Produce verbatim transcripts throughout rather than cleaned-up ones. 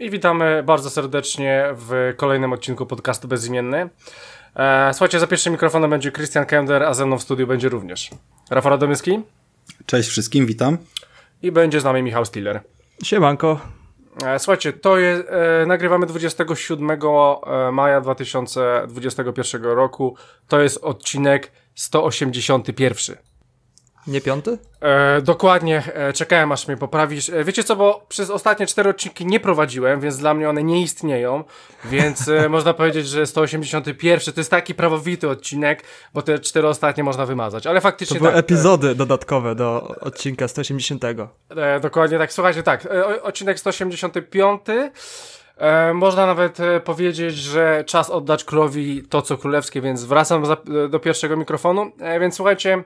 i witamy bardzo serdecznie w kolejnym odcinku podcastu Bezimienny. E, słuchajcie, za pierwszym mikrofonem będzie Krystian Kender, a ze mną w studiu będzie również Rafał Radomyski. Cześć wszystkim, witam. I będzie z nami Michał Stiller. Siemanko. E, słuchajcie, to jest, e, nagrywamy dwudziestego siódmego maja dwa tysiące dwudziestego pierwszego roku. To jest odcinek sto osiemdziesiąty pierwszy. Nie piąty? E, dokładnie, e, czekałem aż mnie poprawisz. E, wiecie co, bo przez ostatnie cztery odcinki nie prowadziłem, więc dla mnie one nie istnieją, więc e, można powiedzieć, że sto osiemdziesiąty pierwszy to jest taki prawowity odcinek, bo te cztery ostatnie można wymazać, ale faktycznie to były tak. epizody e, dodatkowe do odcinka sto osiemdziesiątego. E, dokładnie tak, słuchajcie, tak, e, odcinek sto osiemdziesiąty piąty. E, można nawet e, powiedzieć, że czas oddać królowi to, co królewskie, więc wracam za, do pierwszego mikrofonu, e, więc słuchajcie,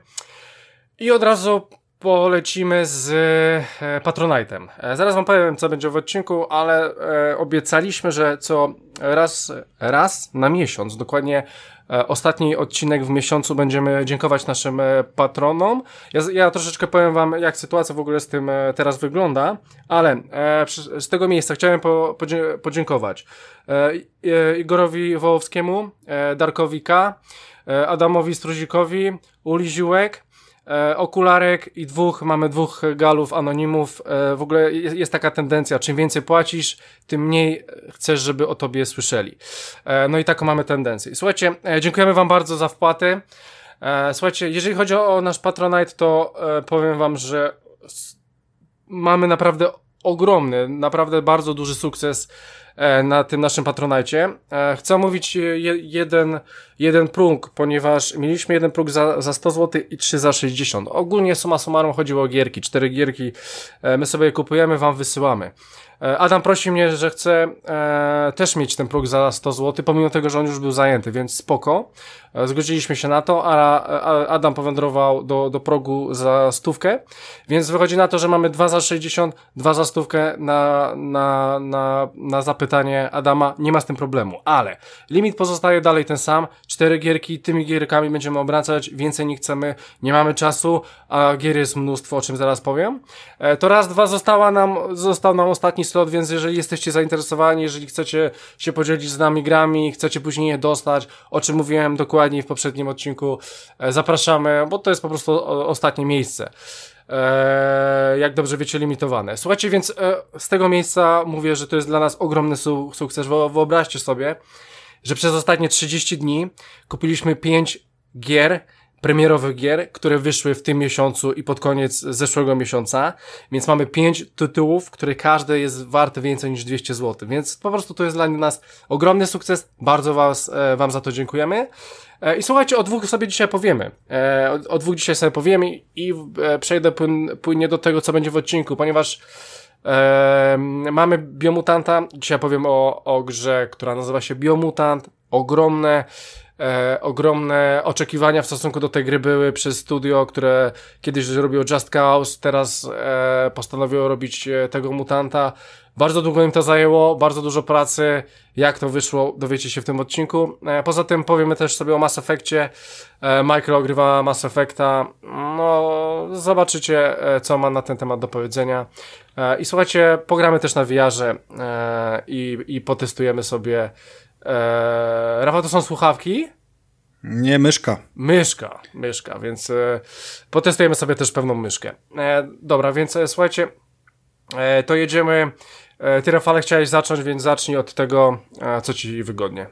i od razu polecimy z e, Patronite'em. E, zaraz wam powiem, co będzie w odcinku, ale e, obiecaliśmy, że co raz, raz na miesiąc, dokładnie e, ostatni odcinek w miesiącu będziemy dziękować naszym e, patronom. Ja, ja troszeczkę powiem wam, jak sytuacja w ogóle z tym e, teraz wygląda, ale e, przy, z tego miejsca chciałem po, podzie, podziękować e, e, Igorowi Wołowskiemu, e, Darkowi K, e, Adamowi Struzikowi, Uli Ziółek, E, okularek i dwóch, mamy dwóch galów anonimów. E, w ogóle jest, jest taka tendencja, czym więcej płacisz, tym mniej chcesz, żeby o tobie słyszeli. E, no i taką mamy tendencję. Słuchajcie, e, dziękujemy wam bardzo za wpłaty. E, słuchajcie, jeżeli chodzi o, o nasz Patronite, to e, powiem wam, że s- mamy naprawdę ogromny, naprawdę bardzo duży sukces e, na tym naszym Patronajcie. E, chcę omówić je, jeden, jeden próg, ponieważ mieliśmy jeden próg za, za sto złotych i trzy za sześćdziesiąt. Ogólnie summa summarum chodziło o gierki, cztery gierki, e, my sobie je kupujemy, wam wysyłamy. E, Adam prosi mnie, że chce e, też mieć ten próg za sto złotych, pomimo tego, że on już był zajęty, więc spoko. E, zgodziliśmy się na to, a, a Adam powędrował do, do progu za stówkę, więc wychodzi na to, że mamy dwa za sześćdziesiąt, dwa za stówkę na, na, na, na zapytanie Adama. Nie ma z tym problemu, ale limit pozostaje dalej ten sam, cztery gierki, tymi gierkami będziemy obracać, więcej nie chcemy, nie mamy czasu, a gier jest mnóstwo, o czym zaraz powiem. E, to raz, dwa, została nam, został nam ostatni slot, więc jeżeli jesteście zainteresowani, jeżeli chcecie się podzielić z nami grami, chcecie później je dostać, o czym mówiłem dokładnie w poprzednim odcinku, e, zapraszamy, bo to jest po prostu o, ostatnie miejsce. Eee, jak dobrze wiecie, limitowane. Słuchajcie, więc e, z tego miejsca mówię, że to jest dla nas ogromny su- sukces. Wo- wyobraźcie sobie, że przez ostatnie trzydzieści dni kupiliśmy pięć gier, premierowych gier, które wyszły w tym miesiącu i pod koniec zeszłego miesiąca, więc mamy pięć tytułów, które każdy jest warte więcej niż dwieście złotych, więc po prostu to jest dla nas ogromny sukces, bardzo was, e, wam za to dziękujemy. E, I słuchajcie, o dwóch sobie dzisiaj powiemy, e, o, o dwóch dzisiaj sobie powiemy i e, przejdę płyn, płynnie do tego, co będzie w odcinku, ponieważ e, mamy Biomutanta, dzisiaj powiem o, o grze, która nazywa się Biomutant, ogromne E, ogromne oczekiwania w stosunku do tej gry były przez studio, które kiedyś robiło Just Cause, teraz e, postanowiło robić e, tego mutanta. Bardzo długo im to zajęło, bardzo dużo pracy. Jak to wyszło, dowiecie się w tym odcinku. E, poza tym powiemy też sobie o Mass Effectie. E, Michael ogrywa Mass Effecta. No, zobaczycie, e, co ma na ten temat do powiedzenia. E, I słuchajcie, pogramy też na V R-ze e, i, i potestujemy sobie. Eee, Rafał, to są słuchawki? Nie, myszka. Myszka, myszka, więc e, potestujemy sobie też pewną myszkę. E, dobra, więc e, słuchajcie, e, to jedziemy. E, ty, Rafale, chciałeś zacząć, więc zacznij od tego, e, co ci wygodnie.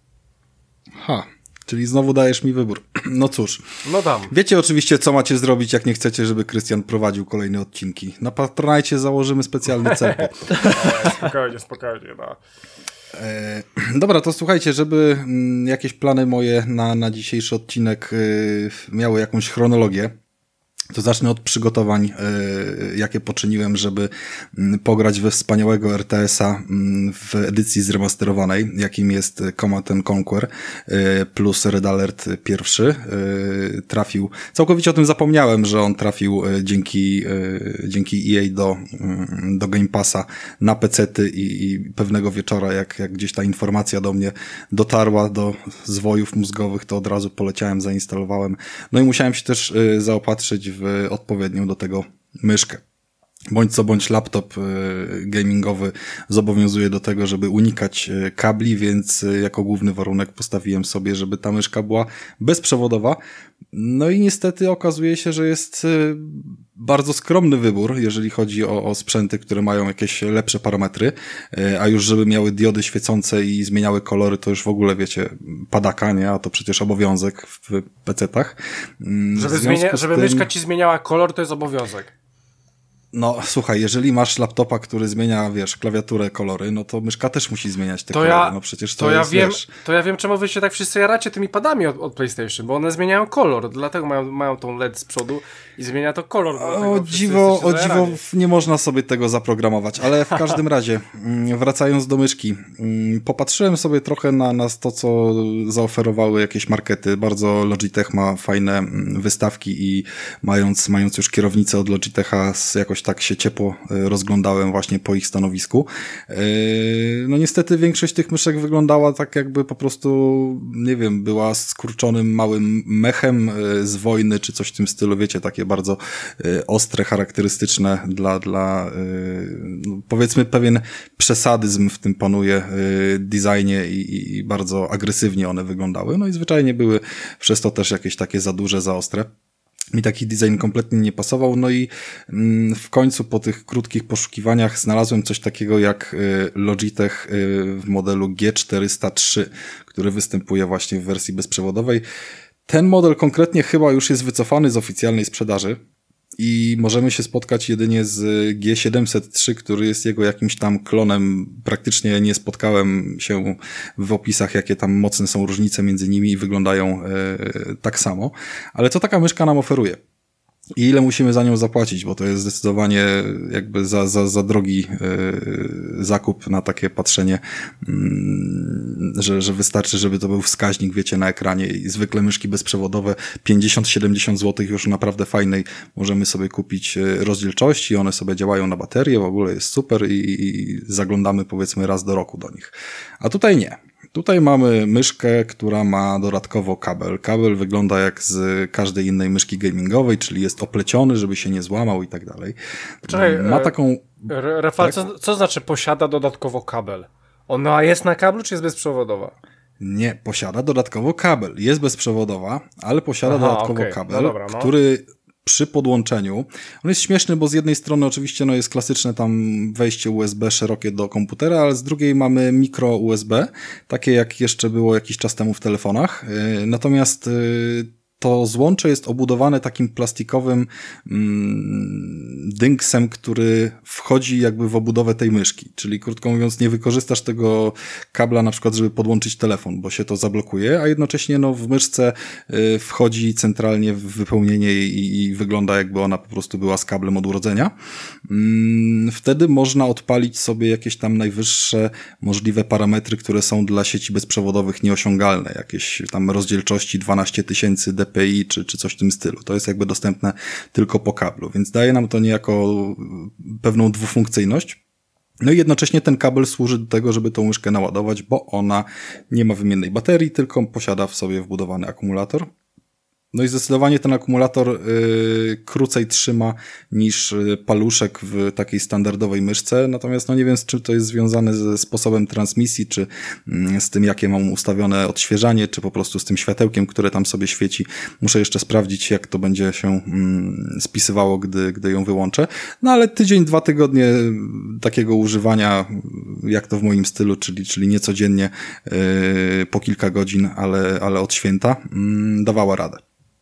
Ha, czyli znowu dajesz mi wybór. No cóż. No dam. Wiecie oczywiście, co macie zrobić, jak nie chcecie, żeby Krystian prowadził kolejne odcinki. Na Patronite założymy specjalny cel. e, spokojnie, spokojnie, no. E, dobra, to słuchajcie, żeby m, jakieś plany moje na, na dzisiejszy odcinek y, miały jakąś chronologię, to zacznę od przygotowań, y, jakie poczyniłem, żeby y, pograć we wspaniałego R T S-a y, w edycji zremasterowanej, jakim jest Command and Conquer y, plus Red Alert pierwszy. Y, trafił, całkowicie o tym zapomniałem, że on trafił y, dzięki, y, dzięki E A do, y, do Game Passa na pecety i, i pewnego wieczora, jak, jak gdzieś ta informacja do mnie dotarła do zwojów mózgowych, to od razu poleciałem, zainstalowałem. No i musiałem się też y, zaopatrzyć w odpowiednią do tego myszkę. bądź co bądź laptop gamingowy zobowiązuje do tego, żeby unikać kabli, więc jako główny warunek postawiłem sobie, żeby ta myszka była bezprzewodowa. No i niestety okazuje się, że jest bardzo skromny wybór, jeżeli chodzi o, o sprzęty, które mają jakieś lepsze parametry, a już żeby miały diody świecące i zmieniały kolory, to już w ogóle, wiecie, padaka, nie? A to przecież obowiązek w pecetach. Żeby, zmienia, żeby tym... myszka ci zmieniała kolor, to jest obowiązek. No, słuchaj, jeżeli masz laptopa, który zmienia, wiesz, klawiaturę, kolory, no to myszka też musi zmieniać te to kolory, ja, no przecież to, to jest, ja wiem, wiesz... To ja wiem, czemu wy się tak wszyscy jaracie tymi padami od, od PlayStation, bo one zmieniają kolor, dlatego mają, mają tą L E D z przodu i zmienia to kolor. O dziwo, o dziwo, nie można sobie tego zaprogramować, ale w każdym razie, wracając do myszki, popatrzyłem sobie trochę na, na to, co zaoferowały jakieś markety. Bardzo Logitech ma fajne wystawki i mając, mając już kierownicę od Logitecha, jakoś tak się ciepło rozglądałem właśnie po ich stanowisku. No niestety większość tych myszek wyglądała tak, jakby po prostu, nie wiem, była skurczonym małym mechem z wojny, czy coś w tym stylu, wiecie, takie bardzo ostre, charakterystyczne dla, dla no, powiedzmy pewien przesadyzm w tym panuje designie i, i bardzo agresywnie one wyglądały. No i zwyczajnie były przez to też jakieś takie za duże, za ostre. Mi taki design kompletnie nie pasował, no i w końcu po tych krótkich poszukiwaniach znalazłem coś takiego jak Logitech w modelu G czterysta trzy, który występuje właśnie w wersji bezprzewodowej. Ten model konkretnie chyba już jest wycofany z oficjalnej sprzedaży i możemy się spotkać jedynie z G siedemset trzy, który jest jego jakimś tam klonem. Praktycznie nie spotkałem się w opisach, jakie tam mocne są różnice między nimi i wyglądają e, tak samo. Ale co taka myszka nam oferuje? I ile musimy za nią zapłacić, bo to jest zdecydowanie jakby za, za, za drogi yy, zakup na takie patrzenie, yy, że, że wystarczy, żeby to był wskaźnik, wiecie, na ekranie i zwykle myszki bezprzewodowe pięćdziesiąt siedemdziesiąt złotych już naprawdę fajnej możemy sobie kupić rozdzielczości, one sobie działają na baterię, w ogóle jest super i, i zaglądamy powiedzmy raz do roku do nich. A tutaj nie. Tutaj mamy myszkę, która ma dodatkowo kabel. Kabel wygląda jak z każdej innej myszki gamingowej, czyli jest opleciony, żeby się nie złamał i tak dalej. Czekaj, ma taką... Rafał, tak? co, co znaczy posiada dodatkowo kabel? Ona jest na kablu, czy jest bezprzewodowa? Nie, posiada dodatkowo kabel. Jest bezprzewodowa, ale posiada Aha, dodatkowo okay. kabel, no dobra, no. który... przy podłączeniu. On jest śmieszny, bo z jednej strony oczywiście no jest klasyczne tam wejście U S B szerokie do komputera, ale z drugiej mamy mikro U S B, takie jak jeszcze było jakiś czas temu w telefonach. Natomiast to złącze jest obudowane takim plastikowym mm, dynksem, który wchodzi jakby w obudowę tej myszki. Czyli krótko mówiąc, nie wykorzystasz tego kabla na przykład, żeby podłączyć telefon, bo się to zablokuje, a jednocześnie no, w myszce y, wchodzi centralnie w wypełnienie i, i wygląda jakby ona po prostu była z kablem od urodzenia. Mm, wtedy można odpalić sobie jakieś tam najwyższe możliwe parametry, które są dla sieci bezprzewodowych nieosiągalne. Jakieś tam rozdzielczości dwanaście tysięcy D P I czy, czy coś w tym stylu. To jest jakby dostępne tylko po kablu, więc daje nam to niejako pewną dwufunkcyjność. No i jednocześnie ten kabel służy do tego, żeby tą myszkę naładować, bo ona nie ma wymiennej baterii, tylko posiada w sobie wbudowany akumulator. No i zdecydowanie ten akumulator y, krócej trzyma niż paluszek w takiej standardowej myszce, natomiast no nie wiem, z czym to jest związane ze sposobem transmisji, czy y, z tym, jakie mam ustawione odświeżanie, czy po prostu z tym światełkiem, które tam sobie świeci. Muszę jeszcze sprawdzić, jak to będzie się y, spisywało, gdy, gdy ją wyłączę. No ale tydzień, dwa tygodnie takiego używania, jak to w moim stylu, czyli, czyli nie codziennie y, po kilka godzin, ale, ale od święta, y, dawała radę.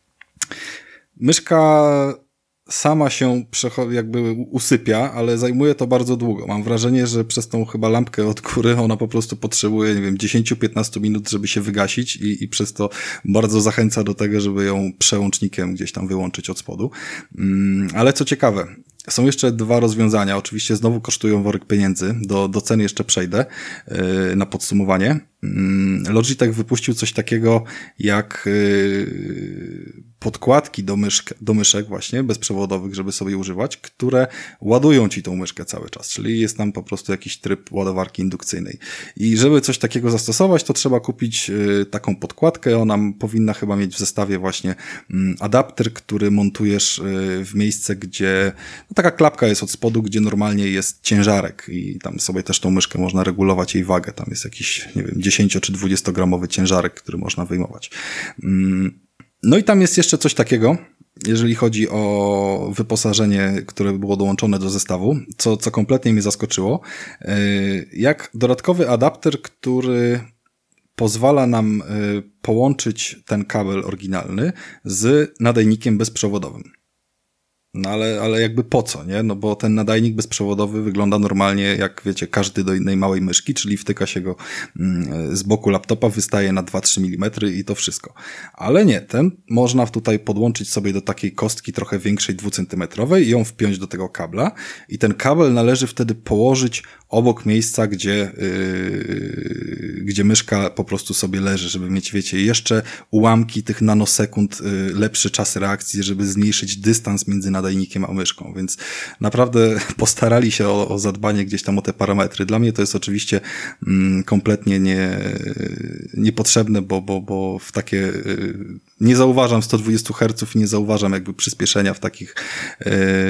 Myszka sama się jakby usypia, ale zajmuje to bardzo długo. Mam wrażenie, że przez tą chyba lampkę od góry ona po prostu potrzebuje, nie wiem, dziesięć do piętnastu minut, żeby się wygasić i, i przez to bardzo zachęca do tego, żeby ją przełącznikiem gdzieś tam wyłączyć od spodu. Mm, ale co ciekawe, są jeszcze dwa rozwiązania. Oczywiście znowu kosztują worek pieniędzy. Do, do cen jeszcze przejdę yy, na podsumowanie. Yy, Logitech wypuścił coś takiego jak yy, podkładki do, myszk, do myszek właśnie bezprzewodowych, żeby sobie używać, które ładują ci tą myszkę cały czas, czyli jest tam po prostu jakiś tryb ładowarki indukcyjnej. I żeby coś takiego zastosować, to trzeba kupić y, taką podkładkę, ona powinna chyba mieć w zestawie właśnie y, adapter, który montujesz y, w miejsce, gdzie no, taka klapka jest od spodu, gdzie normalnie jest ciężarek i tam sobie też tą myszkę można regulować jej wagę, tam jest jakiś, nie wiem, dziesięcio czy dwudziestogramowy ciężarek, który można wyjmować. Y, No i tam jest jeszcze coś takiego, jeżeli chodzi o wyposażenie, które było dołączone do zestawu, co, co kompletnie mnie zaskoczyło, jak dodatkowy adapter, który pozwala nam połączyć ten kabel oryginalny z nadajnikiem bezprzewodowym. No ale, ale jakby po co, nie? No bo ten nadajnik bezprzewodowy wygląda normalnie jak, wiecie, każdy do innej małej myszki, czyli wtyka się go z boku laptopa, wystaje na dwa trzy milimetry i to wszystko. Ale nie, ten można tutaj podłączyć sobie do takiej kostki trochę większej, dwucentymetrowej i ją wpiąć do tego kabla i ten kabel należy wtedy położyć obok miejsca, gdzie, yy, gdzie myszka po prostu sobie leży, żeby mieć, wiecie, jeszcze ułamki tych nanosekund, yy, lepszy czas reakcji, żeby zmniejszyć dystans między nadajnikiem a myszką, więc naprawdę postarali się o, o zadbanie gdzieś tam o te parametry. Dla mnie to jest oczywiście mm, kompletnie nie, niepotrzebne, bo, bo, bo w takie yy, nie zauważam sto dwadzieścia herców i nie zauważam jakby przyspieszenia w takich yy,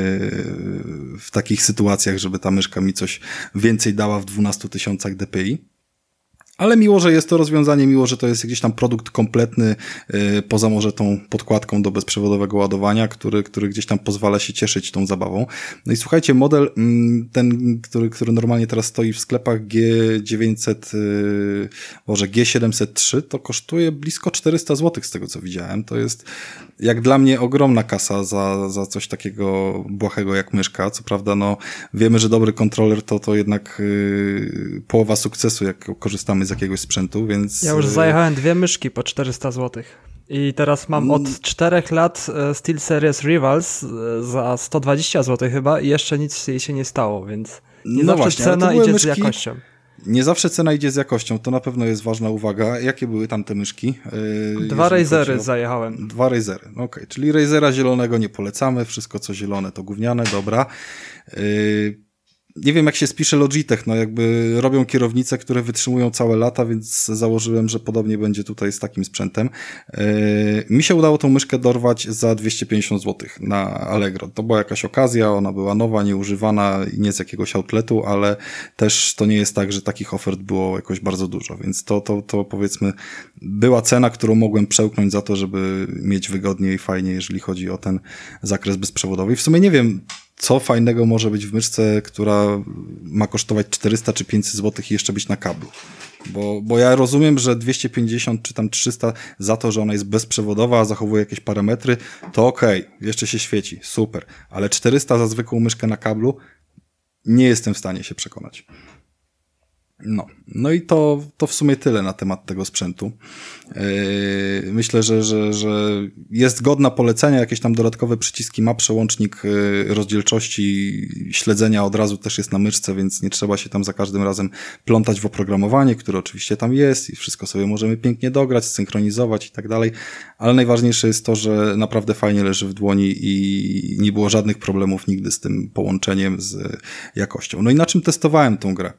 w takich sytuacjach, żeby ta myszka mi coś więcej dała w dwunastu tysiącach dpi. Ale miło, że jest to rozwiązanie, miło, że to jest gdzieś tam produkt kompletny, yy, poza może tą podkładką do bezprzewodowego ładowania, który, który gdzieś tam pozwala się cieszyć tą zabawą. No i słuchajcie, model yy, ten, który, który normalnie teraz stoi w sklepach G dziewięćset, yy, może G siedemset trzy, to kosztuje blisko czterysta złotych z tego, co widziałem. To jest jak dla mnie ogromna kasa za, za coś takiego błahego jak myszka. Co prawda, no wiemy, że dobry kontroler to, to jednak yy, połowa sukcesu, jak korzystamy z jakiegoś sprzętu, więc... Ja już zajechałem dwie myszki po czterysta złotych. I teraz mam od czterech lat SteelSeries Rivals za sto dwadzieścia złotych chyba i jeszcze nic jej się nie stało, więc nie no zawsze właśnie, cena idzie myszki, z jakością. Nie zawsze cena idzie z jakością, to na pewno jest ważna uwaga. Jakie były tam te myszki? Yy, Dwa Razery o... zajechałem. Dwa Razery, okej. Okay. Czyli Razera zielonego nie polecamy, wszystko co zielone to gówniane, dobra. Yy... Nie wiem, jak się spisze Logitech, no jakby robią kierownice, które wytrzymują całe lata, więc założyłem, że podobnie będzie tutaj z takim sprzętem. Yy, mi się udało tą myszkę dorwać za dwieście pięćdziesiąt złotych na Allegro. To była jakaś okazja, ona była nowa, nieużywana i nie z jakiegoś outletu, ale też to nie jest tak, że takich ofert było jakoś bardzo dużo, więc to, to, to powiedzmy była cena, którą mogłem przełknąć za to, żeby mieć wygodnie i fajnie, jeżeli chodzi o ten zakres bezprzewodowy. I w sumie nie wiem, co fajnego może być w myszce, która ma kosztować czterysta czy pięćset złotych i jeszcze być na kablu. Bo, bo ja rozumiem, że dwieście pięćdziesiąt czy tam trzysta za to, że ona jest bezprzewodowa, a zachowuje jakieś parametry, to okej, okay, jeszcze się świeci, super. Ale czterysta za zwykłą myszkę na kablu nie jestem w stanie się przekonać. No, no i to, to w sumie tyle na temat tego sprzętu. Yy, myślę, że, że, że jest godna polecenia, jakieś tam dodatkowe przyciski ma, przełącznik yy, rozdzielczości, śledzenia od razu też jest na myszce, więc nie trzeba się tam za każdym razem plątać w oprogramowanie, które oczywiście tam jest i wszystko sobie możemy pięknie dograć, synchronizować i tak dalej, ale najważniejsze jest to, że naprawdę fajnie leży w dłoni i nie było żadnych problemów nigdy z tym połączeniem, z jakością. No i na czym testowałem tą grę?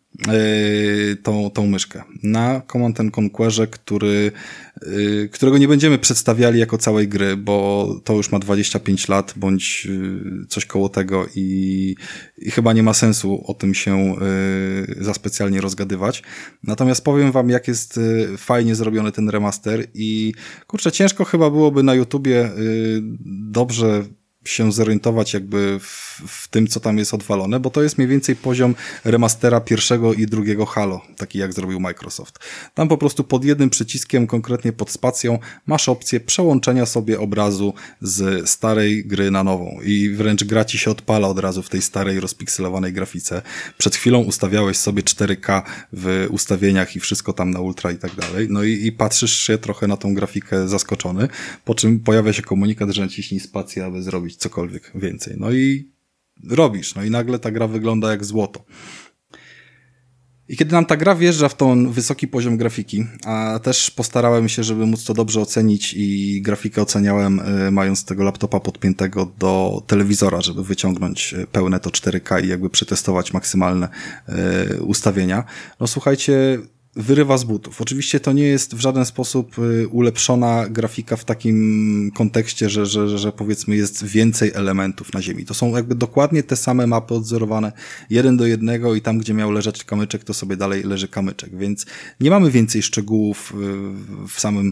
Yy, tą, tą myszkę. Na Command and Conquerze, który, yy, którego nie będziemy przedstawiali jako całej gry, bo to już ma dwadzieścia pięć lat, bądź yy, coś koło tego i, i chyba nie ma sensu o tym się yy, za specjalnie rozgadywać. Natomiast powiem wam, jak jest yy, fajnie zrobiony ten remaster i kurczę, ciężko chyba byłoby na YouTubie yy, dobrze się zorientować jakby w, w tym, co tam jest odwalone, bo to jest mniej więcej poziom remastera pierwszego i drugiego Halo, taki jak zrobił Microsoft. Tam po prostu pod jednym przyciskiem, konkretnie pod spacją, masz opcję przełączenia sobie obrazu z starej gry na nową i wręcz gra ci się odpala od razu w tej starej, rozpikselowanej grafice. Przed chwilą ustawiałeś sobie cztery K w ustawieniach i wszystko tam na ultra i tak dalej, no i, i patrzysz się trochę na tą grafikę zaskoczony, po czym pojawia się komunikat, że naciśnij spację, aby zrobić cokolwiek więcej. No i robisz. No i nagle ta gra wygląda jak złoto. I kiedy nam ta gra wjeżdża w ten wysoki poziom grafiki, a też postarałem się, żeby móc to dobrze ocenić i grafikę oceniałem y, mając tego laptopa podpiętego do telewizora, żeby wyciągnąć pełne to cztery K i jakby przetestować maksymalne y, ustawienia. No słuchajcie, wyrywa z butów. Oczywiście to nie jest w żaden sposób ulepszona grafika w takim kontekście, że, że, że powiedzmy jest więcej elementów na ziemi. To są jakby dokładnie te same mapy odzorowane jeden do jednego i tam, gdzie miał leżeć kamyczek, to sobie dalej leży kamyczek, więc nie mamy więcej szczegółów w samym,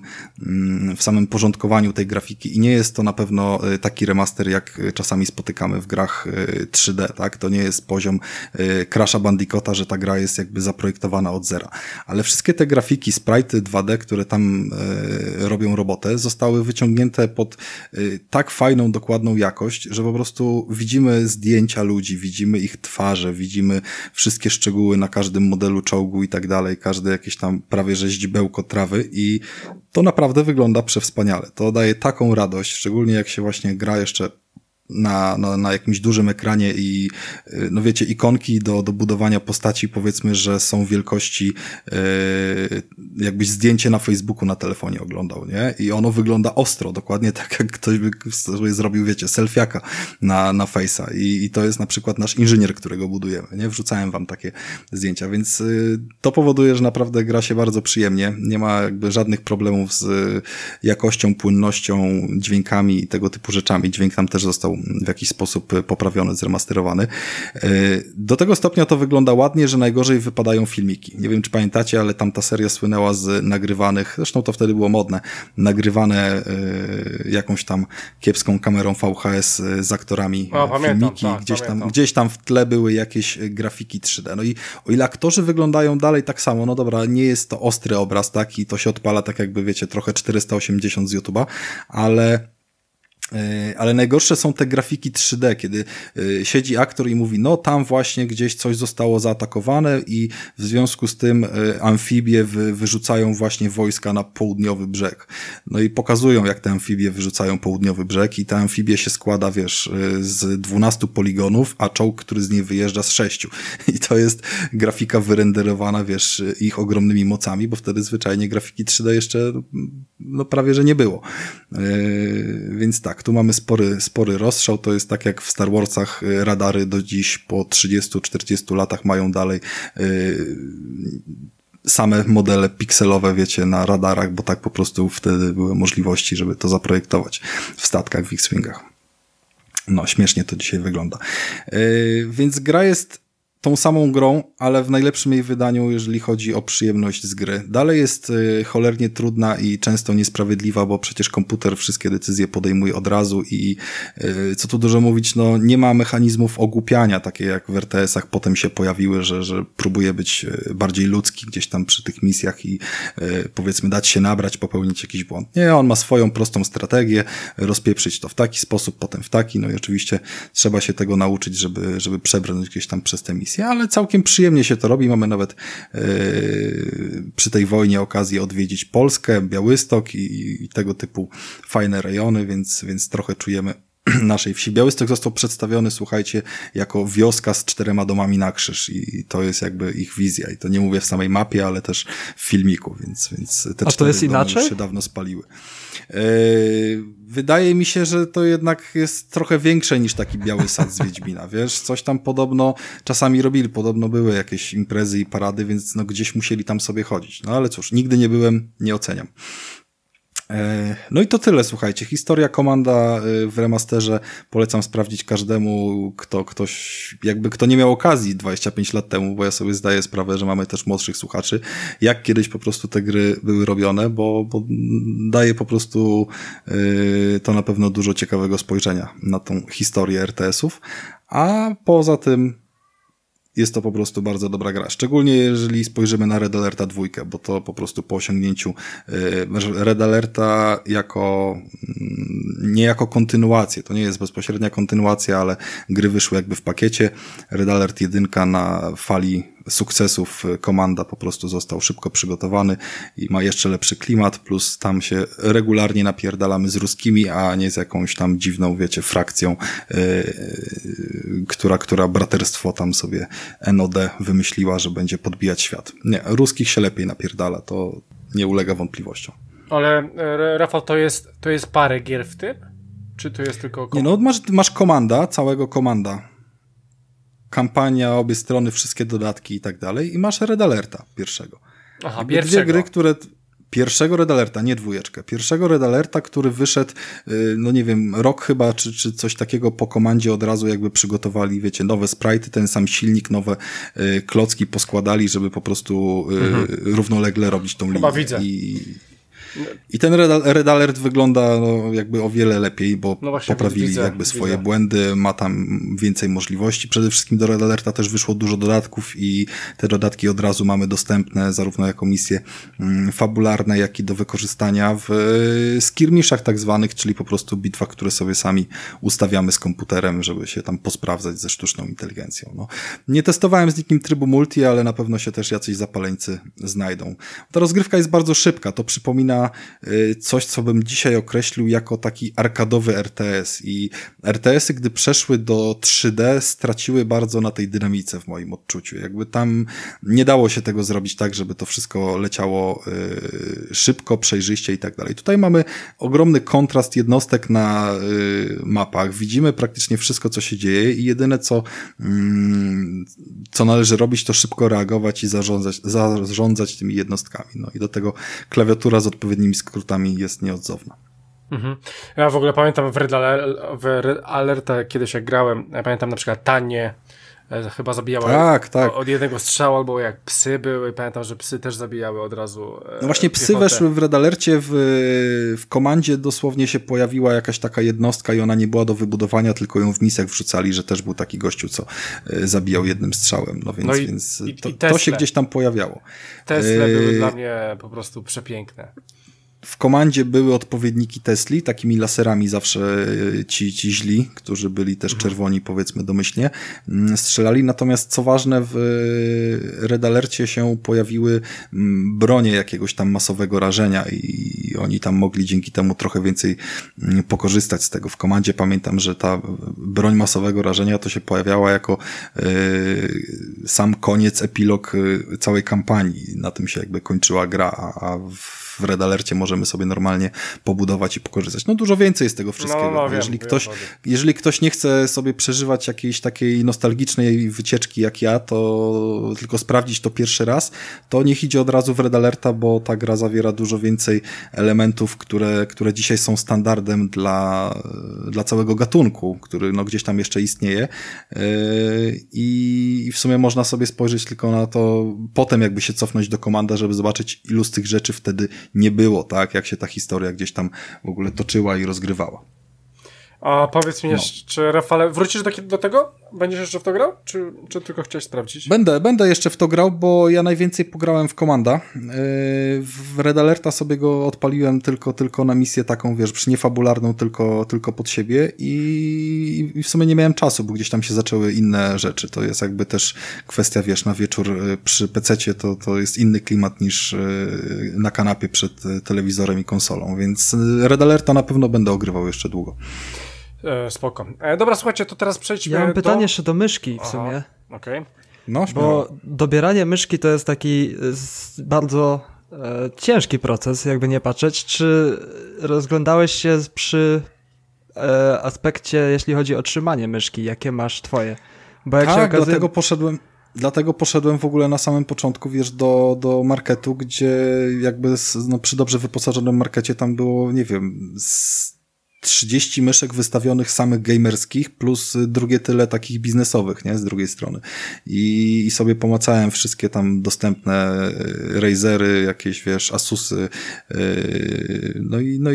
w samym porządkowaniu tej grafiki i nie jest to na pewno taki remaster, jak czasami spotykamy w grach trzy D, tak? To nie jest poziom Crasha Bandicoota, że ta gra jest jakby zaprojektowana od zera. Ale wszystkie te grafiki, sprite'y dwa D, które tam e, robią robotę, zostały wyciągnięte pod e, tak fajną, dokładną jakość, że po prostu widzimy zdjęcia ludzi, widzimy ich twarze, widzimy wszystkie szczegóły na każdym modelu czołgu i tak dalej, każde jakieś tam prawie że ździbełko trawy i to naprawdę wygląda przewspaniale. To daje taką radość, szczególnie jak się właśnie gra jeszcze Na, na, na jakimś dużym ekranie i no wiecie, ikonki do, do budowania postaci powiedzmy, że są wielkości yy, jakbyś zdjęcie na Facebooku na telefonie oglądał, nie? I ono wygląda ostro, dokładnie tak jak ktoś by sobie zrobił, wiecie, selfiaka na, na Face'a I, i to jest na przykład nasz inżynier, którego budujemy, nie? Wrzucałem wam takie zdjęcia, więc yy, to powoduje, że naprawdę gra się bardzo przyjemnie, nie ma jakby żadnych problemów z yy, jakością, płynnością, dźwiękami i tego typu rzeczami. Dźwięk tam też został w jakiś sposób poprawiony, zremasterowany. Do tego stopnia to wygląda ładnie, że najgorzej wypadają filmiki. Nie wiem, czy pamiętacie, ale tamta seria słynęła z nagrywanych, zresztą to wtedy było modne, nagrywane jakąś tam kiepską kamerą V H S z aktorami o, pamiętam, filmiki. tak, gdzieś, tam, pamiętam. gdzieś tam w tle były jakieś grafiki trzy D. No i o ile aktorzy wyglądają dalej tak samo, no dobra, nie jest to ostry obraz, tak, i to się odpala tak jakby, wiecie, trochę czterysta osiemdziesiąt z YouTube'a, ale ale najgorsze są te grafiki trzy D, kiedy siedzi aktor i mówi, no tam właśnie gdzieś coś zostało zaatakowane i w związku z tym amfibie wy, wyrzucają właśnie wojska na południowy brzeg. No i pokazują, jak te amfibie wyrzucają południowy brzeg i ta amfibie się składa, wiesz, z dwunastu poligonów, a czołg, który z niej wyjeżdża, z sześciu. I to jest grafika wyrenderowana, wiesz, ich ogromnymi mocami, bo wtedy zwyczajnie grafiki trzy D jeszcze no prawie, że nie było. Yy, więc tak, tu mamy spory, spory rozstrzał, to jest tak jak w Star Warsach radary do dziś po trzydziestu czterdziestu latach mają dalej yy, same modele pikselowe, wiecie, na radarach, bo tak po prostu wtedy były możliwości, żeby to zaprojektować w statkach, w X-Wingach. No, śmiesznie to dzisiaj wygląda. Yy, więc gra jest tą samą grą, ale w najlepszym jej wydaniu, jeżeli chodzi o przyjemność z gry. Dalej jest y, cholernie trudna i często niesprawiedliwa, bo przecież komputer wszystkie decyzje podejmuje od razu i y, co tu dużo mówić, no nie ma mechanizmów ogłupiania, takie jak w R T S-ach potem się pojawiły, że, że próbuje być bardziej ludzki gdzieś tam przy tych misjach i y, powiedzmy dać się nabrać, popełnić jakiś błąd. Nie, on ma swoją prostą strategię, rozpieprzyć to w taki sposób, potem w taki, no i oczywiście trzeba się tego nauczyć, żeby, żeby przebrnąć gdzieś tam przez te misje. Ale całkiem przyjemnie się to robi. Mamy nawet yy, przy tej wojnie okazję odwiedzić Polskę, Białystok i, i tego typu fajne rejony, więc, więc trochę czujemy naszej wsi. Białystok został przedstawiony, słuchajcie, jako wioska z czterema domami na krzyż i to jest jakby ich wizja. I to nie mówię w samej mapie, ale też w filmiku, więc, więc te A to jest domy inaczej? już się dawno spaliły. Yy, wydaje mi się, że to jednak jest trochę większe niż taki Biały Sad z Wiedźmina, wiesz? Coś tam podobno czasami robili, podobno były jakieś imprezy i parady, więc no gdzieś musieli tam sobie chodzić. No ale cóż, nigdy nie byłem, nie oceniam. No i to tyle, słuchajcie. Historia Komanda w remasterze polecam sprawdzić każdemu, kto ktoś, jakby kto nie miał okazji dwadzieścia pięć lat temu, bo ja sobie zdaję sprawę, że mamy też młodszych słuchaczy, jak kiedyś po prostu te gry były robione, bo, bo daje po prostu yy, to na pewno dużo ciekawego spojrzenia na tą historię R T S-ów, a poza tym jest to po prostu bardzo dobra gra. Szczególnie jeżeli spojrzymy na Red Alerta dwa, bo to po prostu po osiągnięciu Red Alerta jako, nie jako kontynuację, to nie jest bezpośrednia kontynuacja, ale gry wyszły jakby w pakiecie. Red Alert jeden na fali sukcesów Komanda po prostu został szybko przygotowany i ma jeszcze lepszy klimat, plus tam się regularnie napierdalamy z ruskimi, a nie z jakąś tam dziwną, wiecie, frakcją, yy, która, która braterstwo tam sobie N O D wymyśliła, że będzie podbijać świat. Nie, ruskich się lepiej napierdala, to nie ulega wątpliwościom. Ale Rafał, to jest, to jest parę gier w tym? Czy to jest tylko... Kom- nie, no masz, masz Komanda, całego Komanda. Kampania, obie strony, wszystkie dodatki i tak dalej. I masz Red Alerta pierwszego. Aha, Jakby pierwszego. Dwie gry, które... Pierwszego Red Alerta, nie dwójeczkę. Pierwszego Red Alerta, który wyszedł, no nie wiem, rok chyba, czy, czy coś takiego po Komandzie od razu jakby przygotowali, wiecie, nowe sprite'y, ten sam silnik, nowe y, klocki poskładali, żeby po prostu y, mhm. równolegle robić tą linię. Chyba widzę. I, I ten Red, Red Alert wygląda no, jakby o wiele lepiej, bo no właśnie, poprawili widzę, jakby swoje widzę. błędy, ma tam więcej możliwości. Przede wszystkim do Red Alerta też wyszło dużo dodatków i te dodatki od razu mamy dostępne zarówno jako misje mm, fabularne, jak i do wykorzystania w y, skirmiszach tak zwanych, czyli po prostu bitwach, które sobie sami ustawiamy z komputerem, żeby się tam posprawdzać ze sztuczną inteligencją. No. Nie testowałem z nikim trybu multi, ale na pewno się też jacyś zapaleńcy znajdą. Ta rozgrywka jest bardzo szybka, to przypomina coś, co bym dzisiaj określił jako taki arkadowy R T S i R T S-y, gdy przeszły do trzy D, straciły bardzo na tej dynamice w moim odczuciu. Jakby tam nie dało się tego zrobić tak, żeby to wszystko leciało y, szybko, przejrzyście i tak dalej. Tutaj mamy ogromny kontrast jednostek na y, mapach. Widzimy praktycznie wszystko, co się dzieje i jedyne, co, y, co należy robić, to szybko reagować i zarządzać, zarządzać tymi jednostkami. No i do tego klawiatura z odpowiednimi skrótami jest nieodzowna. Mhm. Ja w ogóle pamiętam w Red, Alert, w Red Alerta kiedyś jak grałem, ja pamiętam na przykład Tanie e, chyba zabijała tak, tak. od jednego strzału, albo jak psy były, pamiętam, że psy też zabijały od razu. E, no właśnie psy piechotę. weszły w Red Alercie, w, w Komandzie dosłownie się pojawiła jakaś taka jednostka i ona nie była do wybudowania, tylko ją w misjach wrzucali, że też był taki gościu, co e, zabijał jednym strzałem, no więc, no i, więc i, to, i to się gdzieś tam pojawiało. Tesle e... były dla mnie po prostu przepiękne. W Komandzie były odpowiedniki Tesli, takimi laserami zawsze ci, ci źli, którzy byli też czerwoni, powiedzmy domyślnie, strzelali. Natomiast co ważne, w Red Alercie się pojawiły bronie jakiegoś tam masowego rażenia i oni tam mogli dzięki temu trochę więcej pokorzystać z tego. W Komandzie pamiętam, że ta broń masowego rażenia to się pojawiała jako sam koniec, epilog całej kampanii. Na tym się jakby kończyła gra, a w w Red Alercie możemy sobie normalnie pobudować i pokorzystać. No dużo więcej jest tego wszystkiego. No, no, wiem, jeżeli, ktoś, jeżeli ktoś nie chce sobie przeżywać jakiejś takiej nostalgicznej wycieczki jak ja, to tylko sprawdzić to pierwszy raz, to niech idzie od razu w Red Alerta, bo ta gra zawiera dużo więcej elementów, które, które dzisiaj są standardem dla, dla całego gatunku, który no gdzieś tam jeszcze istnieje. I w sumie można sobie spojrzeć tylko na to, potem jakby się cofnąć do Komanda, żeby zobaczyć, ilu z tych rzeczy wtedy nie było, tak? Jak się ta historia gdzieś tam w ogóle toczyła i rozgrywała. A powiedz mi no. jeszcze, Rafale, wrócisz do, do tego? Będziesz jeszcze w to grał? Czy, czy tylko chciałeś sprawdzić? Będę, będę jeszcze w to grał, bo ja najwięcej pograłem w Komanda. W Red Alerta sobie go odpaliłem tylko, tylko na misję taką, wiesz, niefabularną, tylko, tylko pod siebie i, i w sumie nie miałem czasu, bo gdzieś tam się zaczęły inne rzeczy. To jest jakby też kwestia, wiesz, na wieczór przy pececie to, to jest inny klimat niż na kanapie przed telewizorem i konsolą, więc Red Alerta na pewno będę ogrywał jeszcze długo. E, spoko. E, dobra, słuchajcie, to teraz przejdźmy do... Ja mam pytanie do... jeszcze do myszki w Aha, sumie. okej. Okay. No, bo dobieranie myszki to jest taki bardzo e, ciężki proces, jakby nie patrzeć. Czy rozglądałeś się przy e, aspekcie, jeśli chodzi o trzymanie myszki? Jakie masz twoje? Bo jak tak, się okazuje... dlatego poszedłem... Dlatego poszedłem w ogóle na samym początku, wiesz, do, do marketu, gdzie jakby no, przy dobrze wyposażonym markecie tam było, nie wiem, z trzydzieści myszek wystawionych samych gamerskich, plus drugie tyle takich biznesowych, nie, z drugiej strony. I, i sobie pomacałem wszystkie tam dostępne Razery, jakieś, wiesz, Asusy, yy, no i, no i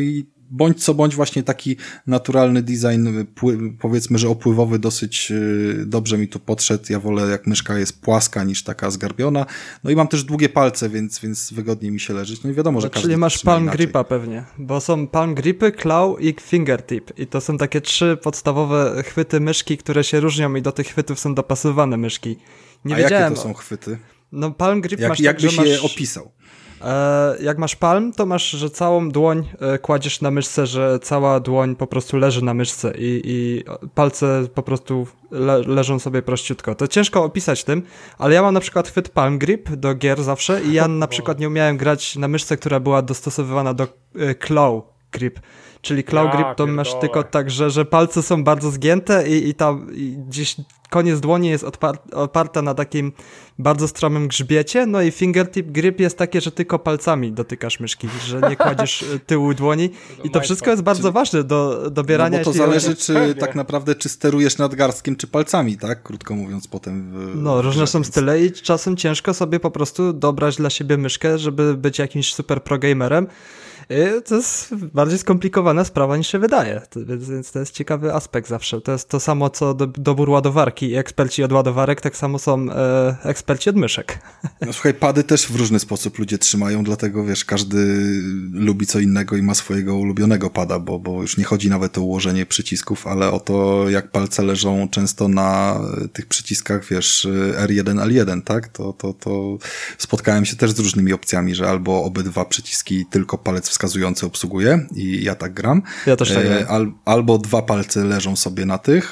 bądź co bądź właśnie taki naturalny design, pły- powiedzmy, że opływowy dosyć yy, dobrze mi tu podszedł. Ja wolę, jak myszka jest płaska niż taka zgarbiona. No i mam też długie palce, więc, więc wygodniej mi się leżeć. No i wiadomo, że no, każdy czyli masz trzyma palm inaczej. gripa pewnie, bo są palm gripy, claw i fingertip i to są takie trzy podstawowe chwyty myszki, które się różnią i do tych chwytów są dopasowane myszki. Nie A wiedziałem. jakie to są chwyty? No palm grip Jak, masz jak tak, byś że masz... je opisał? E, jak masz palm, to masz, że całą dłoń e, kładziesz na myszce, że cała dłoń po prostu leży na myszce i, i palce po prostu le, leżą sobie prościutko. To ciężko opisać tym, ale ja mam na przykład chwyt palm grip do gier zawsze i ja na przykład nie umiałem grać na myszce, która była dostosowywana do e, claw grip. Czyli claw Ja grip to pierdolę. masz tylko tak, że, że palce są bardzo zgięte i, i tam i gdzieś koniec dłoni jest odpar oparta na takim bardzo stromym grzbiecie, no i fingertip grip jest takie, że tylko palcami dotykasz myszki, że nie kładziesz tyłu dłoni i to wszystko jest bardzo ważne do dobierania. No bo to jeśli zależy, chodzi... czy Pewnie. tak naprawdę, czy sterujesz nadgarstkiem, czy palcami, tak? Krótko mówiąc potem. W, No, w różne grze, są więc- style i czasem ciężko sobie po prostu dobrać dla siebie myszkę, żeby być jakimś super pro gamerem. I to jest bardziej skomplikowana sprawa niż się wydaje, to, więc, więc to jest ciekawy aspekt zawsze. To jest to samo co do, dobór ładowarki i eksperci od ładowarek, tak samo są e, eksperci od myszek. No słuchaj, pady też w różny sposób ludzie trzymają, dlatego wiesz, każdy lubi co innego i ma swojego ulubionego pada, bo, bo już nie chodzi nawet o ułożenie przycisków, ale o to, jak palce leżą często na tych przyciskach, wiesz, R jeden L jeden, tak? To, to, to spotkałem się też z różnymi opcjami, że albo obydwa przyciski tylko palec wskazujący obsługuje i ja tak gram. Ja też tak gram. Al, albo dwa palce leżą sobie na tych,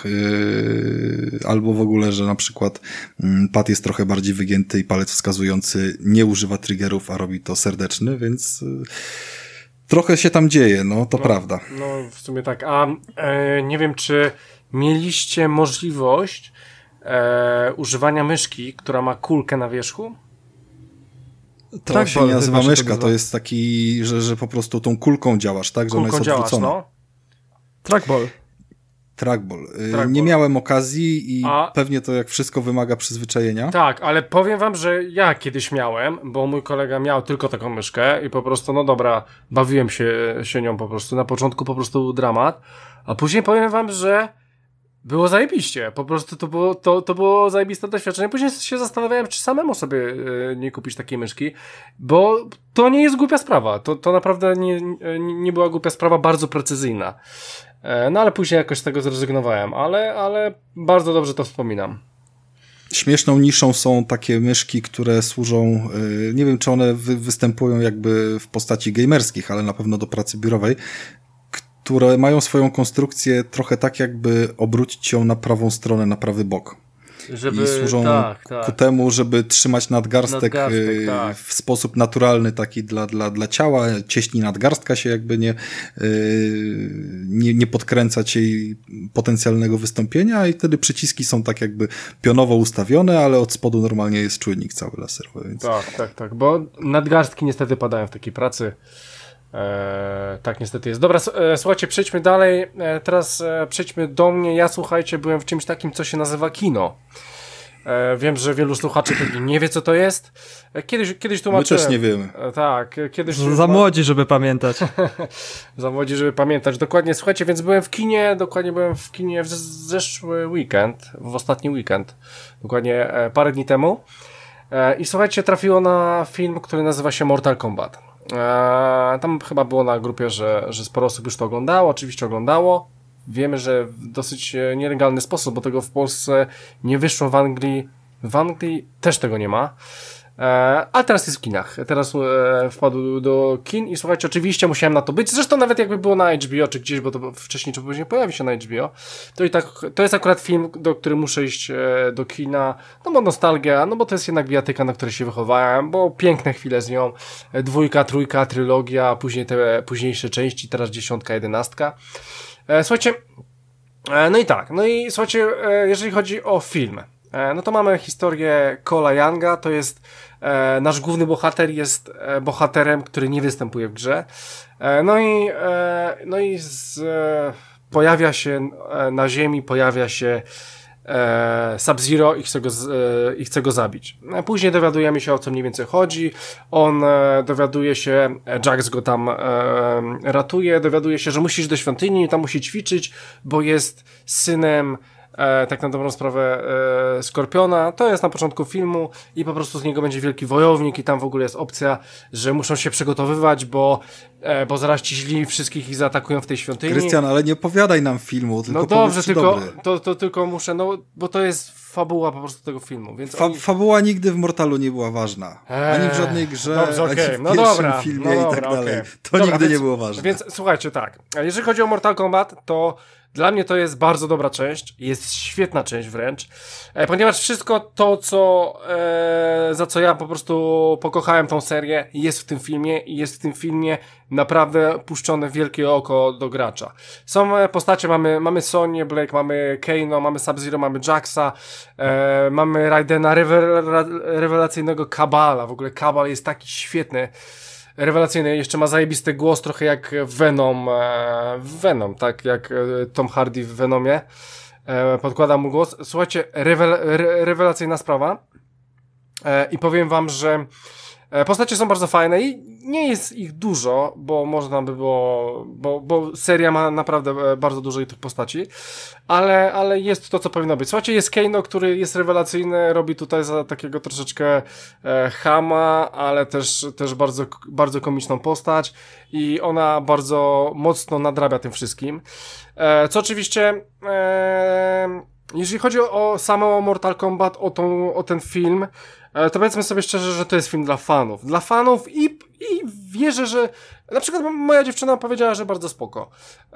yy, albo w ogóle, że na przykład mm, pad jest trochę bardziej wygięty i palec wskazujący nie używa triggerów, a robi to serdeczny, więc yy, trochę się tam dzieje, no to No, prawda. No w sumie tak, a e, nie wiem, czy mieliście możliwość e, używania myszki, która ma kulkę na wierzchu? To się nie nazywa chyba się myszka, to nazywa. jest taki, że, że po prostu tą kulką działasz, tak? Że ona Kulką jest działasz, odwrócona. no. Trackball. Trackball. Yy, Trackball. Nie miałem okazji i A- pewnie to jak wszystko wymaga przyzwyczajenia. Tak, ale powiem wam, że ja kiedyś miałem, bo mój kolega miał tylko taką myszkę i po prostu, no dobra, bawiłem się, się nią po prostu. Na początku po prostu był dramat, a później powiem wam, że było zajebiście. Po prostu to było, to, to było zajebiste doświadczenie. Później się zastanawiałem, czy samemu sobie e, nie kupić takiej myszki, bo to nie jest głupia sprawa. To, to naprawdę nie, nie, nie była głupia sprawa, bardzo precyzyjna. E, no ale później jakoś z tego zrezygnowałem, ale, ale bardzo dobrze to wspominam. Śmieszną niszą są takie myszki, które służą, yy, nie wiem czy one wy, występują jakby w postaci gamerskich, ale na pewno do pracy biurowej, które mają swoją konstrukcję trochę tak jakby obrócić ją na prawą stronę, na prawy bok. Żeby, I służą tak, tak. ku temu, żeby trzymać nadgarstek, Nadgarstek, yy, tak. w sposób naturalny taki dla, dla, dla ciała, cieśni nadgarstka się jakby nie, yy, nie, nie podkręcać jej potencjalnego wystąpienia i wtedy przyciski są tak jakby pionowo ustawione, ale od spodu normalnie jest czujnik cały laserowy. Więc... Tak, tak, tak, bo nadgarstki niestety padają w takiej pracy. Eee, tak niestety jest. Dobra, s- e, słuchajcie, przejdźmy dalej. E, teraz e, przejdźmy do mnie. Ja, słuchajcie, byłem w czymś takim, co się nazywa kino. E, wiem, że wielu słuchaczy pewnie nie wie, co to jest. E, kiedyś, kiedyś My tłumaczyłem. też nie wiemy. E, tak, e, kiedyś... Za młodzi, żeby pamiętać. Za młodzi, żeby pamiętać. Dokładnie, słuchajcie, więc byłem w kinie, dokładnie byłem w kinie w z- zeszły weekend, w ostatni weekend, dokładnie e, parę dni temu. E, I słuchajcie, trafiło na film, który nazywa się Mortal Kombat. E, tam chyba było na grupie, że, że sporo osób już to oglądało, oczywiście oglądało. Wiemy, że w dosyć e, nielegalny sposób, bo tego w Polsce nie wyszło, w Anglii, w Anglii też tego nie ma. E, a teraz jest w kinach. Teraz e, wpadł do kin i słuchajcie, oczywiście musiałem na to być. Zresztą nawet jakby było na H B O czy gdzieś, bo to wcześniej czy później pojawi się na H B O, to i tak, to jest akurat film, do którym muszę iść e, do kina, no bo nostalgia, no bo to jest jednak bijatyka, na której się wychowałem, bo piękne chwile z nią, e, dwójka, trójka, trylogia, później te późniejsze części, teraz dziesiątka, jedenastka. E, słuchajcie, e, no i tak, no i słuchajcie, e, jeżeli chodzi o film, e, no to mamy historię Cole'a Younga, to jest e, nasz główny bohater, jest e, bohaterem, który nie występuje w grze. E, no i, e, no i z, e, pojawia się e, na ziemi, pojawia się e, Sub-Zero i chce, go z, e, i chce go zabić. Później dowiadujemy się, o co mniej więcej chodzi. On e, dowiaduje się, Jax go tam e, ratuje, dowiaduje się, że musi iść do świątyni, tam musi ćwiczyć, bo jest synem E, tak na dobrą sprawę e, Skorpiona. To jest na początku filmu i po prostu z niego będzie wielki wojownik i tam w ogóle jest opcja, że muszą się przygotowywać, bo, e, bo zaraz ci źli wszystkich ich zaatakują w tej świątyni. Krystian, ale nie opowiadaj nam filmu, tylko no dobrze, powiedz, tylko dobry. to, to tylko muszę, no bo to jest fabuła po prostu tego filmu. Więc Fa- oni... Fabuła nigdy w Mortalu nie była ważna. Eee, ani w żadnej grze, dobrze, ani okay. w no pierwszym dobra, filmie no i dobra, tak dalej. okay. To Dobra, nigdy więc, nie było ważne. Więc słuchajcie, tak. Jeżeli chodzi o Mortal Kombat, to dla mnie to jest bardzo dobra część. Jest świetna część wręcz. E, ponieważ wszystko to, co e, za co ja po prostu pokochałem tą serię, jest w tym filmie i jest w tym filmie naprawdę puszczone wielkie oko do gracza. Są postacie, mamy, mamy Sonię Blake, mamy Kano, mamy Sub-Zero, mamy Jaxa, e, mamy Raidena, rewel- rewelacyjnego Kabala. W ogóle Kabal jest taki świetny. Rewelacyjny, jeszcze ma zajebisty głos, trochę jak Venom, e, Venom, tak jak e, Tom Hardy w Venomie, e, podkłada mu głos. Słuchajcie, rewel, re, rewelacyjna sprawa e, i powiem wam, że e, postacie są bardzo fajne i nie jest ich dużo, bo można by było, bo, bo seria ma naprawdę e, bardzo dużo tych postaci, ale, ale jest to, co powinno być. Słuchajcie, jest Kano, który jest rewelacyjny, robi tutaj za takiego troszeczkę e, chama, ale też, też bardzo, bardzo komiczną postać i ona bardzo mocno nadrabia tym wszystkim. E, co oczywiście, e, jeżeli chodzi o, o samo Mortal Kombat, o, tą, o ten film, e, to powiedzmy sobie szczerze, że to jest film dla fanów. Dla fanów i, i wierzę, że na przykład moja dziewczyna powiedziała, że bardzo spoko.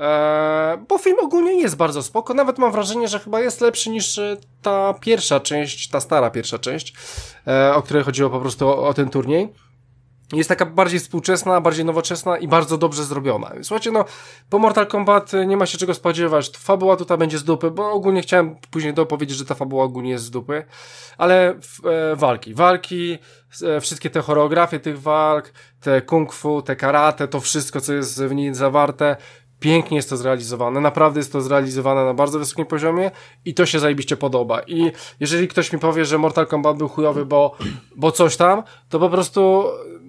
E, bo film ogólnie jest bardzo spoko. Nawet mam wrażenie, że chyba jest lepszy niż ta pierwsza część, ta stara pierwsza część, e, o której chodziło po prostu o, o ten turniej. Jest taka bardziej współczesna, bardziej nowoczesna i bardzo dobrze zrobiona. Słuchajcie, no, po Mortal Kombat nie ma się czego spodziewać. Fabuła tutaj będzie z dupy, bo ogólnie chciałem później dopowiedzieć, że ta fabuła ogólnie jest z dupy. Ale e, walki, walki, e, wszystkie te choreografie tych walk, te kung fu, te karate, to wszystko, co jest w niej zawarte, pięknie jest to zrealizowane, naprawdę jest to zrealizowane na bardzo wysokim poziomie i to się zajebiście podoba. I jeżeli ktoś mi powie, że Mortal Kombat był chujowy, bo, bo coś tam, to po prostu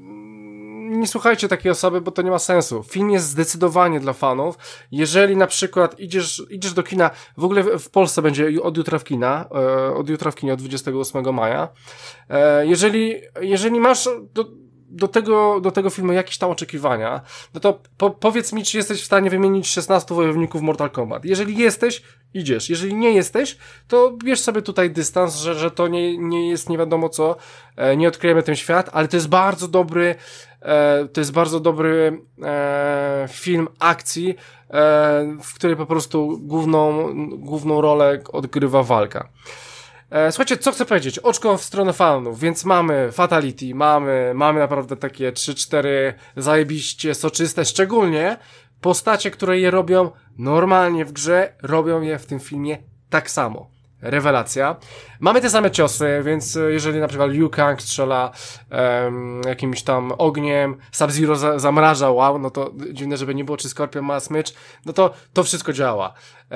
nie słuchajcie takiej osoby, bo to nie ma sensu. Film jest zdecydowanie dla fanów. Jeżeli na przykład idziesz, idziesz do kina, w ogóle w Polsce będzie od jutra w kina, e, od jutra w kinie, od dwudziestego ósmego maja. E, jeżeli, jeżeli masz do, do tego, do tego filmu jakieś tam oczekiwania, no to po, powiedz mi, czy jesteś w stanie wymienić szesnastu wojowników Mortal Kombat. Jeżeli jesteś, idziesz. Jeżeli nie jesteś, to bierz sobie tutaj dystans, że, że to nie, nie jest nie wiadomo co, e, nie odkryjemy ten świat, ale to jest bardzo dobry, e, to jest bardzo dobry e, film akcji, e, w której po prostu główną, główną rolę odgrywa walka. E, słuchajcie, co chcę powiedzieć? Oczko w stronę fanów, więc mamy Fatality, mamy, mamy naprawdę takie trzy cztery zajebiście soczyste, szczególnie postacie, które je robią normalnie w grze, robią je w tym filmie tak samo. Rewelacja. Mamy te same ciosy, więc jeżeli na przykład Liu Kang strzela um, jakimś tam ogniem, Sub-Zero za, zamraża, wow, no to dziwne, żeby nie było, czy Skorpion ma smycz, no to to wszystko działa.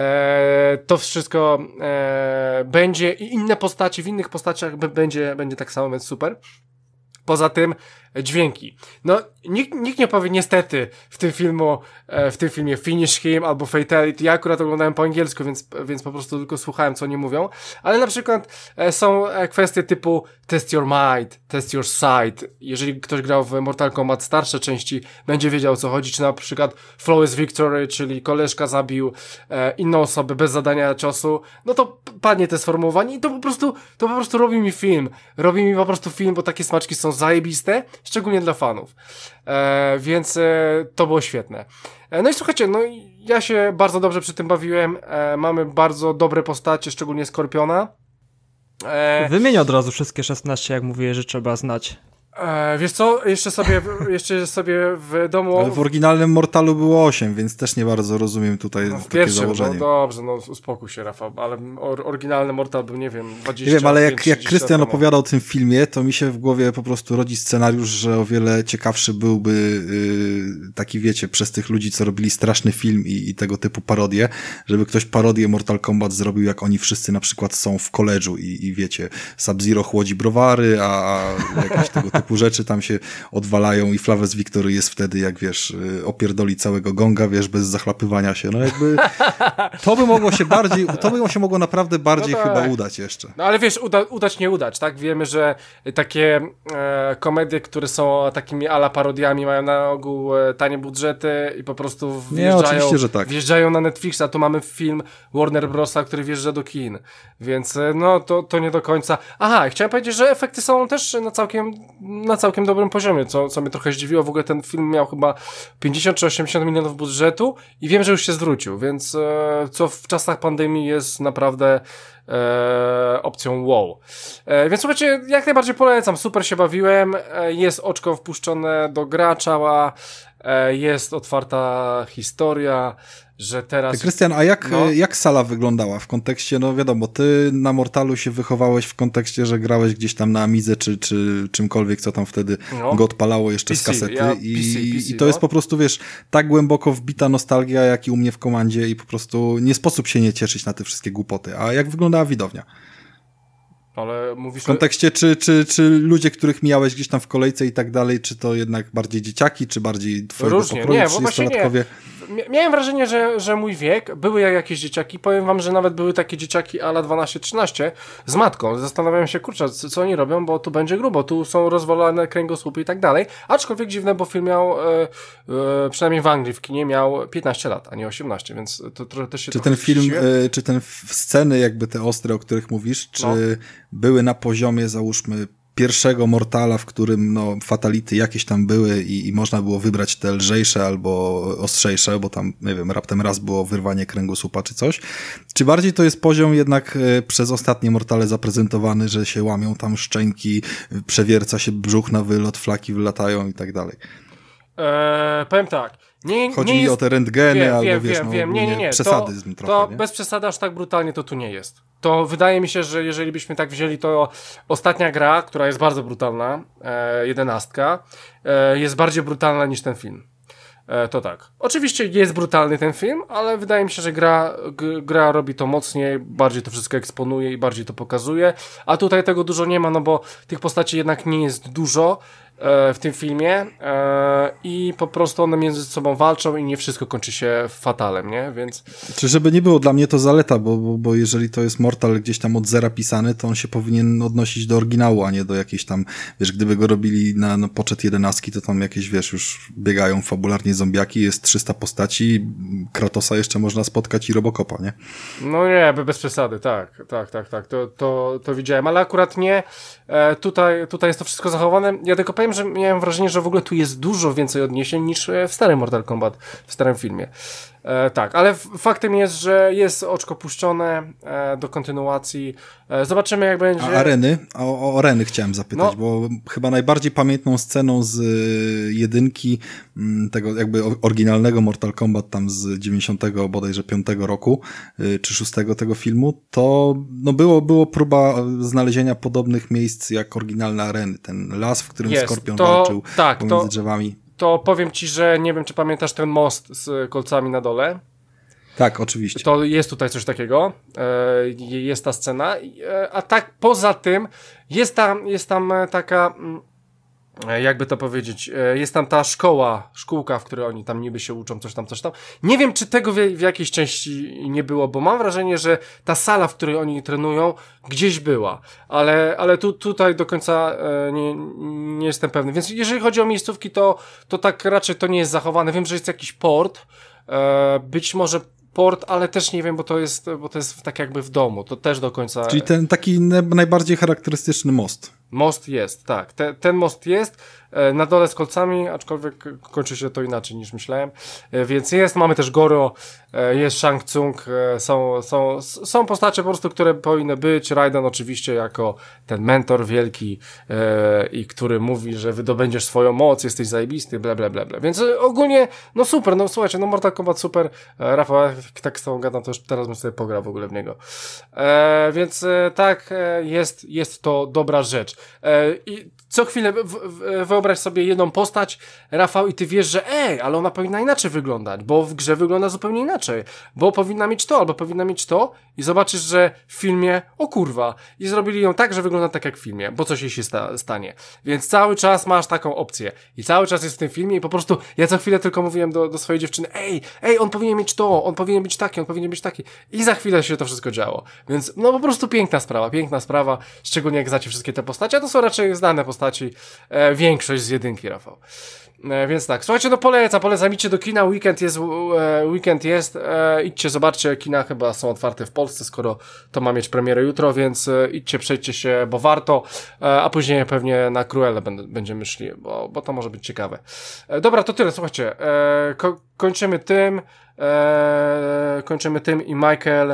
E, to wszystko e, będzie i inne postacie, w innych postaciach b- będzie, będzie tak samo, więc super. Poza tym dźwięki. No, nikt, nikt nie powie niestety w tym filmu, e, w tym filmie finish him albo fatality. Ja akurat oglądałem po angielsku, więc, więc po prostu tylko słuchałem, co oni mówią. Ale na przykład e, są e, kwestie typu test your might, test your sight. Jeżeli ktoś grał w Mortal Kombat starsze części, będzie wiedział, o co chodzi. Czy na przykład flawless victory, czyli koleżka zabił e, inną osobę bez zadania ciosu. No to padnie te sformułowanie i to po prostu, to po prostu robi mi film. Robi mi po prostu film, bo takie smaczki są zajebiste, szczególnie dla fanów. E, więc e, to było świetne. E, no i słuchajcie, no ja się bardzo dobrze przy tym bawiłem. E, mamy bardzo dobre postacie, szczególnie Skorpiona. E... Wymień od razu wszystkie szesnaście, jak mówię, że trzeba znać. E, wiesz co, jeszcze sobie, jeszcze sobie w domu... Ale w oryginalnym Mortalu było osiem, więc też nie bardzo rozumiem tutaj no, w takie pierwszym, założenie. No dobrze, no uspokój się, Rafał, ale or, oryginalny Mortal był, nie wiem, dwadzieścia Nie wiem, ale jak, jak Krystian temu. opowiada o tym filmie, to mi się w głowie po prostu rodzi scenariusz, że o wiele ciekawszy byłby yy, taki, wiecie, przez tych ludzi, co robili straszny film i, i tego typu parodie, żeby ktoś parodię Mortal Kombat zrobił, jak oni wszyscy na przykład są w koledżu i, i wiecie, Sub-Zero chłodzi browary, a, a jakieś tego typu rzeczy tam się odwalają i Flaves Victory jest wtedy, jak wiesz, opierdoli całego gonga, wiesz, bez zachlapywania się. No jakby to by mogło się bardziej, to by się mogło naprawdę bardziej no tak. chyba udać jeszcze. No ale wiesz, uda, udać, nie udać, tak? Wiemy, że takie e, komedie, które są takimi ala parodiami, mają na ogół e, tanie budżety i po prostu wjeżdżają, nie, oczywiście, że tak. wjeżdżają na Netflixa. Tu mamy film Warner Brosa, który wjeżdża do kin. Więc e, no, to, to nie do końca. Aha, chciałem powiedzieć, że efekty są też na całkiem, na całkiem dobrym poziomie, co, co mnie trochę zdziwiło. W ogóle ten film miał chyba pięćdziesiąt czy osiemdziesiąt milionów budżetu i wiem, że już się zwrócił, więc e, co w czasach pandemii jest naprawdę e, opcją wow. E, więc słuchajcie, jak najbardziej polecam, super się bawiłem, e, jest oczko wpuszczone do gracza, e, jest otwarta historia, że teraz... Krystian, a jak, no. jak sala wyglądała w kontekście, no wiadomo, ty na Mortalu się wychowałeś w kontekście, że grałeś gdzieś tam na Amidze czy, czy czymkolwiek, co tam wtedy no. go odpalało jeszcze P C, z kasety ja, i, P C, P C, i to no. jest po prostu, wiesz, tak głęboko wbita nostalgia, jak i u mnie w komandzie i po prostu nie sposób się nie cieszyć na te wszystkie głupoty. A jak wyglądała widownia? Ale mówisz, w kontekście, czy, czy, czy ludzie, których mijałeś gdzieś tam w kolejce i tak dalej, czy to jednak bardziej dzieciaki, czy bardziej twojego różnie, pokroju, nie, bo właśnie trzydziestolatkowie? nie. Miałem wrażenie, że, że mój wiek, były jak jakieś dzieciaki, powiem wam, że nawet były takie dzieciaki ala dwanaście trzynaście z matką. Zastanawiałem się, kurczę, co, co oni robią, bo tu będzie grubo, tu są rozwalone kręgosłupy i tak dalej. Aczkolwiek dziwne, bo film miał, e, e, przynajmniej w Anglii, w kinie miał piętnaście lat, a nie osiemnaście, więc to trochę też się Czy ten film, zdziwiłem. y, czy ten f- sceny jakby te ostre, o których mówisz, czy No. były na poziomie, załóżmy, pierwszego Mortala, w którym no fatality jakieś tam były i, i można było wybrać te lżejsze albo ostrzejsze, bo tam, nie wiem, raptem raz było wyrwanie kręgosłupa czy coś. Czy bardziej to jest poziom jednak y, przez ostatnie Mortale zaprezentowany, że się łamią tam szczęki, y, przewierca się brzuch na wylot, flaki wylatają i tak dalej? Eee, powiem tak. Nie, Chodzi nie mi jest... o te rentgeny wiem, albo wiem, wiesz, wiem, no, wiem. Nie, nie, nie. przesadyzm to, trochę, to nie? bez przesady aż tak brutalnie to tu nie jest. To wydaje mi się, że jeżeli byśmy tak wzięli, to ostatnia gra, która jest bardzo brutalna, e, jedenastka, e, jest bardziej brutalna niż ten film. E, to tak. Oczywiście jest brutalny ten film, ale wydaje mi się, że gra, g, gra robi to mocniej, bardziej to wszystko eksponuje i bardziej to pokazuje, a tutaj tego dużo nie ma, no bo tych postaci jednak nie jest dużo e, w tym filmie e, i po prostu one między sobą walczą i nie wszystko kończy się fatalem, nie? Więc... Czy żeby nie było, dla mnie to zaleta, bo, bo, bo jeżeli to jest Mortal gdzieś tam od zera pisany, to on się powinien odnosić do oryginału, a nie do jakiejś tam, wiesz, gdyby go robili na no, poczet jedenastki, to tam jakieś, wiesz, już biegają fabularnie zombiaki, jest trzysta postaci, Kratosa jeszcze można spotkać i Robocopa, nie? No nie, bez przesady, tak, tak, tak, tak, to, to, to widziałem, ale akurat nie, e, tutaj, tutaj jest to wszystko zachowane. Ja tylko powiem, że miałem wrażenie, że w ogóle tu jest dużo więcej odniesień niż w starym Mortal Kombat, w starym filmie. E, tak, ale f- faktem jest, że jest oczko puszczone e, do kontynuacji. E, zobaczymy, jak będzie. A areny? O, o areny chciałem zapytać, No. bo chyba najbardziej pamiętną sceną z y, jedynki, m, tego jakby o- oryginalnego Mortal Kombat tam z dziewięćdziesiątego bodajże piątego roku, y, czy szóstego tego filmu, to no było, było próba znalezienia podobnych miejsc jak oryginalne areny. Ten las, w którym Jest, Skorpion to- walczył tak, pomiędzy to- drzewami. To powiem ci, że nie wiem, czy pamiętasz ten most z kolcami na dole. Tak, oczywiście. To jest tutaj coś takiego, e, jest ta scena, e, a tak poza tym jest tam, jest tam taka, mm, jakby to powiedzieć, e, jest tam ta szkoła, szkółka, w której oni tam niby się uczą, coś tam, coś tam. Nie wiem, czy tego w, w jakiejś części nie było, bo mam wrażenie, że ta sala, w której oni trenują, gdzieś była, ale, ale tu, tutaj do końca e, nie, nie jestem pewny, więc jeżeli chodzi o miejscówki, to, to tak raczej to nie jest zachowane. Wiem, że jest jakiś port, e, być może port, ale też nie wiem, bo to jest, bo to jest tak jakby w domu, to też do końca... Czyli ten taki ne- najbardziej charakterystyczny most. Most jest, tak. Te, ten most jest e, na dole z kolcami, aczkolwiek kończy się to inaczej niż myślałem. E, więc jest, mamy też Goro, e, jest Shang Tsung, e, są, są, są postacie po prostu, które powinny być. Raiden oczywiście jako ten mentor wielki e, i który mówi, że wydobędziesz swoją moc, jesteś zajebisty, bla bla bla bla. Więc e, ogólnie, no super, no słuchajcie, no Mortal Kombat super. E, Rafał, jak tak z tą gadam, to już teraz bym sobie pograł w ogóle w niego. E, więc e, tak, e, jest, jest to dobra rzecz. I co chwilę wyobraź sobie jedną postać, Rafał, i ty wiesz, że ej, ale ona powinna inaczej wyglądać, bo w grze wygląda zupełnie inaczej, bo powinna mieć to, albo powinna mieć to, i zobaczysz, że w filmie, o kurwa, i zrobili ją tak, że wygląda tak jak w filmie, bo coś jej się sta- stanie. Więc cały czas masz taką opcję i cały czas jest w tym filmie i po prostu ja co chwilę tylko mówiłem do, do swojej dziewczyny, ej, ej, on powinien mieć to, on powinien być taki, on powinien być taki, i za chwilę się to wszystko działo. Więc no po prostu piękna sprawa, piękna sprawa, szczególnie jak znacie wszystkie te postacie, a to są raczej znane postaci, e, większość z jedynki, Rafał. E, więc tak, słuchajcie, no poleca, polecam, idźcie do kina, weekend jest, e, weekend jest, e, idźcie, zobaczcie, kina chyba są otwarte w Polsce, skoro to ma mieć premierę jutro, więc e, idźcie, przejdźcie się, bo warto, e, a później pewnie na Cruella będę, będziemy szli, bo, bo to może być ciekawe. E, dobra, to tyle, słuchajcie, e, ko- kończymy tym, e, kończymy tym i Michael,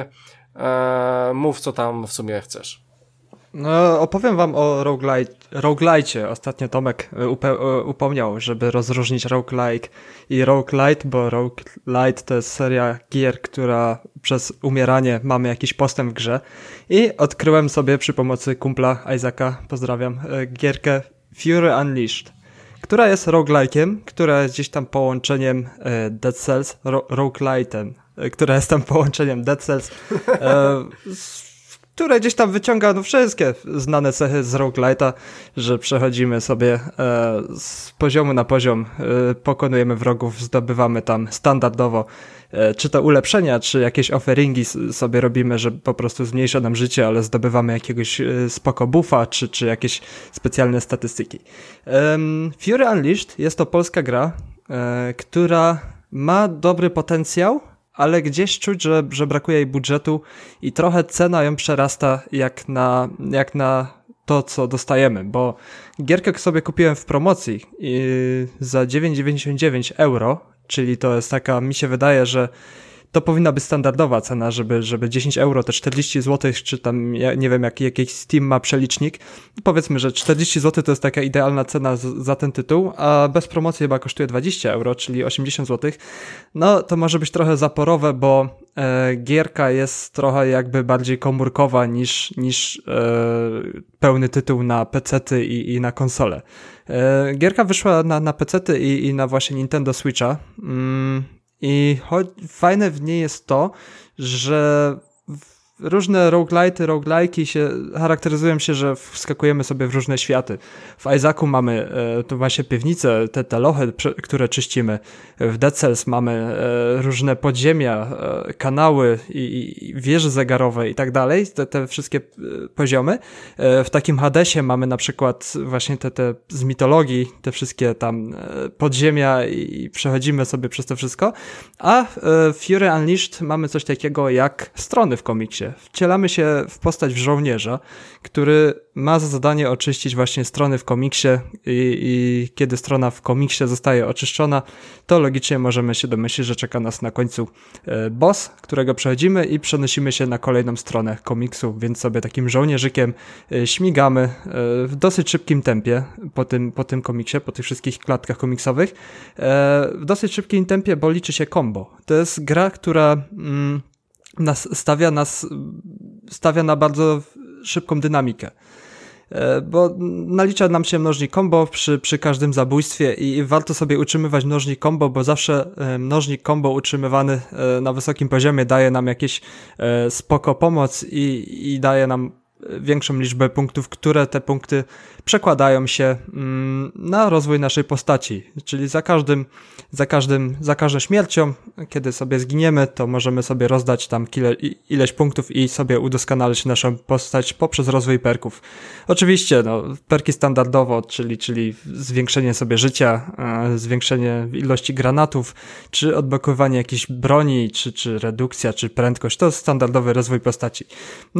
e, mów, co tam w sumie chcesz. No, opowiem wam o roguelite, roguelite. Ostatnio Tomek upe- upomniał, żeby rozróżnić roguelike i roguelite, bo roguelite to jest seria gier, która przez umieranie mamy jakiś postęp w grze. I odkryłem sobie przy pomocy kumpla Isaaca, pozdrawiam, gierkę Fury Unleashed, która jest roguelike'iem, która jest gdzieś tam połączeniem Dead Cells, ro- roguelite'em, która jest tam połączeniem Dead Cells e, z które gdzieś tam wyciąga no, wszystkie znane cechy z roguelite'a, że przechodzimy sobie e, z poziomu na poziom, e, pokonujemy wrogów, zdobywamy tam standardowo e, czy to ulepszenia, czy jakieś offeringi sobie robimy, że po prostu zmniejsza nam życie, ale zdobywamy jakiegoś e, spoko buffa, czy, czy jakieś specjalne statystyki. E, Fury Unleashed jest to polska gra, e, która ma dobry potencjał, ale gdzieś czuć, że, że brakuje jej budżetu i trochę cena ją przerasta jak na, jak na to, co dostajemy, bo gierkę sobie kupiłem w promocji i za dziewięć dziewięćdziesiąt dziewięć euro, czyli to jest taka, mi się wydaje, że to powinna być standardowa cena, żeby, żeby dziesięć euro, te czterdzieści złotych, czy tam, ja nie wiem, jaki jakiś Steam ma przelicznik. Powiedzmy, że czterdzieści złotych to jest taka idealna cena z, za ten tytuł, a bez promocji chyba kosztuje dwadzieścia euro, czyli osiemdziesiąt złotych. No, to może być trochę zaporowe, bo e, gierka jest trochę jakby bardziej komórkowa niż, niż e, pełny tytuł na pecety i, i na konsole. E, gierka wyszła na, na pecety i, i na właśnie Nintendo Switcha. Mm, I cho- fajne w niej jest to, że różne roguelite'y, roguelike'i się charakteryzują się, że wskakujemy sobie w różne światy. W Isaacu mamy e, to właśnie piwnice, te, te lochy, prze, które czyścimy. W Dead Cells mamy e, różne podziemia, e, kanały i, i wieże zegarowe i tak dalej, te, te wszystkie e, poziomy. E, w takim Hadesie mamy na przykład właśnie te, te z mitologii, te wszystkie tam e, podziemia i, i przechodzimy sobie przez to wszystko. A w e, Fury Unleashed mamy coś takiego jak strony w komiksie. Wcielamy się w postać w żołnierza, który ma za zadanie oczyścić właśnie strony w komiksie i, i kiedy strona w komiksie zostaje oczyszczona, to logicznie możemy się domyślić, że czeka nas na końcu e, boss, którego przechodzimy i przenosimy się na kolejną stronę komiksu, więc sobie takim żołnierzykiem e, śmigamy e, w dosyć szybkim tempie po tym, po tym komiksie, po tych wszystkich klatkach komiksowych. E, w dosyć szybkim tempie, bo liczy się combo. To jest gra, która mm, nas stawia nas stawia na bardzo szybką dynamikę, bo nalicza nam się mnożnik combo przy, przy każdym zabójstwie i warto sobie utrzymywać mnożnik combo, bo zawsze mnożnik combo utrzymywany na wysokim poziomie daje nam jakieś spoko pomoc i, i daje nam większą liczbę punktów, które te punkty przekładają się na rozwój naszej postaci, czyli za każdym, za każdym, za każdą śmiercią, kiedy sobie zginiemy, to możemy sobie rozdać tam kile, ileś punktów i sobie udoskonalić naszą postać poprzez rozwój perków. Oczywiście, no, perki standardowo, czyli, czyli zwiększenie sobie życia, zwiększenie ilości granatów, czy odblokowanie jakiejś broni, czy, czy redukcja, czy prędkość, to jest standardowy rozwój postaci. No i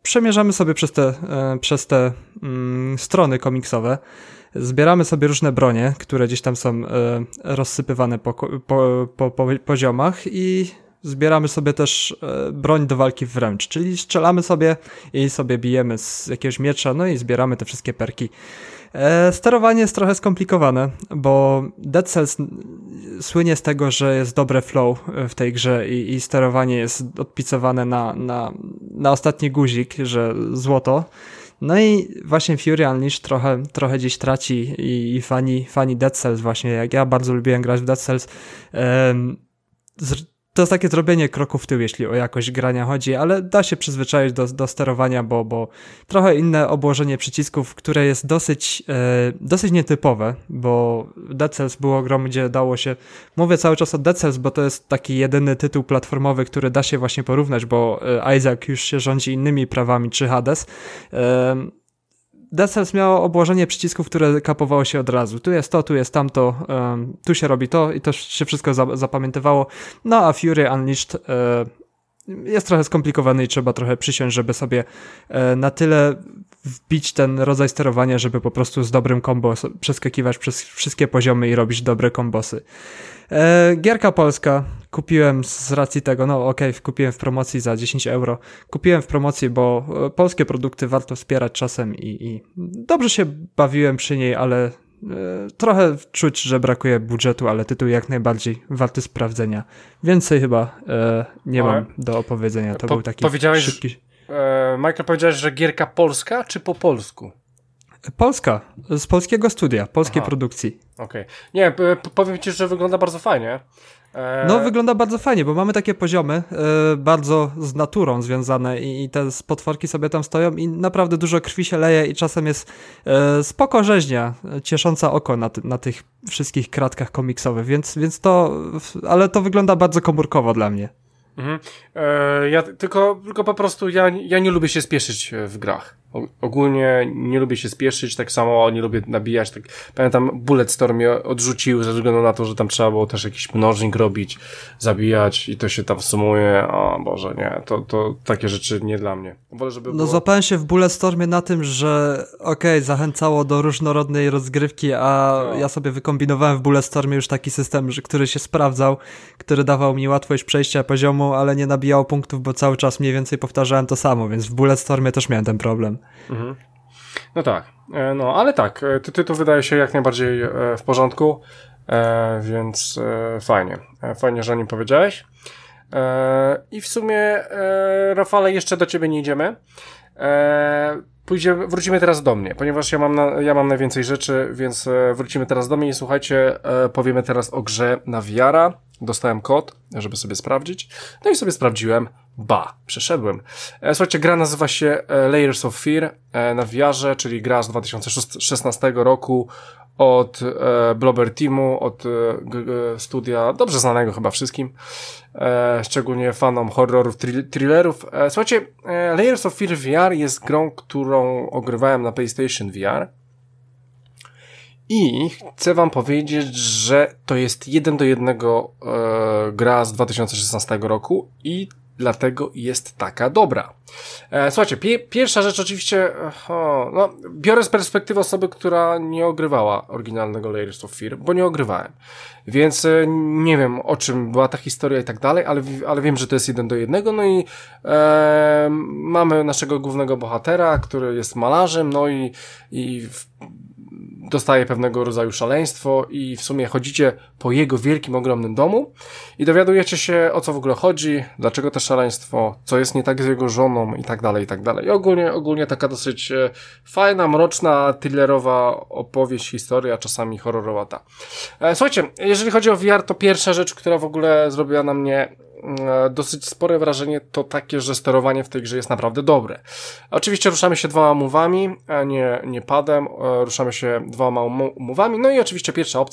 przemierzamy sobie przez te, e, przez te mm, strony komiksowe, zbieramy sobie różne bronie, które gdzieś tam są e, rozsypywane po, po, po, po poziomach i zbieramy sobie też e, broń do walki wręcz, czyli strzelamy sobie i sobie bijemy z jakiegoś miecza, no i zbieramy te wszystkie perki. E, sterowanie jest trochę skomplikowane, bo Dead Cells słynie z tego, że jest dobre flow w tej grze i, i sterowanie jest odpicowane na, na, na ostatni guzik, że złoto. No i właśnie Fury Unleashed trochę, trochę gdzieś traci i, i fani, fani Dead Cells właśnie, jak ja bardzo lubiłem grać w Dead Cells, em, z, to jest takie zrobienie kroku w tył, jeśli o jakość grania chodzi, ale da się przyzwyczaić do, do sterowania, bo, bo trochę inne obłożenie przycisków, które jest dosyć, e, dosyć nietypowe, bo Dead Cells było grą, gdzie dało się, mówię cały czas o Dead Cells, bo to jest taki jedyny tytuł platformowy, który da się właśnie porównać, bo e, Isaac już się rządzi innymi prawami, czy Hades. E, Dead Cells miało obłożenie przycisków, które kapowało się od razu. Tu jest to, tu jest tamto, um, tu się robi to i to się wszystko za- zapamiętywało. No a Fury Unleashed e, jest trochę skomplikowany i trzeba trochę przysiąść, żeby sobie e, na tyle wbić ten rodzaj sterowania, żeby po prostu z dobrym combo przeskakiwać przez wszystkie poziomy i robić dobre kombosy. E, gierka polska. Kupiłem z racji tego, no okej, okay, kupiłem w promocji za dziesięć euro. Kupiłem w promocji, bo polskie produkty warto wspierać czasem i, i dobrze się bawiłem przy niej, ale e, trochę czuć, że brakuje budżetu, ale tytuł jak najbardziej warty sprawdzenia. Więcej chyba e, nie ale mam do opowiedzenia. To po, był taki powiedziałeś, szybki... E, Michael, powiedziałeś, że gierka polska czy po polsku? Polska, z polskiego studia, polskiej Aha. produkcji. Okej. Okay. Nie, p- powiem ci, że wygląda bardzo fajnie. E... No wygląda bardzo fajnie, bo mamy takie poziomy e, bardzo z naturą związane i, i te potworki sobie tam stoją i naprawdę dużo krwi się leje i czasem jest e, spoko rzeźnia, ciesząca oko na, ty, na tych wszystkich kratkach komiksowych, więc, więc to, ale to wygląda bardzo komórkowo dla mnie. Mhm. E, ja tylko, tylko po prostu ja, ja nie lubię się spieszyć w grach. O, ogólnie nie lubię się spieszyć, tak samo nie lubię nabijać. Tak, pamiętam, Bulletstorm mnie odrzucił ze względu na to, że tam trzeba było też jakiś mnożnik robić, zabijać i to się tam sumuje. O Boże, nie, to, to takie rzeczy nie dla mnie. Wolę, żeby było... No złapałem się w Bulletstormie na tym, że okej, okay, zachęcało do różnorodnej rozgrywki, a no. ja sobie wykombinowałem w Bulletstormie już taki system, że, który się sprawdzał, który dawał mi łatwość przejścia poziomu, ale nie nabijał punktów, bo cały czas mniej więcej powtarzałem to samo, więc w Bulletstormie też miałem ten problem. Mhm. No tak, no ale tak, ty, ty to wydaje się jak najbardziej w porządku, e, więc e, fajnie, e, fajnie, że o nim powiedziałeś. E, I w sumie, e, Rafale, jeszcze do ciebie nie idziemy. E, pójdziemy, wrócimy teraz do mnie, ponieważ ja mam, na, ja mam najwięcej rzeczy, więc e, wrócimy teraz do mnie i słuchajcie, e, powiemy teraz o grze na V R-a. Dostałem kod, żeby sobie sprawdzić. No i sobie sprawdziłem. Ba, przeszedłem. E, słuchajcie, gra nazywa się e, Layers of Fear e, na V R-ze, czyli gra z dwa tysiące szesnastego roku od e, Blobber Teamu, od e, g, g, studia dobrze znanego chyba wszystkim, e, szczególnie fanom horrorów, thrill, thrillerów. E, słuchajcie, e, Layers of Fear V R jest grą, którą ogrywałem na PlayStation V R. I chcę wam powiedzieć, że to jest jeden do jednego e, gra z dwa tysiące szesnastego roku i dlatego jest taka dobra. E, słuchajcie, pie, pierwsza rzecz oczywiście, o, no, biorę z perspektywy osoby, która nie ogrywała oryginalnego Layers of Fear, bo nie ogrywałem. Więc e, nie wiem, o czym była ta historia i tak dalej, ale, ale wiem, że to jest jeden do jednego, no i e, mamy naszego głównego bohatera, który jest malarzem, no i, i w, dostaje pewnego rodzaju szaleństwo i w sumie chodzicie po jego wielkim, ogromnym domu i dowiadujecie się, o co w ogóle chodzi, dlaczego to szaleństwo, co jest nie tak z jego żoną i tak dalej, i tak dalej. I ogólnie, ogólnie taka dosyć fajna, mroczna, thrillerowa opowieść, historia, czasami horrorowata. Słuchajcie, jeżeli chodzi o V R, to pierwsza rzecz, która w ogóle zrobiła na mnie dosyć spore wrażenie, to takie, że sterowanie w tej grze jest naprawdę dobre. Oczywiście ruszamy się dwoma mówami, a nie, nie padem, ruszamy się dwoma mówami, no i oczywiście pierwsza opcja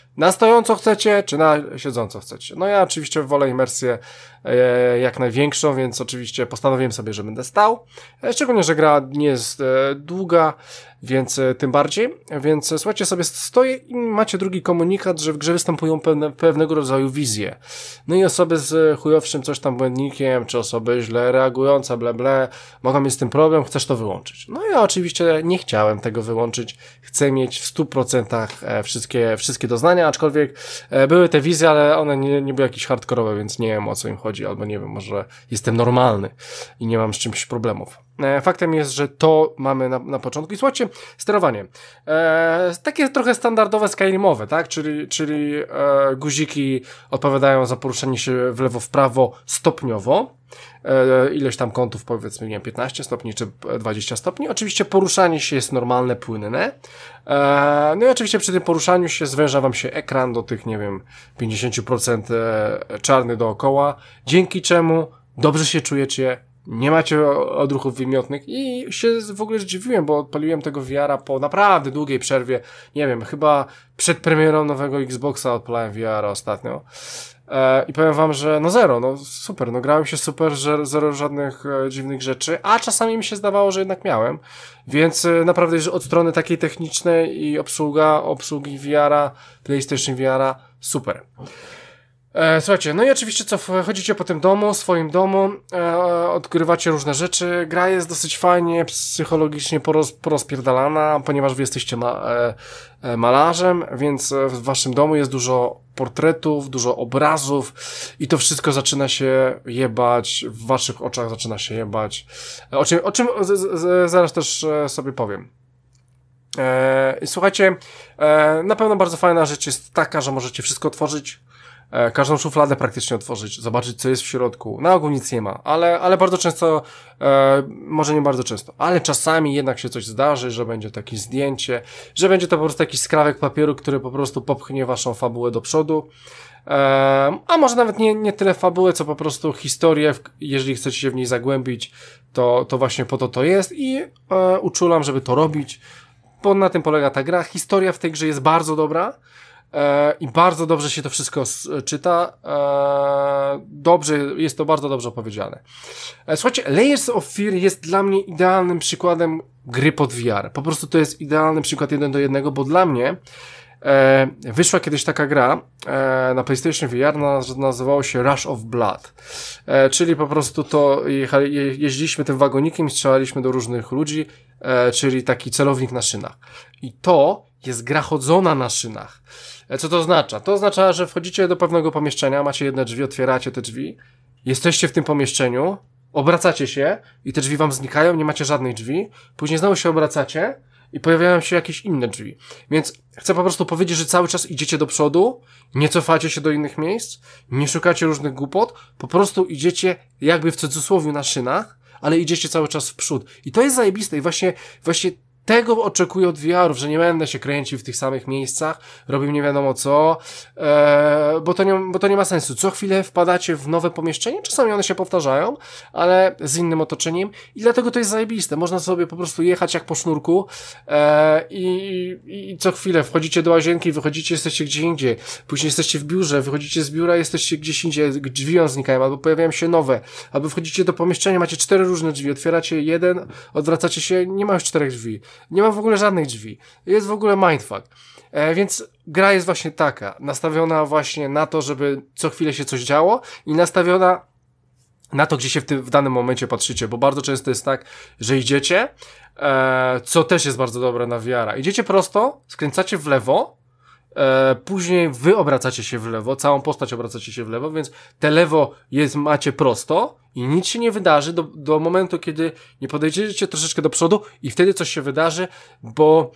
Na stojąco chcecie, czy na siedząco chcecie? No ja oczywiście wolę imersję e, jak największą, więc oczywiście postanowiłem sobie, że będę stał. E, szczególnie, że gra nie jest e, długa, więc e, tym bardziej. Więc e, słuchajcie, sobie stoję i macie drugi komunikat, że w grze występują pewne, pewnego rodzaju wizje. No i osoby z chujowszym coś tam błędnikiem, czy osoby źle reagujące, ble ble, mogą mieć z tym problem, chcesz to wyłączyć. No ja oczywiście nie chciałem tego wyłączyć. Chcę mieć w stu procentach e, wszystkie, wszystkie doznania, aczkolwiek e, były te wizje, ale one nie, nie były jakieś hardkorowe, więc nie wiem, o co im chodzi, albo nie wiem, może jestem normalny i nie mam z czymś problemów. E, faktem jest, że to mamy na, na początku. I słuchajcie, sterowanie. E, takie trochę standardowe Skyrimowe, tak? Czyli, czyli e, guziki odpowiadają za poruszanie się w lewo, w prawo stopniowo. E, ileś tam kątów, powiedzmy, nie wiem, piętnaście stopni czy dwadzieścia stopni. Oczywiście poruszanie się jest normalne, płynne. E, no i oczywiście przy tym poruszaniu się zwęża wam się ekran do tych, nie wiem, pięćdziesiąt procent czarny dookoła, dzięki czemu dobrze się czujecie, nie macie odruchów wymiotnych i się w ogóle zdziwiłem, bo odpaliłem tego V R a po naprawdę długiej przerwie, nie wiem, chyba przed premierą nowego Xboxa odpalałem V R a ostatnio. E, I powiem wam, że no zero, no super, no grałem się super, że zero żadnych e, dziwnych rzeczy, a czasami mi się zdawało, że jednak miałem, więc e, naprawdę że od strony takiej technicznej i obsługa, obsługi V R a, PlayStation V R a, super. E, słuchajcie, no i oczywiście co, chodzicie po tym domu, swoim domu, e, odkrywacie różne rzeczy, gra jest dosyć fajnie, psychologicznie poroz, porozpierdalana, ponieważ wy jesteście ma, e, e, malarzem, więc w waszym domu jest dużo portretów, dużo obrazów i to wszystko zaczyna się jebać, w waszych oczach zaczyna się jebać, o czym, o czym z, z, zaraz też sobie powiem. E, słuchajcie, e, na pewno bardzo fajna rzecz jest taka, że możecie wszystko otworzyć, E, każdą szufladę praktycznie otworzyć, zobaczyć co jest w środku. Na ogół nic nie ma, ale, ale bardzo często, e, może nie bardzo często, ale czasami jednak się coś zdarzy, że będzie takie zdjęcie, że będzie to po prostu jakiś skrawek papieru, który po prostu popchnie waszą fabułę do przodu. E, a może nawet nie, nie tyle fabułę, co po prostu historię, jeżeli chcecie się w niej zagłębić, to, to właśnie po to to jest i e, uczulam, żeby to robić, bo na tym polega ta gra. Historia w tej grze jest bardzo dobra. E, i bardzo dobrze się to wszystko s- czyta, e, dobrze, jest to bardzo dobrze opowiedziane. E, słuchajcie, Layers of Fear jest dla mnie idealnym przykładem gry pod V R. Po prostu to jest idealny przykład jeden do jednego, bo dla mnie e, wyszła kiedyś taka gra e, na PlayStation V R, naz- nazywało się Rush of Blood, e, czyli po prostu to jechali, je, jeździliśmy tym wagonikiem i strzelaliśmy do różnych ludzi, e, czyli taki celownik na szynach. I to jest gra chodzona na szynach. Co to oznacza? To oznacza, że wchodzicie do pewnego pomieszczenia, macie jedne drzwi, otwieracie te drzwi, jesteście w tym pomieszczeniu, obracacie się i te drzwi wam znikają, nie macie żadnych drzwi, później znowu się obracacie i pojawiają się jakieś inne drzwi. Więc chcę po prostu powiedzieć, że cały czas idziecie do przodu, nie cofacie się do innych miejsc, nie szukacie różnych głupot, po prostu idziecie jakby w cudzysłowie na szynach, ale idziecie cały czas w przód. I to jest zajebiste i właśnie, właśnie tego oczekuję od V R ów, że nie będę się kręcił w tych samych miejscach, robił nie wiadomo co, e, bo, to nie, bo to nie ma sensu. Co chwilę wpadacie w nowe pomieszczenie, czasami one się powtarzają, ale z innym otoczeniem i dlatego to jest zajebiste. Można sobie po prostu jechać jak po sznurku e, i, i co chwilę wchodzicie do łazienki, wychodzicie, jesteście gdzie indziej, później jesteście w biurze, wychodzicie z biura, jesteście gdzieś indziej, drzwi wam znikają, albo pojawiają się nowe, albo wchodzicie do pomieszczenia, macie cztery różne drzwi, otwieracie jeden, odwracacie się, nie ma już czterech drzwi. Nie ma w ogóle żadnych drzwi. Jest w ogóle mindfuck. E, więc gra jest właśnie taka, nastawiona właśnie na to, żeby co chwilę się coś działo i nastawiona na to, gdzie się w, tym, w danym momencie patrzycie, bo bardzo często jest tak, że idziecie, e, co też jest bardzo dobre na V R a. Idziecie prosto, skręcacie w lewo, e, później wy obracacie się w lewo, całą postać obracacie się w lewo, więc te lewo jest, macie prosto i nic się nie wydarzy do, do momentu, kiedy nie podejdziecie troszeczkę do przodu i wtedy coś się wydarzy, bo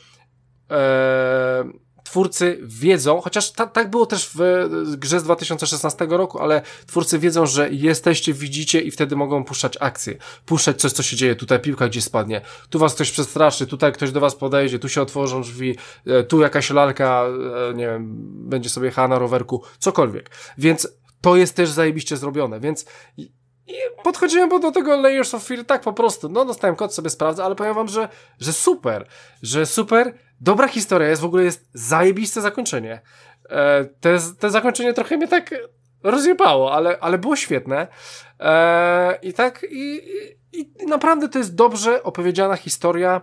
e, twórcy wiedzą, chociaż ta, tak było też w grze z dwa tysiące szesnastego roku, ale twórcy wiedzą, że jesteście, widzicie i wtedy mogą puszczać akcje, puszczać coś, co się dzieje, tutaj piłka gdzieś spadnie, tu was ktoś przestraszy, tutaj ktoś do was podejdzie, tu się otworzą drzwi, tu jakaś lalka, nie wiem, będzie sobie jechała na rowerku, cokolwiek. Więc to jest też zajebiście zrobione, więc i podchodziłem do tego Layers of Fear tak po prostu, no dostałem kod, sobie sprawdzę, ale powiem wam, że, że super, że super, dobra historia jest, w ogóle jest zajebiste zakończenie. E, te, te zakończenie trochę mnie tak rozjebało, ale, ale było świetne. E, I tak, i, i, i naprawdę to jest dobrze opowiedziana historia.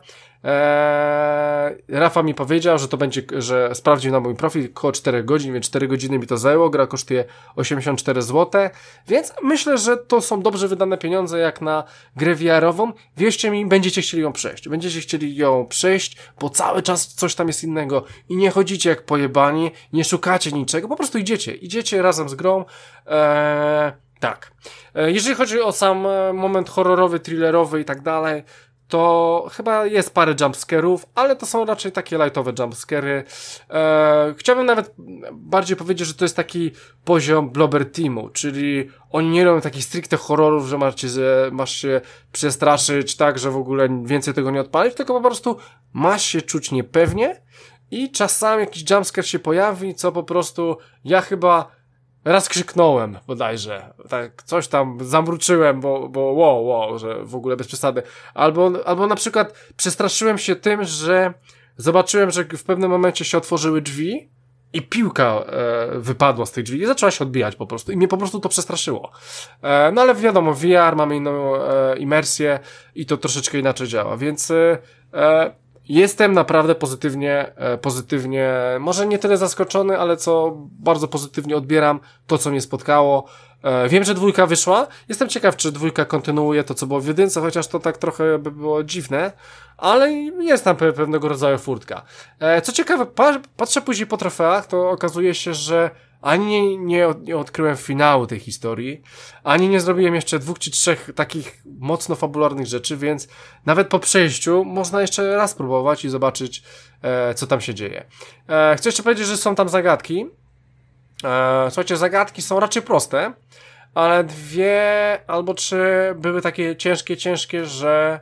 Eee, Rafa mi powiedział, że to będzie, że sprawdził na mój profil około cztery godziny, więc cztery godziny mi to zajęło, gra kosztuje osiemdziesiąt cztery złote, więc myślę, że to są dobrze wydane pieniądze jak na grę V R-ową. Wierzcie mi, będziecie chcieli ją przejść, będziecie chcieli ją przejść, bo cały czas coś tam jest innego i nie chodzicie jak pojebani, nie szukacie niczego, po prostu idziecie, idziecie razem z grą. Eee, tak. Eee, jeżeli chodzi o sam moment horrorowy, thrillerowy i tak dalej, to chyba jest parę jumpscarów, ale to są raczej takie lightowe jumpscary. Eee, chciałbym nawet bardziej powiedzieć, że to jest taki poziom Blobber Teamu, czyli oni nie robią takich stricte horrorów, że masz, cię, masz się przestraszyć tak, że w ogóle więcej tego nie odpalić, tylko po prostu masz się czuć niepewnie i czasami jakiś jumpscare się pojawi, co po prostu ja chyba raz krzyknąłem bodajże, tak coś tam zamruczyłem, bo, bo wow, wow, że w ogóle bez przesady. Albo, albo na przykład przestraszyłem się tym, że zobaczyłem, że w pewnym momencie się otworzyły drzwi i piłka e, wypadła z tych drzwi i zaczęła się odbijać po prostu i mnie po prostu to przestraszyło. E, no ale wiadomo, V R, mamy inną e, imersję i to troszeczkę inaczej działa, więc e, jestem naprawdę pozytywnie, pozytywnie, może nie tyle zaskoczony, ale co bardzo pozytywnie odbieram to, co mnie spotkało. Wiem, że dwójka wyszła. Jestem ciekaw, czy dwójka kontynuuje to, co było w jedynce, chociaż to tak trochę by było dziwne, ale jest tam pewnego rodzaju furtka. Co ciekawe, patrzę później po trofeach, to okazuje się, że ani nie, nie, nie odkryłem finału tej historii, ani nie zrobiłem jeszcze dwóch czy trzech takich mocno fabularnych rzeczy, więc nawet po przejściu można jeszcze raz próbować i zobaczyć, e, co tam się dzieje. E, chcę jeszcze powiedzieć, że są tam zagadki. E, słuchajcie, zagadki są raczej proste, ale dwie albo trzy były takie ciężkie, ciężkie, że,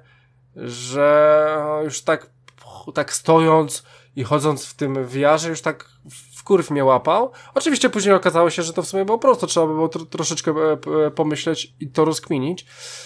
że już tak, tak stojąc i chodząc w tym V R-ze już tak wkurw mnie łapał. Oczywiście później okazało się, że to w sumie było prosto, trzeba by było tro, troszeczkę e, pomyśleć i to rozkminić.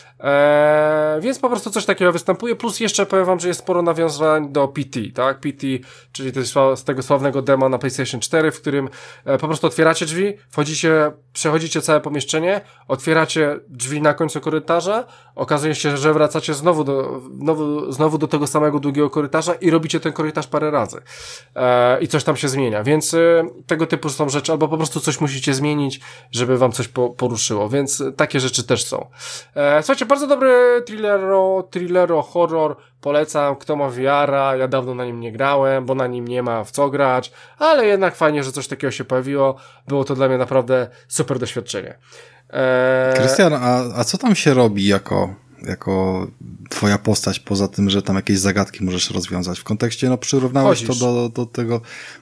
Eee, więc po prostu coś takiego występuje, plus jeszcze powiem wam, że jest sporo nawiązań do P T, tak? P T, czyli to jest z tego sławnego demo na PlayStation cztery, w którym e, po prostu otwieracie drzwi, wchodzicie, przechodzicie całe pomieszczenie, otwieracie drzwi na końcu korytarza, okazuje się, że wracacie znowu do, znowu, znowu do tego samego długiego korytarza i robicie ten korytarz parę razy. E, I coś tam się zmienia, więc e, tego typu są rzeczy, albo po prostu coś musicie zmienić, żeby wam coś po, poruszyło, więc e, takie rzeczy też są. E, słuchajcie, bardzo dobry thrillero, thrillero, horror, polecam, kto ma V R-a, ja dawno na nim nie grałem, bo na nim nie ma w co grać, ale jednak fajnie, że coś takiego się pojawiło, było to dla mnie naprawdę super doświadczenie. Krystian, a, a co tam się robi jako, jako twoja postać, poza tym, że tam jakieś zagadki możesz rozwiązać? W kontekście, no przyrównałeś Chodzisz. to do, do tego...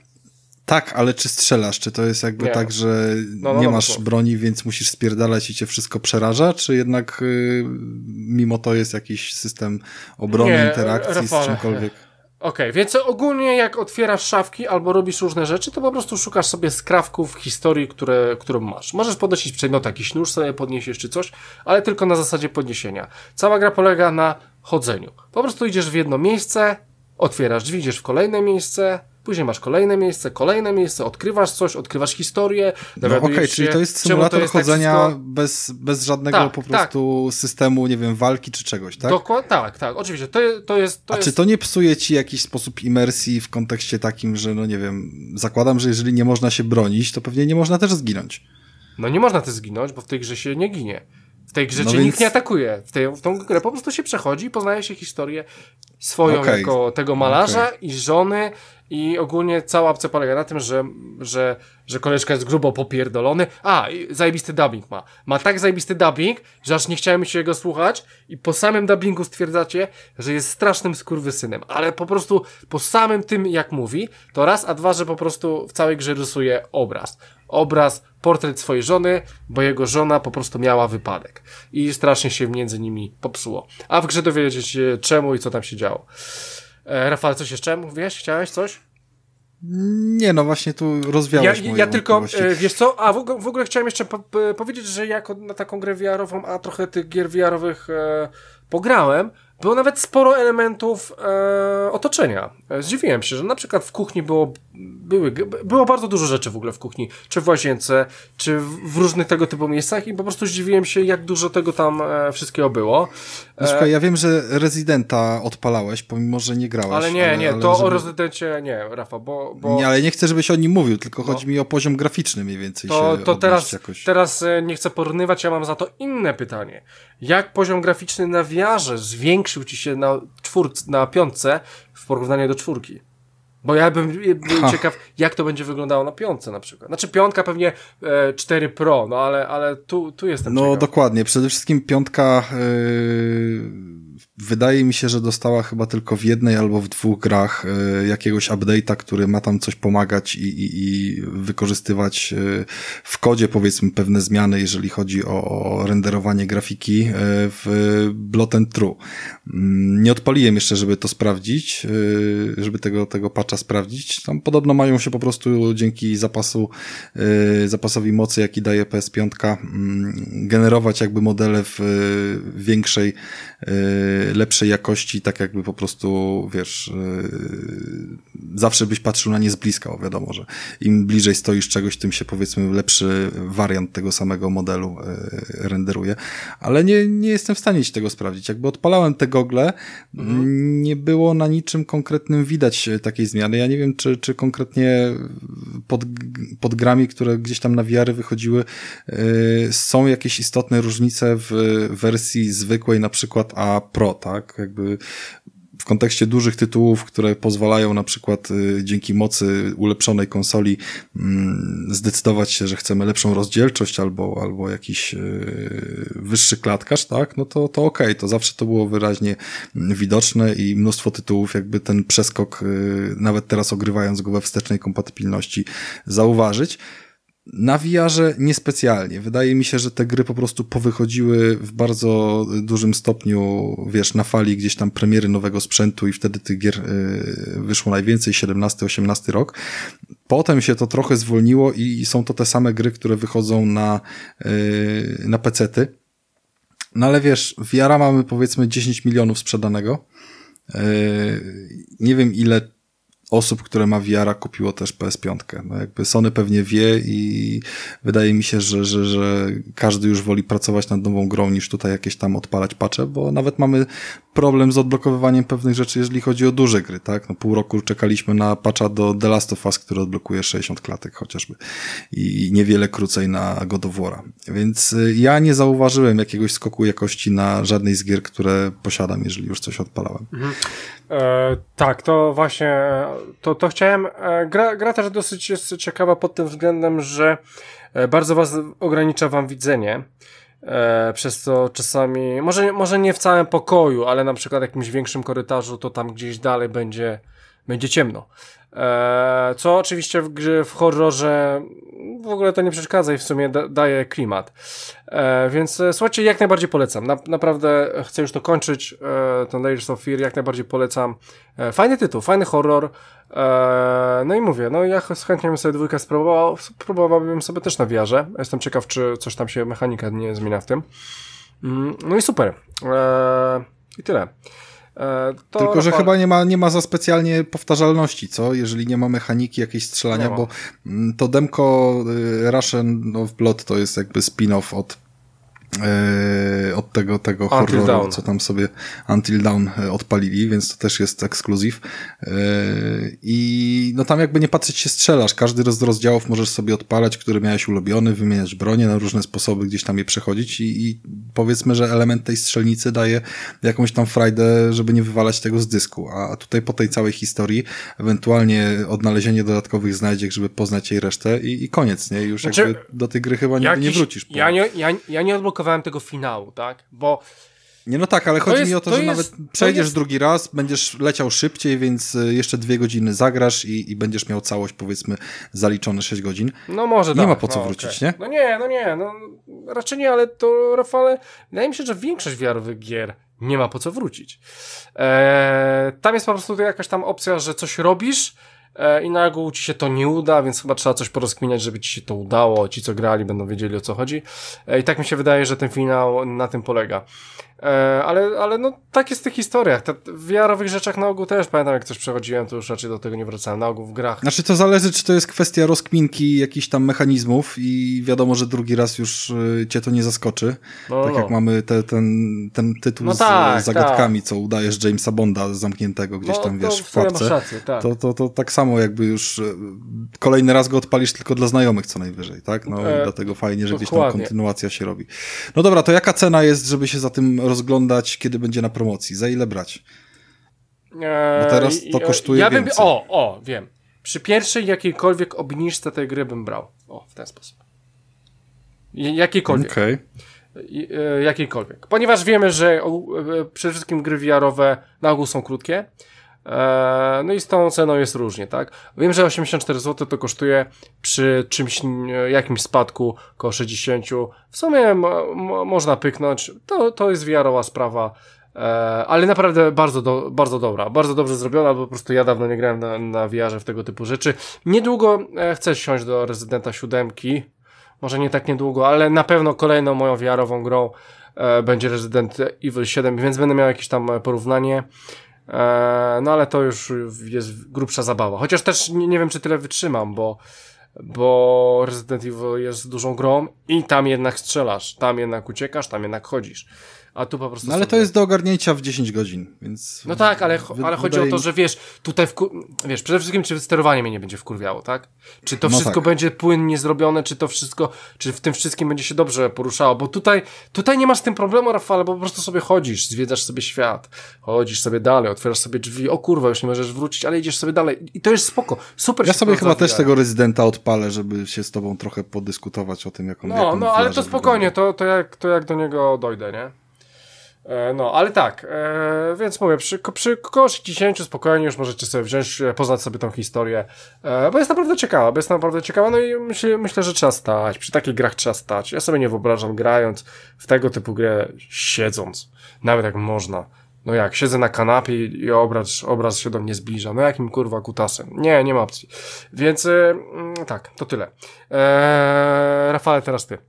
Tak, ale czy strzelasz? Czy to jest jakby nie. tak, że no, no, nie no, masz no. broni, więc musisz spierdalać i cię wszystko przeraża? Czy jednak y, mimo to jest jakiś system obrony, nie, interakcji Rafale. z czymkolwiek? Okej, okay, więc ogólnie jak otwierasz szafki albo robisz różne rzeczy, to po prostu szukasz sobie skrawków historii, które, którą masz. Możesz podnosić przedmiot, jakiś nóż sobie podniesiesz czy coś, ale tylko na zasadzie podniesienia. Cała gra polega na chodzeniu. Po prostu idziesz w jedno miejsce, otwierasz drzwi, idziesz w kolejne miejsce, później masz kolejne miejsce, kolejne miejsce, odkrywasz coś, odkrywasz historię. No okej, okay, czyli to jest symulator to jest chodzenia tak wszystko... bez, bez żadnego tak, po prostu tak. systemu, nie wiem, walki czy czegoś, tak? Dokładnie, tak, tak, oczywiście. To, to jest, to A jest... czy to nie psuje ci jakiś sposób imersji w kontekście takim, że no nie wiem, zakładam, że jeżeli nie można się bronić, to pewnie nie można też zginąć. No nie można też zginąć, bo w tej grze się nie ginie. W tej grze no cię więc... nikt nie atakuje. W, tej, w tą grę po prostu się przechodzi i poznaje się historię swoją okay. jako tego malarza okay. i żony. I ogólnie cała opcja polega na tym, że, że, że koleżka jest grubo popierdolony. A, i zajebisty dubbing ma. Ma tak zajebisty dubbing, że aż nie chciałem się jego słuchać i po samym dubbingu stwierdzacie, że jest strasznym skurwysynem. Ale po prostu po samym tym, jak mówi, to raz, a dwa, że po prostu w całej grze rysuje obraz. Obraz, portret swojej żony, bo jego żona po prostu miała wypadek. I strasznie się między nimi popsuło. A w grze dowiedzieć się czemu i co tam się działo. E, Rafał, coś jeszcze mówiłeś? Chciałeś coś? Nie, no właśnie tu rozwiałeś ja, moje ja tylko, e, wiesz co, a w ogóle, w ogóle chciałem jeszcze po, po, powiedzieć, że jako na taką grę V R-ową, a trochę tych gier V R-owych e, pograłem, było nawet sporo elementów e, otoczenia. E, zdziwiłem się, że na przykład w kuchni było, były, było bardzo dużo rzeczy w ogóle w kuchni, czy w łazience, czy w, w różnych tego typu miejscach i po prostu zdziwiłem się, jak dużo tego tam e, wszystkiego było. No, słuchaj, ja wiem, że Residenta odpalałeś, pomimo, że nie grałeś. Ale nie, ale, nie, ale to żeby... o Rezydencie nie, Rafa, bo... bo... Nie, ale nie chcę, żebyś o nim mówił, tylko no. chodzi mi o poziom graficzny mniej więcej To, się to teraz, jakoś. teraz nie chcę porównywać, ja mam za to inne pytanie. Jak poziom graficzny na V R-ze zwiększył ci się na czwórce, na piątce w porównaniu do czwórki? Bo ja bym był ha. ciekaw, jak to będzie wyglądało na piątce na przykład. Znaczy piątka pewnie e, cztery Pro, no ale, ale tu, tu jestem No ciekaw. dokładnie, przede wszystkim piątka yy, wydaje mi się, że dostała chyba tylko w jednej albo w dwóch grach yy, jakiegoś update'a, który ma tam coś pomagać i, i, i wykorzystywać yy, w kodzie powiedzmy pewne zmiany, jeżeli chodzi o, o renderowanie grafiki yy, w Blood and True. Yy, nie odpaliłem jeszcze, żeby to sprawdzić, yy, żeby tego, tego patcha sprawdzić. Tam podobno mają się po prostu dzięki zapasu, yy, zapasowi mocy, jaki daje P S pięć, yy, generować jakby modele w yy, większej, yy, lepszej jakości, tak jakby po prostu, wiesz, yy, zawsze byś patrzył na nie z bliska, bo wiadomo, że im bliżej stoisz czegoś, tym się powiedzmy lepszy wariant tego samego modelu yy, renderuje. Ale nie, nie jestem w stanie ci tego sprawdzić. Jakby odpalałem te gogle, mhm. nie było na niczym konkretnym widać takiej zmiany. Ja nie wiem, czy, czy konkretnie pod, pod grami, które gdzieś tam na V R-y wychodziły, yy, są jakieś istotne różnice w wersji zwykłej, na przykład A Pro, tak? Jakby w kontekście dużych tytułów, które pozwalają na przykład y, dzięki mocy ulepszonej konsoli y, zdecydować się, że chcemy lepszą rozdzielczość albo, albo jakiś y, wyższy klatkarz, tak? No to, to okej, okay. To zawsze to było wyraźnie widoczne i mnóstwo tytułów jakby ten przeskok, y, nawet teraz ogrywając go we wstecznej kompatybilności, zauważyć. Na V R-ze niespecjalnie. Wydaje mi się, że te gry po prostu powychodziły w bardzo dużym stopniu, wiesz, na fali gdzieś tam premiery nowego sprzętu i wtedy tych gier y, wyszło najwięcej, siedemnasty osiemnasty rok. Potem się to trochę zwolniło i są to te same gry, które wychodzą na, y, na pecety. No ale wiesz, V R-a mamy powiedzmy dziesięć milionów sprzedanego. Y, nie wiem ile osób, które ma V R-a, kupiło też P S pięć. No jakby Sony pewnie wie i wydaje mi się, że, że, że każdy już woli pracować nad nową grą niż tutaj jakieś tam odpalać patche, bo nawet mamy problem z odblokowywaniem pewnych rzeczy, jeżeli chodzi o duże gry, tak? No pół roku czekaliśmy na patcha do The Last of Us, który odblokuje sześćdziesiąt klatek chociażby i niewiele krócej na God of War'a. Więc ja nie zauważyłem jakiegoś skoku jakości na żadnej z gier, które posiadam, jeżeli już coś odpalałem. Mhm. E, tak, to właśnie to, to chciałem, e, gra, gra też dosyć jest ciekawa pod tym względem, że e, bardzo was ogranicza wam widzenie, e, przez co czasami, może, może nie w całym pokoju, ale na przykład w jakimś większym korytarzu, to tam gdzieś dalej będzie, będzie ciemno. E, co oczywiście w grze, w horrorze w ogóle to nie przeszkadza i w sumie da, daje klimat. E, więc e, słuchajcie, jak najbardziej polecam. Na, naprawdę chcę już to kończyć, e, ten Layers of Fear, jak najbardziej polecam. E, fajny tytuł, fajny horror. E, no i mówię, no ja chętnie bym sobie dwójkę spróbował, spróbowałbym sobie też na V R-ze. Jestem ciekaw, czy coś tam się mechanika nie zmienia w tym. Mm, no i super. E, I tyle. To Tylko, że Rafał... chyba nie ma, nie ma za specjalnie powtarzalności, co? Jeżeli nie ma mechaniki jakiejś strzelania, bo to demko Russian of Blood to jest jakby spin-off od Yy, od tego, tego horroru, co tam sobie Until Dawn odpalili, więc to też jest ekskluzyw. Yy, I no tam jakby nie patrzeć się strzelasz. Każdy z rozdziałów możesz sobie odpalać, który miałeś ulubiony, wymieniać bronię na różne sposoby, gdzieś tam je przechodzić i, i powiedzmy, że element tej strzelnicy daje jakąś tam frajdę, żeby nie wywalać tego z dysku. A tutaj po tej całej historii ewentualnie odnalezienie dodatkowych znajdziek, żeby poznać jej resztę i, i koniec, nie? Już znaczy, jakby do tej gry chyba nigdy nie wrócisz. Po... Ja nie, ja, ja nie odblokowałem tego finału, tak? Bo nie, no tak, ale chodzi jest, mi o to, to że jest, nawet przejdziesz jest... drugi raz, będziesz leciał szybciej, więc jeszcze dwie godziny zagrasz i, i będziesz miał całość, powiedzmy, zaliczone sześć godzin. No może nie tak. ma po co no, wrócić, okay. nie? No nie, no nie, no raczej nie, ale to, Rafale, wydaje mi się, że większość V R-owych gier nie ma po co wrócić. Eee, tam jest po prostu jakaś tam opcja, że coś robisz i na ogół ci się to nie uda, więc chyba trzeba coś porozkminiać, żeby ci się to udało, ci co grali będą wiedzieli o co chodzi i tak mi się wydaje, że ten finał na tym polega. E, ale, ale no tak jest w tych historiach. Te, w V R-owych rzeczach na ogół też pamiętam, jak coś przechodziłem, to już raczej do tego nie wracałem. Na ogół w grach. Znaczy to zależy, czy to jest kwestia rozkminki jakichś tam mechanizmów i wiadomo, że drugi raz już y, cię to nie zaskoczy. No, tak no. jak mamy te, ten, ten tytuł No z tak, zagadkami, tak. co udajesz Jamesa Bonda zamkniętego gdzieś No, tam, to wiesz, w w sumie pułapce. masz rację, tak. To, to, to tak samo jakby już y, kolejny raz go odpalisz tylko dla znajomych co najwyżej, tak? No E, i dlatego fajnie, że gdzieś tam dokładnie. kontynuacja się robi. No dobra, to jaka cena jest, żeby się za tym rozglądać, kiedy będzie na promocji? Za ile brać? Eee, Bo teraz to kosztuje ja bym, więcej. O, o, wiem. Przy pierwszej jakiejkolwiek obniżce tej gry bym brał. O, w ten sposób. J- Jakiejkolwiek. Okej. I- e, Jakiejkolwiek. Ponieważ wiemy, że o, e, przede wszystkim gry V R-owe na ogół są krótkie. E, no i z tą ceną jest różnie, tak? Wiem, że osiemdziesiąt cztery złote to kosztuje przy czymś, e, jakimś spadku około sześćdziesiąt. W sumie mo, mo, można pyknąć. To, to jest V R-owa sprawa. E, ale naprawdę bardzo, do, bardzo dobra, bardzo dobrze zrobiona, bo po prostu ja dawno nie grałem na, na V R-ze w tego typu rzeczy. Niedługo e, chcę siąść do Rezydenta siódemki, może nie tak niedługo, ale na pewno kolejną moją V R-ową grą e, będzie Resident Evil siedem, więc będę miał jakieś tam porównanie. E, no ale to już jest grubsza zabawa, chociaż też nie, nie wiem, czy tyle wytrzymam, bo bo Resident Evil jest dużą grą i tam jednak strzelasz, tam jednak uciekasz, tam jednak chodzisz. A tu po prostu. No ale sobie... to jest do ogarnięcia w dziesięć godzin, więc... No tak, ale, wy- ale chodzi wydaje o to, mi- że wiesz, tutaj wku... wiesz, przede wszystkim czy sterowanie mnie nie będzie wkurwiało, tak? Czy to No wszystko tak. będzie płynnie zrobione, czy to wszystko, czy w tym wszystkim będzie się dobrze poruszało, bo tutaj, tutaj nie masz z tym problemu, Rafale, bo po prostu sobie chodzisz, zwiedzasz sobie świat, chodzisz sobie dalej, otwierasz sobie drzwi, o kurwa, już nie możesz wrócić, ale idziesz sobie dalej i to jest spoko, super Ja się sobie to chyba też zawija. tego Rezydenta odpalę, żeby się z tobą trochę podyskutować o tym, jak on jak No, on no, w ale V R-ze to spokojnie, wygląda. to, to, jak, to jak do niego dojdę, nie? E, no, ale tak, e, więc mówię, przy, przy około sześćdziesięciu spokojnie już możecie sobie wziąć, e, poznać sobie tą historię, e, bo jest naprawdę ciekawa, bo jest naprawdę ciekawa, no i myślę, myślę, że trzeba stać, przy takich grach trzeba stać. Ja sobie nie wyobrażam grając w tego typu grę siedząc, nawet jak można. No jak, siedzę na kanapie i obraz, obraz się do mnie zbliża, no jakim kurwa kutasem. Nie, nie ma opcji. Więc e, mm, tak, to tyle. E, Rafale, teraz ty.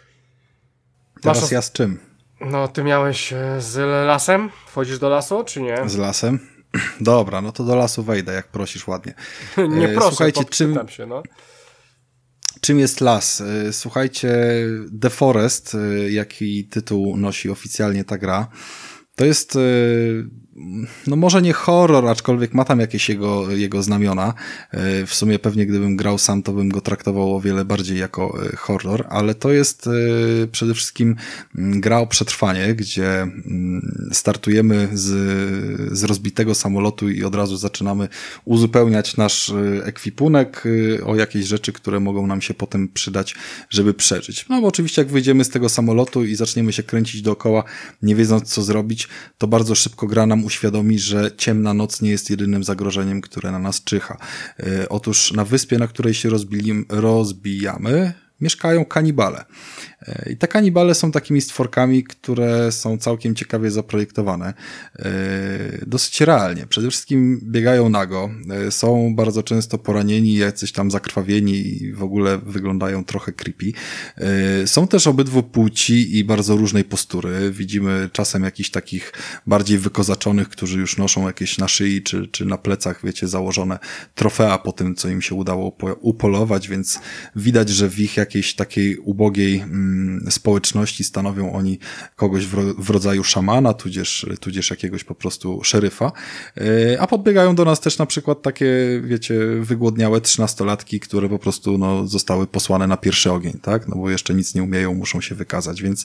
Teraz Masz- ja z czym? No, ty miałeś e, z lasem? Wchodzisz do lasu, czy nie? Z lasem? Dobra, no to do lasu wejdę, jak prosisz ładnie. Nie E, proszę, słuchajcie, czym- podpytam się, no. Czym jest las? E, Słuchajcie, The Forest, e, jaki tytuł nosi oficjalnie ta gra, to jest, e, no może nie horror, aczkolwiek ma tam jakieś jego, jego znamiona. E, W sumie pewnie gdybym grał sam, to bym go traktował o wiele bardziej jako e, horror, ale to jest e, przede wszystkim mm, gra o przetrwanie, gdzie mm, startujemy z, z rozbitego samolotu i od razu zaczynamy uzupełniać nasz e, ekwipunek e, o jakieś rzeczy, które mogą nam się potem przydać, żeby przeżyć. No bo oczywiście jak wyjdziemy z tego samolotu i zaczniemy się kręcić dookoła, nie wiedząc co zrobić, to bardzo szybko gra nam uświadomi, że ciemna noc nie jest jedynym zagrożeniem, które na nas czyha. E, Otóż na wyspie, na której się rozbili, rozbijamy, mieszkają kanibale. E, I te kanibale są takimi stworkami, które są całkiem ciekawie zaprojektowane. E, Dosyć realnie. Przede wszystkim biegają nago. E, Są bardzo często poranieni, jacyś tam zakrwawieni i w ogóle wyglądają trochę creepy. E, Są też obydwu płci i bardzo różnej postury. Widzimy czasem jakichś takich bardziej wykozaczonych, którzy już noszą jakieś na szyi czy, czy na plecach, wiecie, założone trofea po tym, co im się udało upo- upolować, więc widać, że w ich jakiejś takiej ubogiej mm, społeczności stanowią oni kogoś w, ro- w rodzaju szamana, tudzież, tudzież jakiegoś po prostu szeryfa. Yy, a podbiegają do nas też na przykład takie, wiecie, wygłodniałe trzynastolatki, które po prostu no, zostały posłane na pierwszy ogień, tak? No bo jeszcze nic nie umieją, muszą się wykazać, więc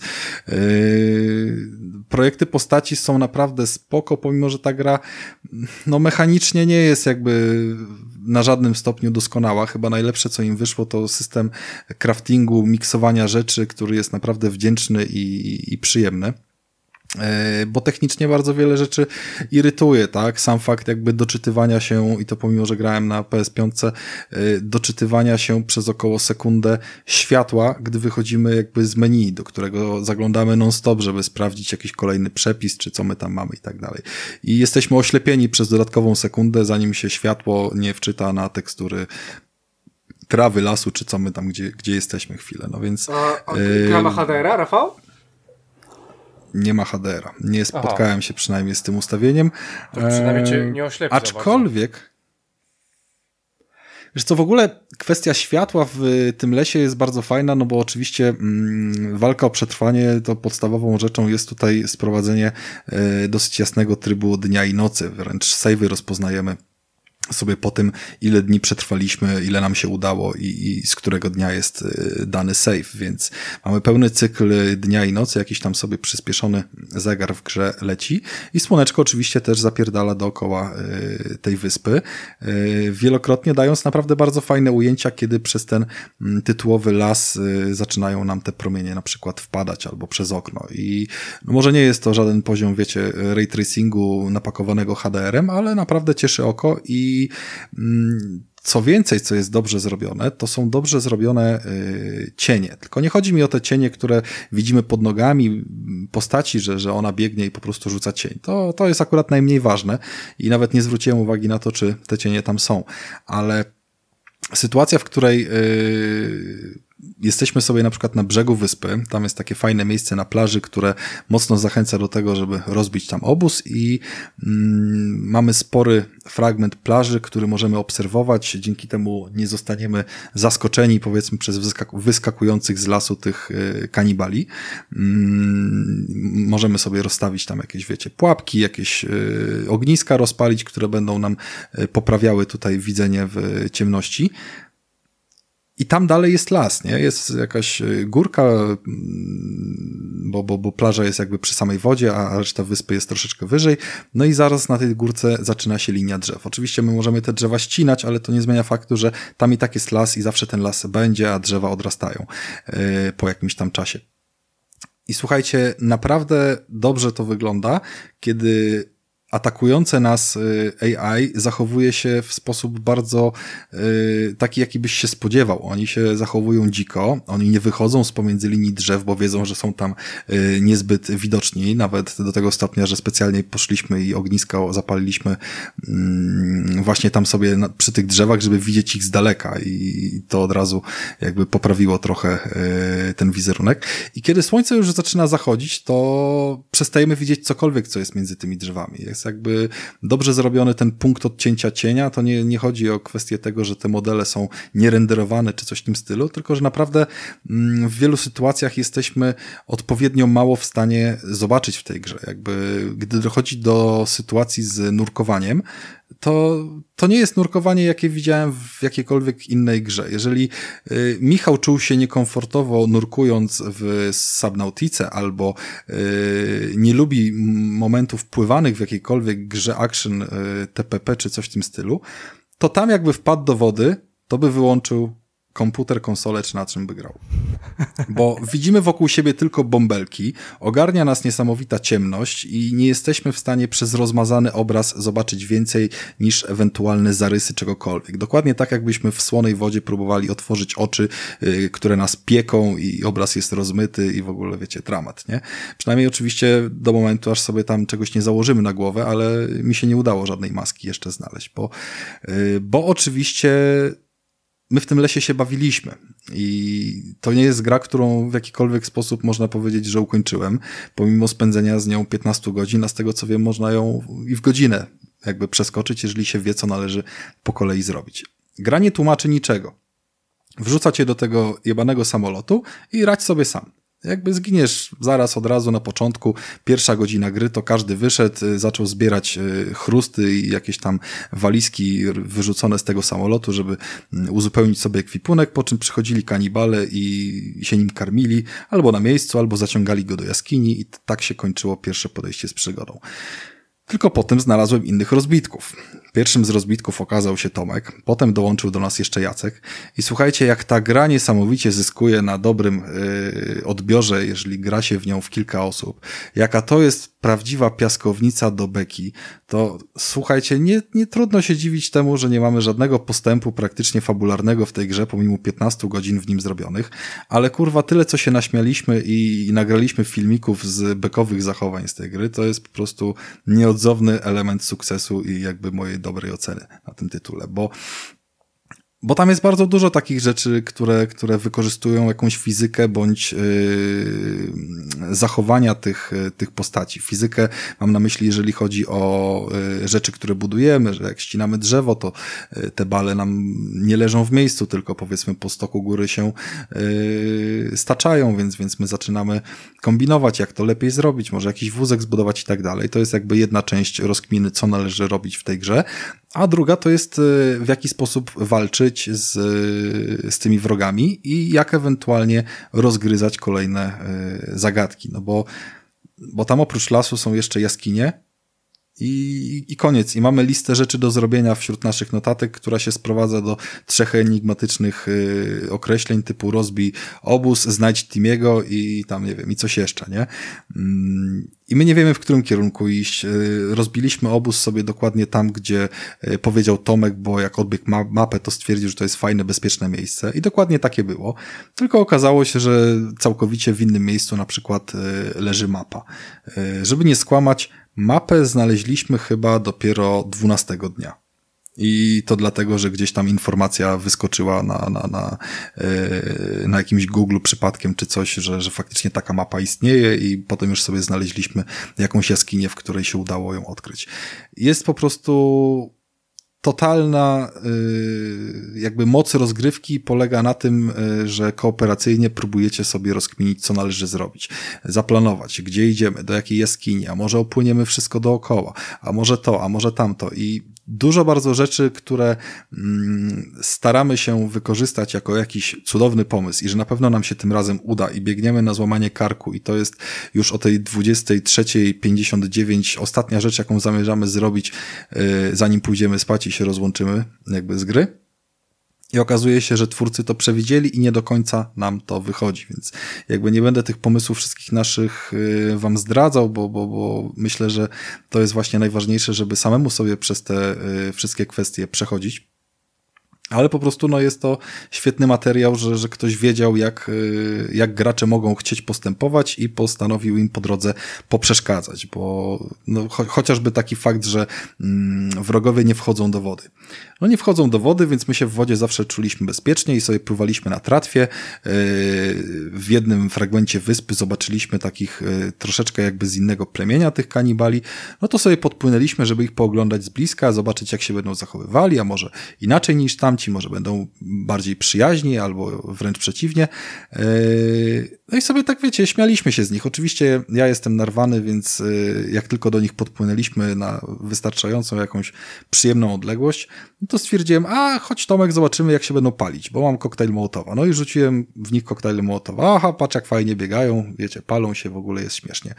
yy, projekty postaci są naprawdę spoko, pomimo że ta gra no mechanicznie nie jest jakby na żadnym stopniu doskonała. Chyba najlepsze, co im wyszło, to system craftingu, miksowania rzeczy, który jest naprawdę wdzięczny i, i przyjemny. E, Bo technicznie bardzo wiele rzeczy irytuje, tak? Sam fakt jakby doczytywania się, i to pomimo, że grałem na P S pięć, e, doczytywania się przez około sekundę światła, gdy wychodzimy jakby z menu, do którego zaglądamy non-stop, żeby sprawdzić jakiś kolejny przepis, czy co my tam mamy i tak dalej. I jesteśmy oślepieni przez dodatkową sekundę, zanim się światło nie wczyta na tekstury trawy, lasu, czy co my tam, gdzie, gdzie jesteśmy chwilę. No więc... A, a Yy, gra ma H D R-a, Rafał? nie ma H D R a. Nie spotkałem Aha. się przynajmniej z tym ustawieniem. To przynajmniej cię nie oślepi. Aczkolwiek wiesz co, w ogóle kwestia światła w tym lesie jest bardzo fajna, no bo oczywiście mm, walka o przetrwanie to podstawową rzeczą jest tutaj sprowadzenie y, dosyć jasnego trybu dnia i nocy. Wręcz save'y rozpoznajemy sobie po tym, ile dni przetrwaliśmy, ile nam się udało i, i z którego dnia jest y, dany save, więc mamy pełny cykl dnia i nocy, jakiś tam sobie przyspieszony zegar w grze leci i słoneczko oczywiście też zapierdala dookoła y, tej wyspy, y, wielokrotnie dając naprawdę bardzo fajne ujęcia, kiedy przez ten y, tytułowy las y, zaczynają nam te promienie na przykład wpadać albo przez okno i no może nie jest to żaden poziom, wiecie, ray tracingu napakowanego H D R em, ale naprawdę cieszy oko i I co więcej, co jest dobrze zrobione, to są dobrze zrobione y, cienie. Tylko nie chodzi mi o te cienie, które widzimy pod nogami postaci, że, że ona biegnie i po prostu rzuca cień. To, to jest akurat najmniej ważne i nawet nie zwróciłem uwagi na to, czy te cienie tam są. Ale sytuacja, w której y, jesteśmy sobie na przykład na brzegu wyspy, tam jest takie fajne miejsce na plaży, które mocno zachęca do tego, żeby rozbić tam obóz i mm, mamy spory fragment plaży, który możemy obserwować, dzięki temu nie zostaniemy zaskoczeni powiedzmy przez wyskaku- wyskakujących z lasu tych y, kanibali. Mm, możemy sobie rozstawić tam jakieś, wiecie, pułapki, jakieś y, ogniska rozpalić, które będą nam y, poprawiały tutaj widzenie w ciemności. I tam dalej jest las, nie? Jest jakaś górka, bo, bo, bo plaża jest jakby przy samej wodzie, a reszta wyspy jest troszeczkę wyżej. No i zaraz na tej górce zaczyna się linia drzew. Oczywiście my możemy te drzewa ścinać, ale to nie zmienia faktu, że tam i tak jest las i zawsze ten las będzie, a drzewa odrastają yy, po jakimś tam czasie. I słuchajcie, naprawdę dobrze to wygląda, kiedy atakujące nas A I zachowuje się w sposób bardzo y, taki, jaki byś się spodziewał. Oni się zachowują dziko, oni nie wychodzą z pomiędzy linii drzew, bo wiedzą, że są tam y, niezbyt widoczni, nawet do tego stopnia, że specjalnie poszliśmy i ogniska zapaliliśmy y, właśnie tam sobie na, przy tych drzewach, żeby widzieć ich z daleka i to od razu jakby poprawiło trochę y, ten wizerunek. I kiedy słońce już zaczyna zachodzić, to przestajemy widzieć cokolwiek, co jest między tymi drzewami. Jest jakby dobrze zrobiony ten punkt odcięcia cienia, to nie, nie chodzi o kwestię tego, że te modele są nierenderowane czy coś w tym stylu, tylko że naprawdę mm, w wielu sytuacjach jesteśmy odpowiednio mało w stanie zobaczyć w tej grze. Jakby gdy dochodzi do sytuacji z nurkowaniem, to, to nie jest nurkowanie, jakie widziałem w jakiejkolwiek innej grze. Jeżeli y, Michał czuł się niekomfortowo nurkując w Subnautice albo y, nie lubi momentów pływanych w jakiejkolwiek grze action, y, T P P czy coś w tym stylu, to tam jakby wpadł do wody, to by wyłączył komputer, konsolę, czy na czym by grał. Bo widzimy wokół siebie tylko bąbelki, ogarnia nas niesamowita ciemność i nie jesteśmy w stanie przez rozmazany obraz zobaczyć więcej niż ewentualne zarysy czegokolwiek. Dokładnie tak, jakbyśmy w słonej wodzie próbowali otworzyć oczy, yy, które nas pieką i obraz jest rozmyty i w ogóle, wiecie, dramat, nie? Przynajmniej oczywiście do momentu, aż sobie tam czegoś nie założymy na głowę, ale mi się nie udało żadnej maski jeszcze znaleźć, bo, yy, bo oczywiście my w tym lesie się bawiliśmy i to nie jest gra, którą w jakikolwiek sposób można powiedzieć, że ukończyłem, pomimo spędzenia z nią piętnastu godzin, a z tego co wiem, można ją i w godzinę jakby przeskoczyć, jeżeli się wie, co należy po kolei zrobić. Gra nie tłumaczy niczego. Wrzuca cię do tego jebanego samolotu i radź sobie sam. Jakby zginiesz zaraz od razu na początku, pierwsza godzina gry, to każdy wyszedł, zaczął zbierać chrusty i jakieś tam walizki wyrzucone z tego samolotu, żeby uzupełnić sobie ekwipunek, po czym przychodzili kanibale i się nim karmili, albo na miejscu, albo zaciągali go do jaskini i tak się kończyło pierwsze podejście z przygodą. Tylko potem znalazłem innych rozbitków. Pierwszym z rozbitków okazał się Tomek, potem dołączył do nas jeszcze Jacek i słuchajcie, jak ta gra niesamowicie zyskuje na dobrym yy, odbiorze, jeżeli gra się w nią w kilka osób, jaka to jest prawdziwa piaskownica do beki, to słuchajcie, nie, nie trudno się dziwić temu, że nie mamy żadnego postępu praktycznie fabularnego w tej grze, pomimo piętnastu godzin w nim zrobionych, ale kurwa tyle, co się naśmialiśmy i, i nagraliśmy filmików z bekowych zachowań z tej gry, to jest po prostu nieodzowny element sukcesu i jakby mojej dobrej oceny na tym tytule, bo Bo tam jest bardzo dużo takich rzeczy, które, które wykorzystują jakąś fizykę bądź yy, zachowania tych, tych postaci. Fizykę mam na myśli, jeżeli chodzi o yy, rzeczy, które budujemy, że jak ścinamy drzewo, to yy, te bale nam nie leżą w miejscu, tylko powiedzmy po stoku góry się yy, staczają, więc, więc my zaczynamy kombinować, jak to lepiej zrobić, może jakiś wózek zbudować i tak dalej. To jest jakby jedna część rozkminy, co należy robić w tej grze. A druga to jest w jaki sposób walczyć z, z tymi wrogami i jak ewentualnie rozgryzać kolejne zagadki. No bo, bo tam oprócz lasu są jeszcze jaskinie i, i koniec. I mamy listę rzeczy do zrobienia wśród naszych notatek, która się sprowadza do trzech enigmatycznych y, określeń typu rozbij obóz, znajdź Timiego i tam nie wiem, i coś jeszcze, nie? Mm, I my nie wiemy, w którym kierunku iść. Y, rozbiliśmy obóz sobie dokładnie tam, gdzie y, powiedział Tomek, bo jak odbiegł ma- mapę, to stwierdził, że to jest fajne, bezpieczne miejsce i dokładnie takie było. Tylko okazało się, że całkowicie w innym miejscu na przykład y, leży mapa. Y, żeby nie skłamać, mapę znaleźliśmy chyba dopiero dwunastego dnia. I to dlatego, że gdzieś tam informacja wyskoczyła na, na, na, yy, na jakimś Google przypadkiem czy coś, że, że faktycznie taka mapa istnieje i potem już sobie znaleźliśmy jakąś jaskinię, w której się udało ją odkryć. Jest po prostu totalna yy, jakby moc rozgrywki polega na tym, yy, że kooperacyjnie próbujecie sobie rozkminić, co należy zrobić. Zaplanować, gdzie idziemy, do jakiej jaskini, a może opłyniemy wszystko dookoła, a może to, a może tamto i dużo bardzo rzeczy, które mm, staramy się wykorzystać jako jakiś cudowny pomysł i że na pewno nam się tym razem uda i biegniemy na złamanie karku i to jest już o tej dwudziestej trzeciej pięćdziesiąt dziewięć ostatnia rzecz, jaką zamierzamy zrobić, yy, zanim pójdziemy spać i się rozłączymy jakby z gry. I okazuje się, że twórcy to przewidzieli i nie do końca nam to wychodzi, więc jakby nie będę tych pomysłów wszystkich naszych y, wam zdradzał, bo, bo, bo myślę, że to jest właśnie najważniejsze, żeby samemu sobie przez te y, wszystkie kwestie przechodzić. Ale po prostu no jest to świetny materiał, że, że ktoś wiedział, jak, jak gracze mogą chcieć postępować i postanowił im po drodze poprzeszkadzać, bo no, cho- chociażby taki fakt, że mm, wrogowie nie wchodzą do wody. No nie wchodzą do wody, więc my się w wodzie zawsze czuliśmy bezpiecznie i sobie pływaliśmy na tratwie. Yy, w jednym fragmencie wyspy zobaczyliśmy takich yy, troszeczkę jakby z innego plemienia tych kanibali. No to sobie podpłynęliśmy, żeby ich pooglądać z bliska, zobaczyć jak się będą zachowywali, a może inaczej niż tamci, może będą bardziej przyjaźni albo wręcz przeciwnie. Yy, no i sobie tak wiecie, śmialiśmy się z nich. Oczywiście ja jestem narwany, więc yy, jak tylko do nich podpłynęliśmy na wystarczającą jakąś przyjemną odległość, no to stwierdziłem, a chodź Tomek, zobaczymy jak się będą palić, bo mam koktajl Mołotowa. No i rzuciłem w nich koktajl Mołotowa. Aha, patrz jak fajnie biegają, wiecie, palą się, w ogóle jest śmiesznie.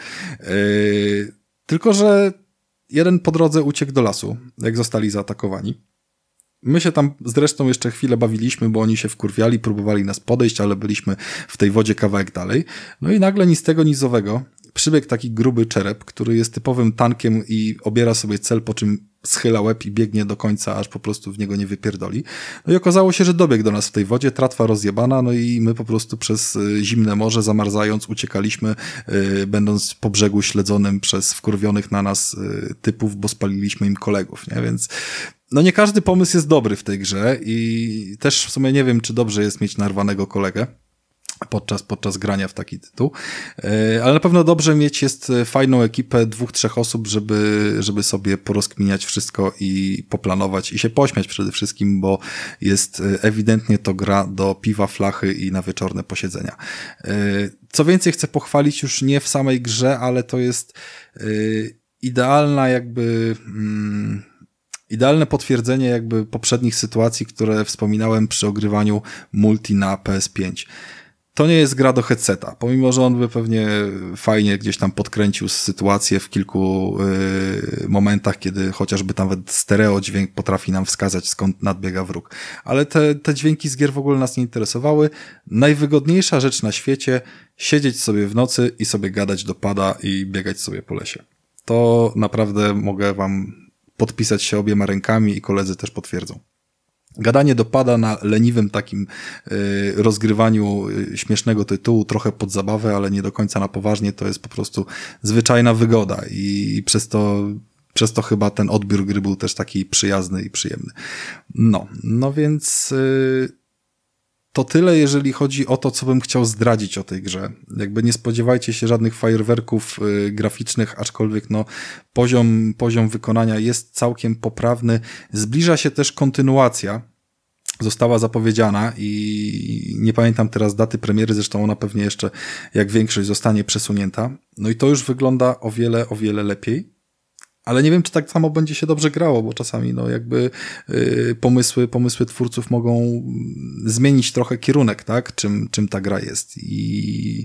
Yy, tylko, że jeden po drodze uciekł do lasu, jak zostali zaatakowani. My się tam zresztą jeszcze chwilę bawiliśmy, bo oni się wkurwiali, próbowali nas podejść, ale byliśmy w tej wodzie kawałek dalej. No i nagle ni z tego, ni z owego przybiegł taki gruby czerep, który jest typowym tankiem i obiera sobie cel, po czym schyla łeb i biegnie do końca, aż po prostu w niego nie wypierdoli. No i okazało się, że dobiegł do nas w tej wodzie, tratwa rozjebana, no i my po prostu przez zimne morze, zamarzając, uciekaliśmy, yy, będąc po brzegu śledzonym przez wkurwionych na nas yy, typów, bo spaliliśmy im kolegów, nie? Więc no nie każdy pomysł jest dobry w tej grze i też w sumie nie wiem, czy dobrze jest mieć narwanego kolegę podczas, podczas grania w taki tytuł, ale na pewno dobrze mieć jest fajną ekipę dwóch, trzech osób, żeby, żeby sobie porozkminiać wszystko i poplanować i się pośmiać przede wszystkim, bo jest ewidentnie to gra do piwa, flachy i na wieczorne posiedzenia. Co więcej, chcę pochwalić już nie w samej grze, ale to jest idealna jakby... Hmm, idealne potwierdzenie jakby poprzednich sytuacji, które wspominałem przy ogrywaniu multi na P S pięć. To nie jest gra do headseta, pomimo że on by pewnie fajnie gdzieś tam podkręcił sytuację w kilku yy, momentach, kiedy chociażby nawet stereo dźwięk potrafi nam wskazać, skąd nadbiega wróg. Ale te, te dźwięki z gier w ogóle nas nie interesowały. Najwygodniejsza rzecz na świecie, siedzieć sobie w nocy i sobie gadać do pada i biegać sobie po lesie. To naprawdę mogę wam podpisać się obiema rękami i koledzy też potwierdzą. Gadanie dopada na leniwym takim y, rozgrywaniu y, śmiesznego tytułu, trochę pod zabawę, ale nie do końca na poważnie, to jest po prostu zwyczajna wygoda i przez to przez to chyba ten odbiór gry był też taki przyjazny i przyjemny. No, no więc yy, to tyle, jeżeli chodzi o to, co bym chciał zdradzić o tej grze. Jakby nie spodziewajcie się żadnych fajerwerków yy, graficznych, aczkolwiek no poziom, poziom wykonania jest całkiem poprawny. Zbliża się też kontynuacja. Została zapowiedziana i nie pamiętam teraz daty premiery, zresztą ona pewnie jeszcze, jak większość, zostanie przesunięta. No i to już wygląda o wiele, o wiele lepiej. Ale nie wiem, czy tak samo będzie się dobrze grało, bo czasami no jakby yy, pomysły, pomysły twórców mogą zmienić trochę kierunek, tak? Czym, czym ta gra jest i,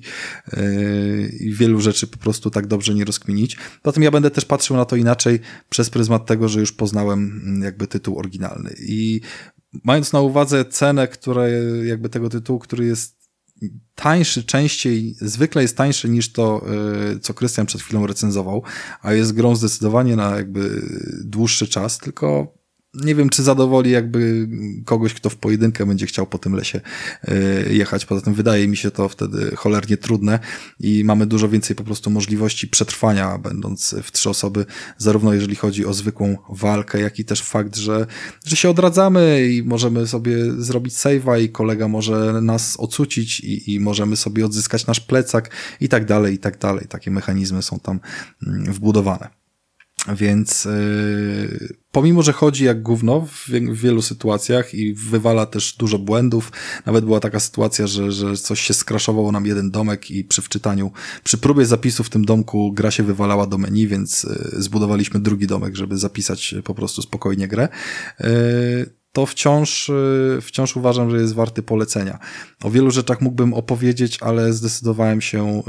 yy, i wielu rzeczy po prostu tak dobrze nie rozkminić. Zatem ja będę też patrzył na to inaczej przez pryzmat tego, że już poznałem jakby tytuł oryginalny. I mając na uwadze cenę, które jakby tego tytułu, który jest tańszy częściej, zwykle jest tańszy niż to, co Krystian przed chwilą recenzował, a jest grą zdecydowanie na jakby dłuższy czas, tylko nie wiem, czy zadowoli jakby kogoś, kto w pojedynkę będzie chciał po tym lesie jechać. Poza tym wydaje mi się to wtedy cholernie trudne i mamy dużo więcej po prostu możliwości przetrwania, będąc w trzy osoby, zarówno jeżeli chodzi o zwykłą walkę, jak i też fakt, że, że się odradzamy i możemy sobie zrobić save'a i kolega może nas ocucić i, i możemy sobie odzyskać nasz plecak i tak dalej, i tak dalej. Takie mechanizmy są tam wbudowane. Więc yy, pomimo, że chodzi jak gówno w, w wielu sytuacjach i wywala też dużo błędów, nawet była taka sytuacja, że, że coś się skraszowało nam jeden domek i przy wczytaniu, przy próbie zapisu w tym domku gra się wywalała do menu, więc yy, zbudowaliśmy drugi domek, żeby zapisać po prostu spokojnie grę. Yy, to wciąż, wciąż uważam, że jest warty polecenia. O wielu rzeczach mógłbym opowiedzieć, ale zdecydowałem się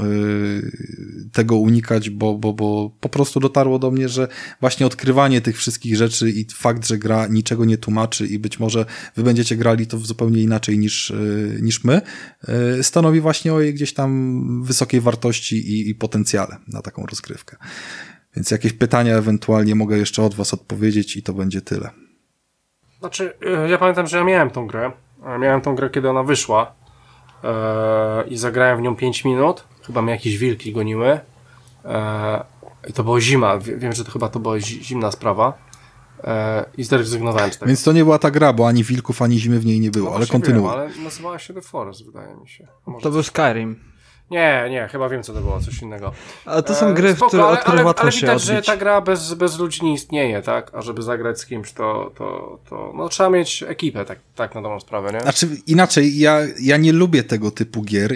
yy, tego unikać, bo, bo, bo po prostu dotarło do mnie, że właśnie odkrywanie tych wszystkich rzeczy i fakt, że gra niczego nie tłumaczy i być może wy będziecie grali to zupełnie inaczej niż, yy, niż my, yy, stanowi właśnie o jej gdzieś tam wysokiej wartości i, i potencjale na taką rozgrywkę. Więc jakieś pytania ewentualnie mogę jeszcze od was odpowiedzieć i to będzie tyle. Znaczy, ja pamiętam, że ja miałem tą grę. Miałem tą grę, kiedy ona wyszła yy, i zagrałem w nią pięć minut. Chyba mnie jakieś wilki goniły. Yy, I to była zima. Wiem, że to chyba to była zimna sprawa. Yy, I zrezygnowałem z tego. Więc to nie była ta gra, bo ani wilków, ani zimy w niej nie było, no ale kontynuuj. Wiem, ale nazywała się The Forest, wydaje mi się. Może to był Skyrim. Nie, nie, chyba wiem, co to było, coś innego. Ale to są gry, e, spoko, które, ale, od których ale, łatwo ale się widać, odbić. że ta gra bez, bez ludzi nie istnieje, tak? A żeby zagrać z kimś, to, to, to no, trzeba mieć ekipę, tak, tak na dobrą sprawę, nie? Znaczy, inaczej, ja, ja nie lubię tego typu gier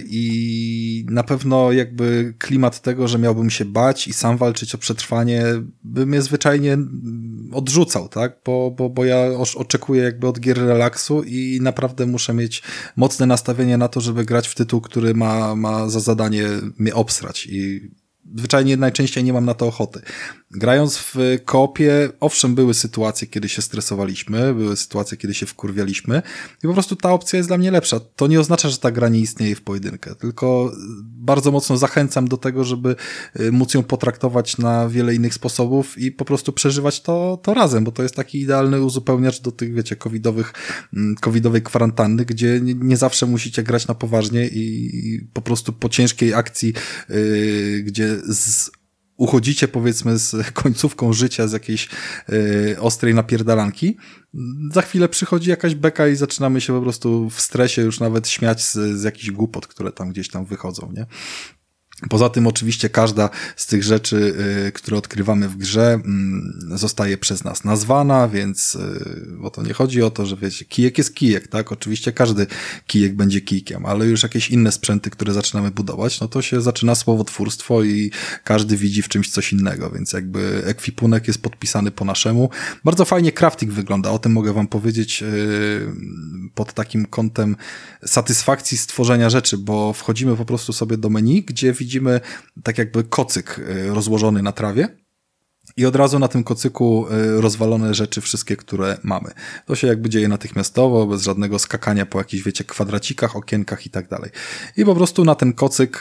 i na pewno jakby klimat tego, że miałbym się bać i sam walczyć o przetrwanie, by mnie zwyczajnie odrzucał, tak? Bo, bo, bo ja oczekuję jakby od gier relaksu i naprawdę muszę mieć mocne nastawienie na to, żeby grać w tytuł, który ma, ma za zadanie mnie obsrać i zwyczajnie najczęściej nie mam na to ochoty. Grając w koopie, owszem, były sytuacje, kiedy się stresowaliśmy, były sytuacje, kiedy się wkurwialiśmy i po prostu ta opcja jest dla mnie lepsza. To nie oznacza, że ta gra nie istnieje w pojedynkę, tylko bardzo mocno zachęcam do tego, żeby móc ją potraktować na wiele innych sposobów i po prostu przeżywać to, to razem, bo to jest taki idealny uzupełniacz do tych, wiecie, covidowych, covidowej kwarantanny, gdzie nie, nie zawsze musicie grać na poważnie i, i po prostu po ciężkiej akcji, yy, gdzie z uchodzicie, powiedzmy, z końcówką życia z jakiejś y, ostrej napierdalanki, za chwilę przychodzi jakaś beka i zaczynamy się po prostu w stresie już nawet śmiać z, z jakichś głupot, które tam gdzieś tam wychodzą, nie? Poza tym oczywiście każda z tych rzeczy, y, które odkrywamy w grze, y, zostaje przez nas nazwana, więc y, bo to nie chodzi o to, że wiecie, kijek jest kijek, tak? Oczywiście każdy kijek będzie kijkiem, ale już jakieś inne sprzęty, które zaczynamy budować, no to się zaczyna słowotwórstwo i każdy widzi w czymś coś innego, więc jakby ekwipunek jest podpisany po naszemu. Bardzo fajnie crafting wygląda, o tym mogę wam powiedzieć y, pod takim kątem satysfakcji stworzenia rzeczy, bo wchodzimy po prostu sobie do menu, gdzie widzimy tak jakby kocyk rozłożony na trawie i od razu na tym kocyku rozwalone rzeczy wszystkie, które mamy. To się jakby dzieje natychmiastowo, bez żadnego skakania po jakichś, wiecie, kwadracikach, okienkach i tak dalej. I po prostu na ten kocyk,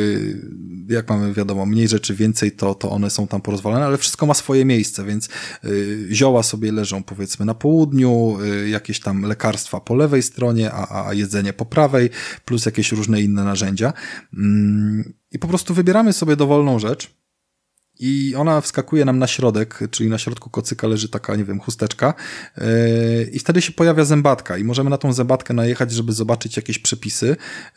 jak mamy wiadomo, mniej rzeczy, więcej, to, to one są tam porozwalane, ale wszystko ma swoje miejsce, więc zioła sobie leżą, powiedzmy, na południu, jakieś tam lekarstwa po lewej stronie, a, a jedzenie po prawej, plus jakieś różne inne narzędzia. I po prostu wybieramy sobie dowolną rzecz i ona wskakuje nam na środek, czyli na środku kocyka leży taka, nie wiem, chusteczka yy, i wtedy się pojawia zębatka i możemy na tą zębatkę najechać, żeby zobaczyć jakieś przepisy.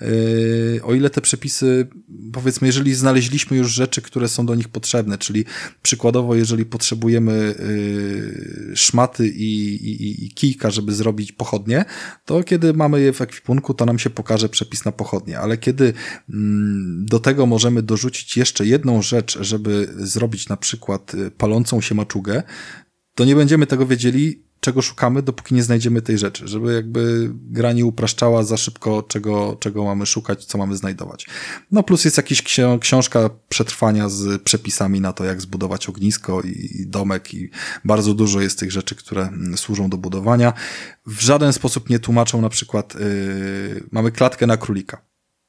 Yy, o ile te przepisy, powiedzmy, jeżeli znaleźliśmy już rzeczy, które są do nich potrzebne, czyli przykładowo, jeżeli potrzebujemy yy, szmaty i, i, i kijka, żeby zrobić pochodnie, to kiedy mamy je w ekwipunku, to nam się pokaże przepis na pochodnie, ale kiedy mm, do tego możemy dorzucić jeszcze jedną rzecz, żeby zrobić na przykład palącą się maczugę, to nie będziemy tego wiedzieli, czego szukamy, dopóki nie znajdziemy tej rzeczy, żeby jakby gra nie upraszczała za szybko, czego, czego mamy szukać, co mamy znajdować. No plus jest jakaś ksi- książka przetrwania z przepisami na to, jak zbudować ognisko i, i domek i bardzo dużo jest tych rzeczy, które służą do budowania. W żaden sposób nie tłumaczą na przykład, yy, mamy klatkę na królika.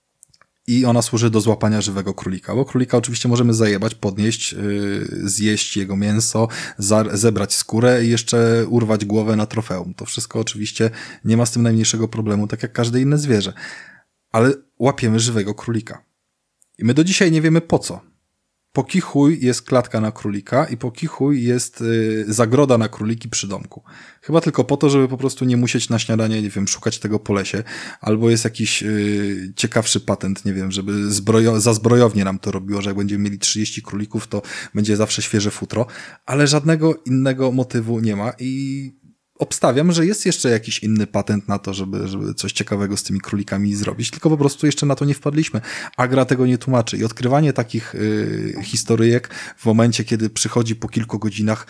I ona służy do złapania żywego królika, bo królika oczywiście możemy zajebać, podnieść, yy, zjeść jego mięso, za- zebrać skórę i jeszcze urwać głowę na trofeum. To wszystko oczywiście nie ma z tym najmniejszego problemu, tak jak każde inne zwierzę. Ale łapiemy żywego królika. I my do dzisiaj nie wiemy po co. Po kichuj jest klatka na królika i po kichuj jest yy, zagroda na króliki przy domku. Chyba tylko po to, żeby po prostu nie musieć na śniadanie, nie wiem, szukać tego po lesie. Albo jest jakiś yy, ciekawszy patent, nie wiem, żeby zbrojo- za zbrojownię nam to robiło, że jak będziemy mieli trzydzieści królików, to będzie zawsze świeże futro. Ale żadnego innego motywu nie ma i obstawiam, że jest jeszcze jakiś inny patent na to, żeby, żeby coś ciekawego z tymi królikami zrobić, tylko po prostu jeszcze na to nie wpadliśmy, a gra tego nie tłumaczy. I odkrywanie takich y, historyjek w momencie, kiedy przychodzi po kilku godzinach,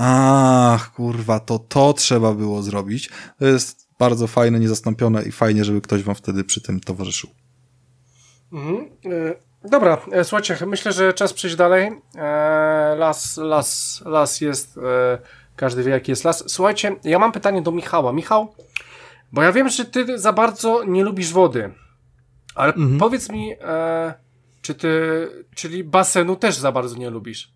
ach, kurwa, to to trzeba było zrobić, to jest bardzo fajne, niezastąpione i fajnie, żeby ktoś wam wtedy przy tym towarzyszył. Mhm. Y- Dobra, e, słuchajcie, myślę, że czas przejść dalej. E, las, las, las jest... E, Każdy wie, jaki jest las. Słuchajcie, ja mam pytanie do Michała. Michał, bo ja wiem, że ty za bardzo nie lubisz wody, ale mhm. powiedz mi, e, czy ty, czyli basenu też za bardzo nie lubisz?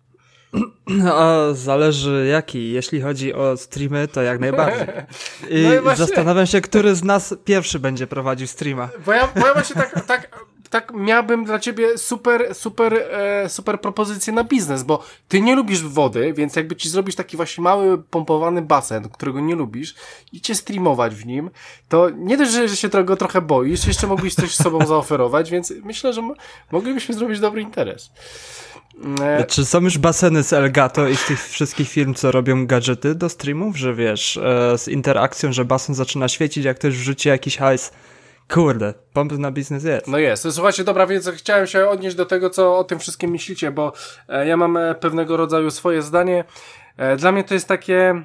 A zależy jaki. Jeśli chodzi o streamy, to jak najbardziej. I no i właśnie... zastanawiam się, który z nas pierwszy będzie prowadził streama. Bo ja, bo ja właśnie tak, tak, tak miałbym dla ciebie super, super, e, super propozycję na biznes, bo ty nie lubisz wody, więc jakby ci zrobić taki właśnie mały, pompowany basen, którego nie lubisz i cię streamować w nim, to nie dość, że się tego trochę boisz, jeszcze mógłbyś coś z sobą zaoferować, więc myślę, że m- moglibyśmy zrobić dobry interes. E... Czy są już baseny z Elgato i z tych wszystkich firm, co robią gadżety do streamów, że wiesz, e, z interakcją, że basen zaczyna świecić, jak ktoś wrzuci jakiś hajs. Kurde, pomysł na biznes jest. No jest. Słuchajcie, dobra, więc chciałem się odnieść do tego, co o tym wszystkim myślicie, bo e, ja mam e, pewnego rodzaju swoje zdanie. E, dla mnie to jest takie...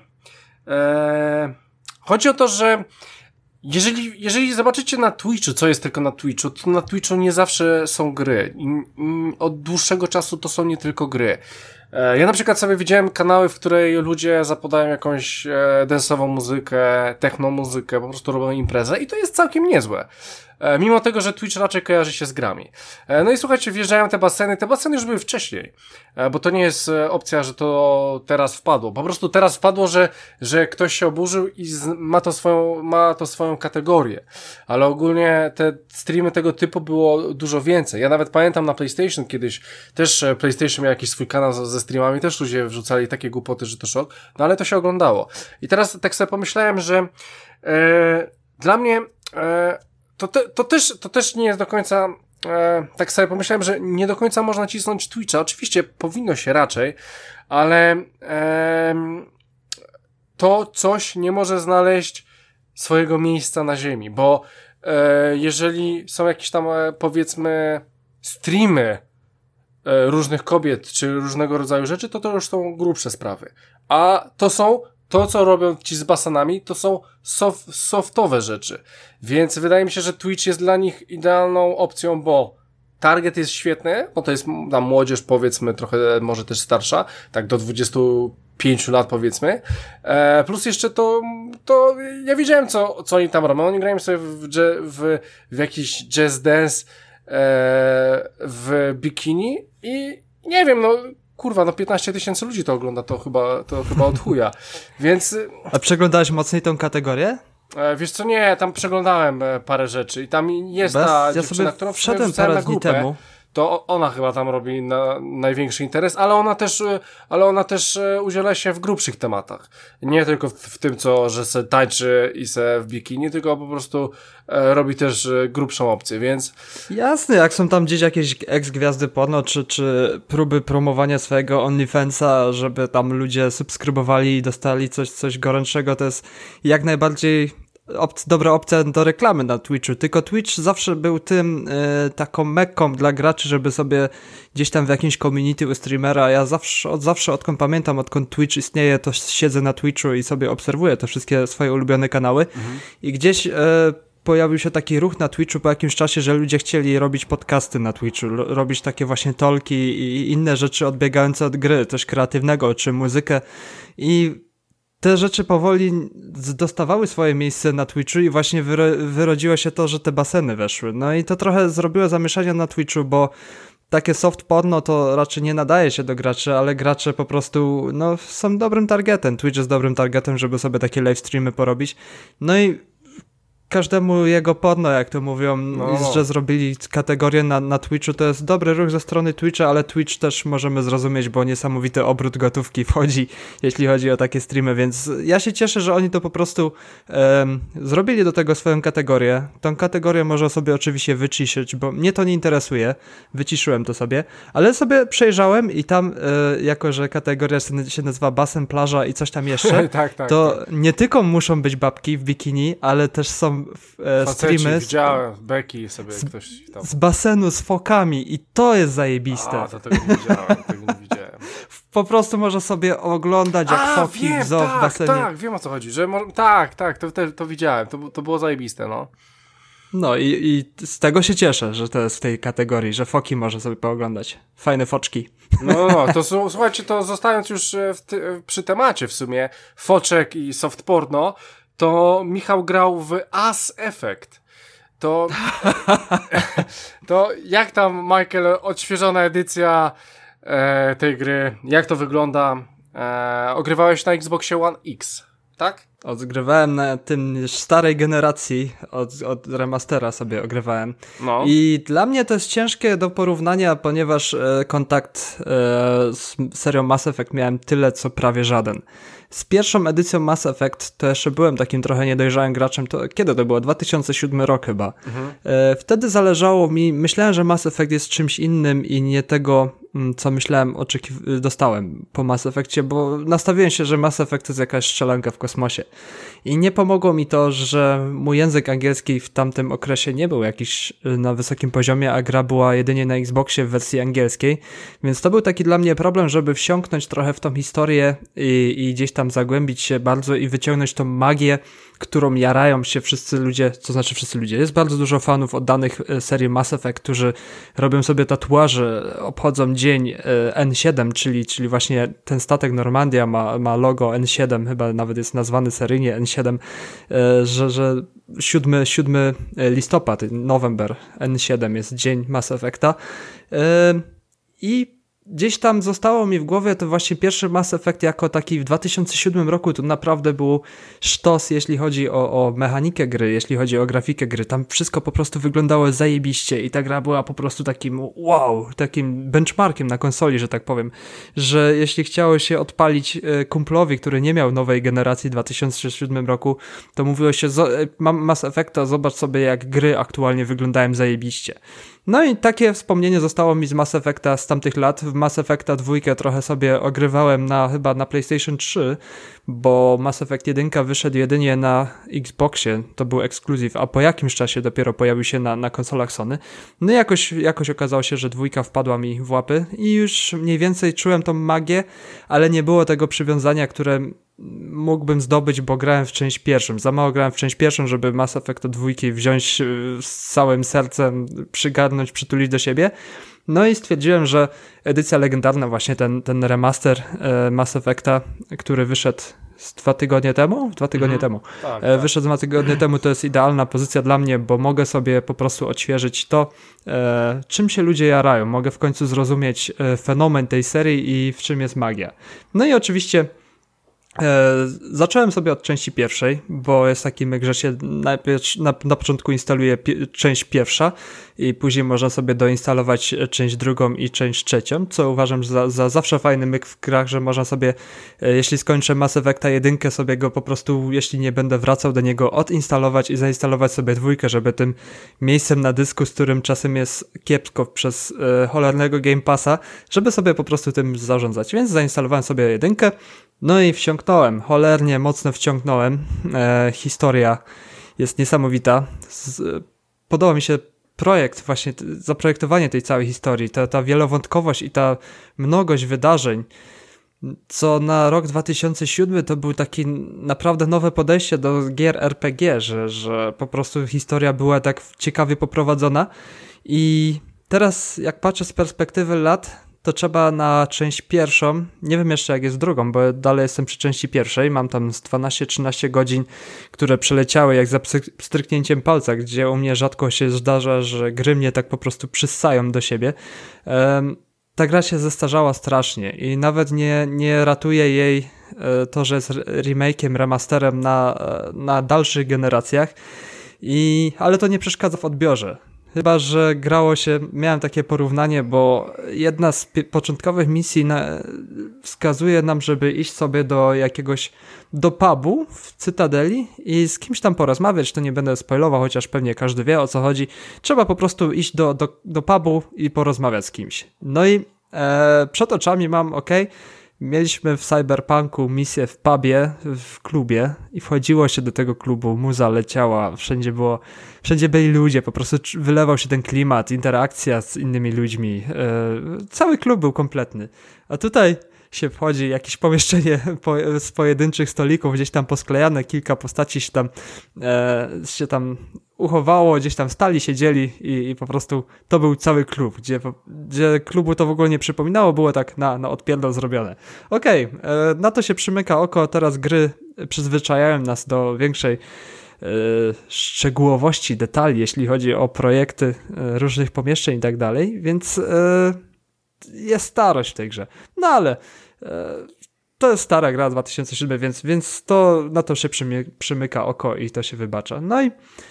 E, chodzi o to, że jeżeli, jeżeli zobaczycie na Twitchu, co jest tylko na Twitchu, to na Twitchu nie zawsze są gry. I, i od dłuższego czasu to są nie tylko gry. E, ja na przykład sobie widziałem kanały, w której ludzie zapodają jakąś e, densową muzykę, techno muzykę, po prostu robią imprezę i to jest całkiem niezłe. E, mimo tego, że Twitch raczej kojarzy się z grami. E, no i słuchajcie, wjeżdżają te baseny, te baseny już były wcześniej, e, bo to nie jest e, opcja, że to teraz wpadło. Po prostu teraz wpadło, że, że ktoś się oburzył i z, ma to swoją, ma to swoją kategorię. Ale ogólnie te streamy tego typu było dużo więcej. Ja nawet pamiętam na PlayStation kiedyś, też e, PlayStation miał jakiś swój kanał ze, ze streamami, też ludzie wrzucali takie głupoty, że to szok, no ale to się oglądało. I teraz tak sobie pomyślałem, że e, dla mnie e, To, te, to, też, to też nie jest do końca, e, tak sobie pomyślałem, że nie do końca można cisnąć Twitcha. Oczywiście powinno się raczej, ale e, to coś nie może znaleźć swojego miejsca na ziemi, bo e, jeżeli są jakieś tam, e, powiedzmy, streamy e, różnych kobiet, czy różnego rodzaju rzeczy, to to już są grubsze sprawy. A to są To, co robią ci z basenami, to są soft, softowe rzeczy. Więc wydaje mi się, że Twitch jest dla nich idealną opcją, bo target jest świetny, bo to jest na młodzież, powiedzmy, trochę może też starsza, tak do dwudziestu pięciu lat, powiedzmy. E, plus jeszcze to, to ja widziałem, co, co oni tam robią. Oni grają sobie w, w, w jakiś jazz dance e, w bikini i nie wiem, no kurwa, no piętnaście tysięcy ludzi to ogląda, to chyba, to chyba od chuja. Więc... A przeglądałeś mocniej tą kategorię? E, wiesz co, nie, tam przeglądałem e, parę rzeczy i tam jest Bez, ta ja dziewczyna, sobie którą wszedłem parę dni temu. to ona chyba tam robi na, największy interes, ale ona też, ale ona też udziela się w grubszych tematach. Nie tylko w, w tym, co, że se tańczy i se w bikini, tylko po prostu e, robi też grubszą opcję, więc... Jasne, jak są tam gdzieś jakieś ex-gwiazdy porno, czy, czy próby promowania swojego OnlyFansa, żeby tam ludzie subskrybowali i dostali coś, coś gorętszego, to jest jak najbardziej... Op- dobra opcja do reklamy na Twitchu, tylko Twitch zawsze był tym y, taką mekką dla graczy, żeby sobie gdzieś tam w jakimś community u streamera, ja zawsze, od zawsze odkąd pamiętam, odkąd Twitch istnieje, to siedzę na Twitchu i sobie obserwuję te wszystkie swoje ulubione kanały mhm. i gdzieś y, pojawił się taki ruch na Twitchu po jakimś czasie, że ludzie chcieli robić podcasty na Twitchu, l- robić takie właśnie talki i inne rzeczy odbiegające od gry, coś kreatywnego, czy muzykę i te rzeczy powoli dostawały swoje miejsce na Twitchu i właśnie wyro- wyrodziło się to, że te baseny weszły. No i to trochę zrobiło zamieszanie na Twitchu, bo takie soft porno to raczej nie nadaje się do graczy, ale gracze po prostu no, są dobrym targetem. Twitch jest dobrym targetem, żeby sobie takie live streamy porobić. No i każdemu jego porno, jak to mówią, no. że zrobili kategorię na, na Twitchu, to jest dobry ruch ze strony Twitcha, ale Twitch też możemy zrozumieć, bo niesamowity obrót gotówki wchodzi, jeśli chodzi o takie streamy, więc ja się cieszę, że oni to po prostu um, zrobili do tego swoją kategorię. Tą kategorię można sobie oczywiście wyciszyć, bo mnie to nie interesuje, wyciszyłem to sobie, ale sobie przejrzałem i tam, e, jako że kategoria się nazywa basen, plaża i coś tam jeszcze, tak, tak, to tak. nie tylko muszą być babki w bikini, ale też są E, streamy z, widziałem, Becky sobie z, ktoś tam. z basenu z fokami i to jest zajebiste. A, to tego nie widziałem, tego nie widziałem. Po prostu można sobie oglądać jak A, foki wiem, w zoo tak, w basenie. Tak, wiem o co chodzi, że mo- tak, tak, to, to, to widziałem, to, to było zajebiste, no. No i, i z tego się cieszę, że to jest w tej kategorii, że foki można sobie pooglądać. Fajne foczki. No, no, to słuchajcie, to zostając już w ty- przy temacie w sumie foczek i soft porno, to Michał grał w Ass Effect. To, to jak tam, Michael, odświeżona edycja e, tej gry, jak to wygląda? E, ogrywałeś na Xboxie One X, tak? Odgrywałem na tym starej generacji, od, od remastera sobie ogrywałem. No. I dla mnie to jest ciężkie do porównania, ponieważ e, kontakt e, z serią Mass Effect miałem tyle, co prawie żaden. Z pierwszą edycją Mass Effect to jeszcze byłem takim trochę niedojrzałym graczem. To kiedy to było? dwa tysiące siódmy rok chyba. Mhm. E, wtedy zależało mi, myślałem, że Mass Effect jest czymś innym i nie tego, co myślałem, oczekiw- dostałem po Mass Effectie, bo nastawiłem się, że Mass Effect to jest jakaś strzelanka w kosmosie. I nie pomogło mi to, że mój język angielski w tamtym okresie nie był jakiś na wysokim poziomie, a gra była jedynie na Xboxie w wersji angielskiej, więc to był taki dla mnie problem, żeby wsiąknąć trochę w tą historię i, i gdzieś tam zagłębić się bardzo i wyciągnąć tą magię, którą jarają się wszyscy ludzie, to znaczy wszyscy ludzie. Jest bardzo dużo fanów oddanych serii Mass Effect, którzy robią sobie tatuaże, obchodzą dzień N siedem, czyli, czyli właśnie ten statek Normandia ma, ma logo N siedem, chyba nawet jest nazwany seryjnie N siedem, że, że siódmy listopad, November, N siedem jest dzień Mass Effecta. I gdzieś tam zostało mi w głowie to właśnie pierwszy Mass Effect jako taki w dwa tysiące siódmym roku, to naprawdę był sztos, jeśli chodzi o, o mechanikę gry, jeśli chodzi o grafikę gry. Tam wszystko po prostu wyglądało zajebiście i ta gra była po prostu takim wow, takim benchmarkiem na konsoli, że tak powiem, że jeśli chciało się odpalić kumplowi, który nie miał nowej generacji w dwa tysiące siódmym roku, to mówiło się, mam Mass Effecta, zobacz sobie jak gry aktualnie wyglądają zajebiście. No i takie wspomnienie zostało mi z Mass Effecta z tamtych lat. W Mass Effecta dwójkę trochę sobie ogrywałem na chyba na PlayStation trzy, bo Mass Effect jeden wyszedł jedynie na Xboxie, to był ekskluzyw, a po jakimś czasie dopiero pojawił się na, na konsolach Sony. No i jakoś, jakoś okazało się, że dwójka wpadła mi w łapy i już mniej więcej czułem tą magię, ale nie było tego przywiązania, które mógłbym zdobyć, bo grałem w część pierwszą. Za mało grałem w część pierwszą, żeby Mass Effect dwójki wziąć z całym sercem, przygarnąć, przytulić do siebie. No i stwierdziłem, że edycja legendarna, właśnie ten, ten remaster e, Mass Effecta, który wyszedł z dwa tygodnie temu? Dwa tygodnie mhm. temu. Tak, e, tak. Wyszedł dwa tygodnie temu, to jest idealna pozycja dla mnie, bo mogę sobie po prostu odświeżyć to, e, czym się ludzie jarają. Mogę w końcu zrozumieć e, fenomen tej serii i w czym jest magia. No i oczywiście E, zacząłem sobie od części pierwszej, bo jest taki myk, że się najpierw na, na początku instaluje pi- część pierwsza i później można sobie doinstalować część drugą i część trzecią, co uważam za, za zawsze fajny myk w grach, że można sobie, e, jeśli skończę Mass Effecta jedynkę, sobie go po prostu, jeśli nie będę wracał do niego, odinstalować i zainstalować sobie dwójkę, żeby tym miejscem na dysku, z którym czasem jest kiepsko przez e, cholernego Game Passa, żeby sobie po prostu tym zarządzać. Więc zainstalowałem sobie jedynkę, no i wciągnąłem, cholernie mocno wciągnąłem. E, historia jest niesamowita. Z, podoba mi się projekt, właśnie t- zaprojektowanie tej całej historii, ta, ta wielowątkowość i ta mnogość wydarzeń, co na rok dwa tysiące siódmy to był taki naprawdę nowe podejście do gier R P G, że, że po prostu historia była tak ciekawie poprowadzona i teraz jak patrzę z perspektywy lat, to trzeba na część pierwszą, nie wiem jeszcze jak jest drugą, bo dalej jestem przy części pierwszej, mam tam z dwanaście trzynaście godzin, które przeleciały jak za pstryknięciem palca, gdzie u mnie rzadko się zdarza, że gry mnie tak po prostu przyssają do siebie. Um, ta gra się zestarzała strasznie i nawet nie, nie ratuje jej e, to, że jest remake'iem, remasterem na, na dalszych generacjach, i, ale to nie przeszkadza w odbiorze. Chyba że grało się, miałem takie porównanie, bo jedna z pi- początkowych misji na, wskazuje nam, żeby iść sobie do jakiegoś, do pubu w Cytadeli i z kimś tam porozmawiać, to nie będę spoilował, chociaż pewnie każdy wie o co chodzi. Trzeba po prostu iść do, do, do pubu i porozmawiać z kimś. No i e, przed oczami mam, ok, mieliśmy w Cyberpunku misję w pubie, w klubie i wchodziło się do tego klubu, muza leciała, wszędzie było, wszędzie byli ludzie, po prostu wylewał się ten klimat, interakcja z innymi ludźmi, e, cały klub był kompletny. A tutaj się wchodzi, jakieś pomieszczenie po, z pojedynczych stolików, gdzieś tam posklejane, kilka postaci się tam, e, się tam uchowało, gdzieś tam stali, siedzieli i, i po prostu to był cały klub, gdzie, gdzie klubu to w ogóle nie przypominało, było tak na, na odpierdol zrobione. Okej, okay, e, na to się przymyka oko, teraz gry przyzwyczajają nas do większej e, szczegółowości, detali, jeśli chodzi o projekty e, różnych pomieszczeń i tak dalej, więc e, jest starość w tej grze. No ale e, to jest stara gra, dwa tysiące siódmy, więc, więc to na to się przymy, przymyka oko i to się wybacza. No i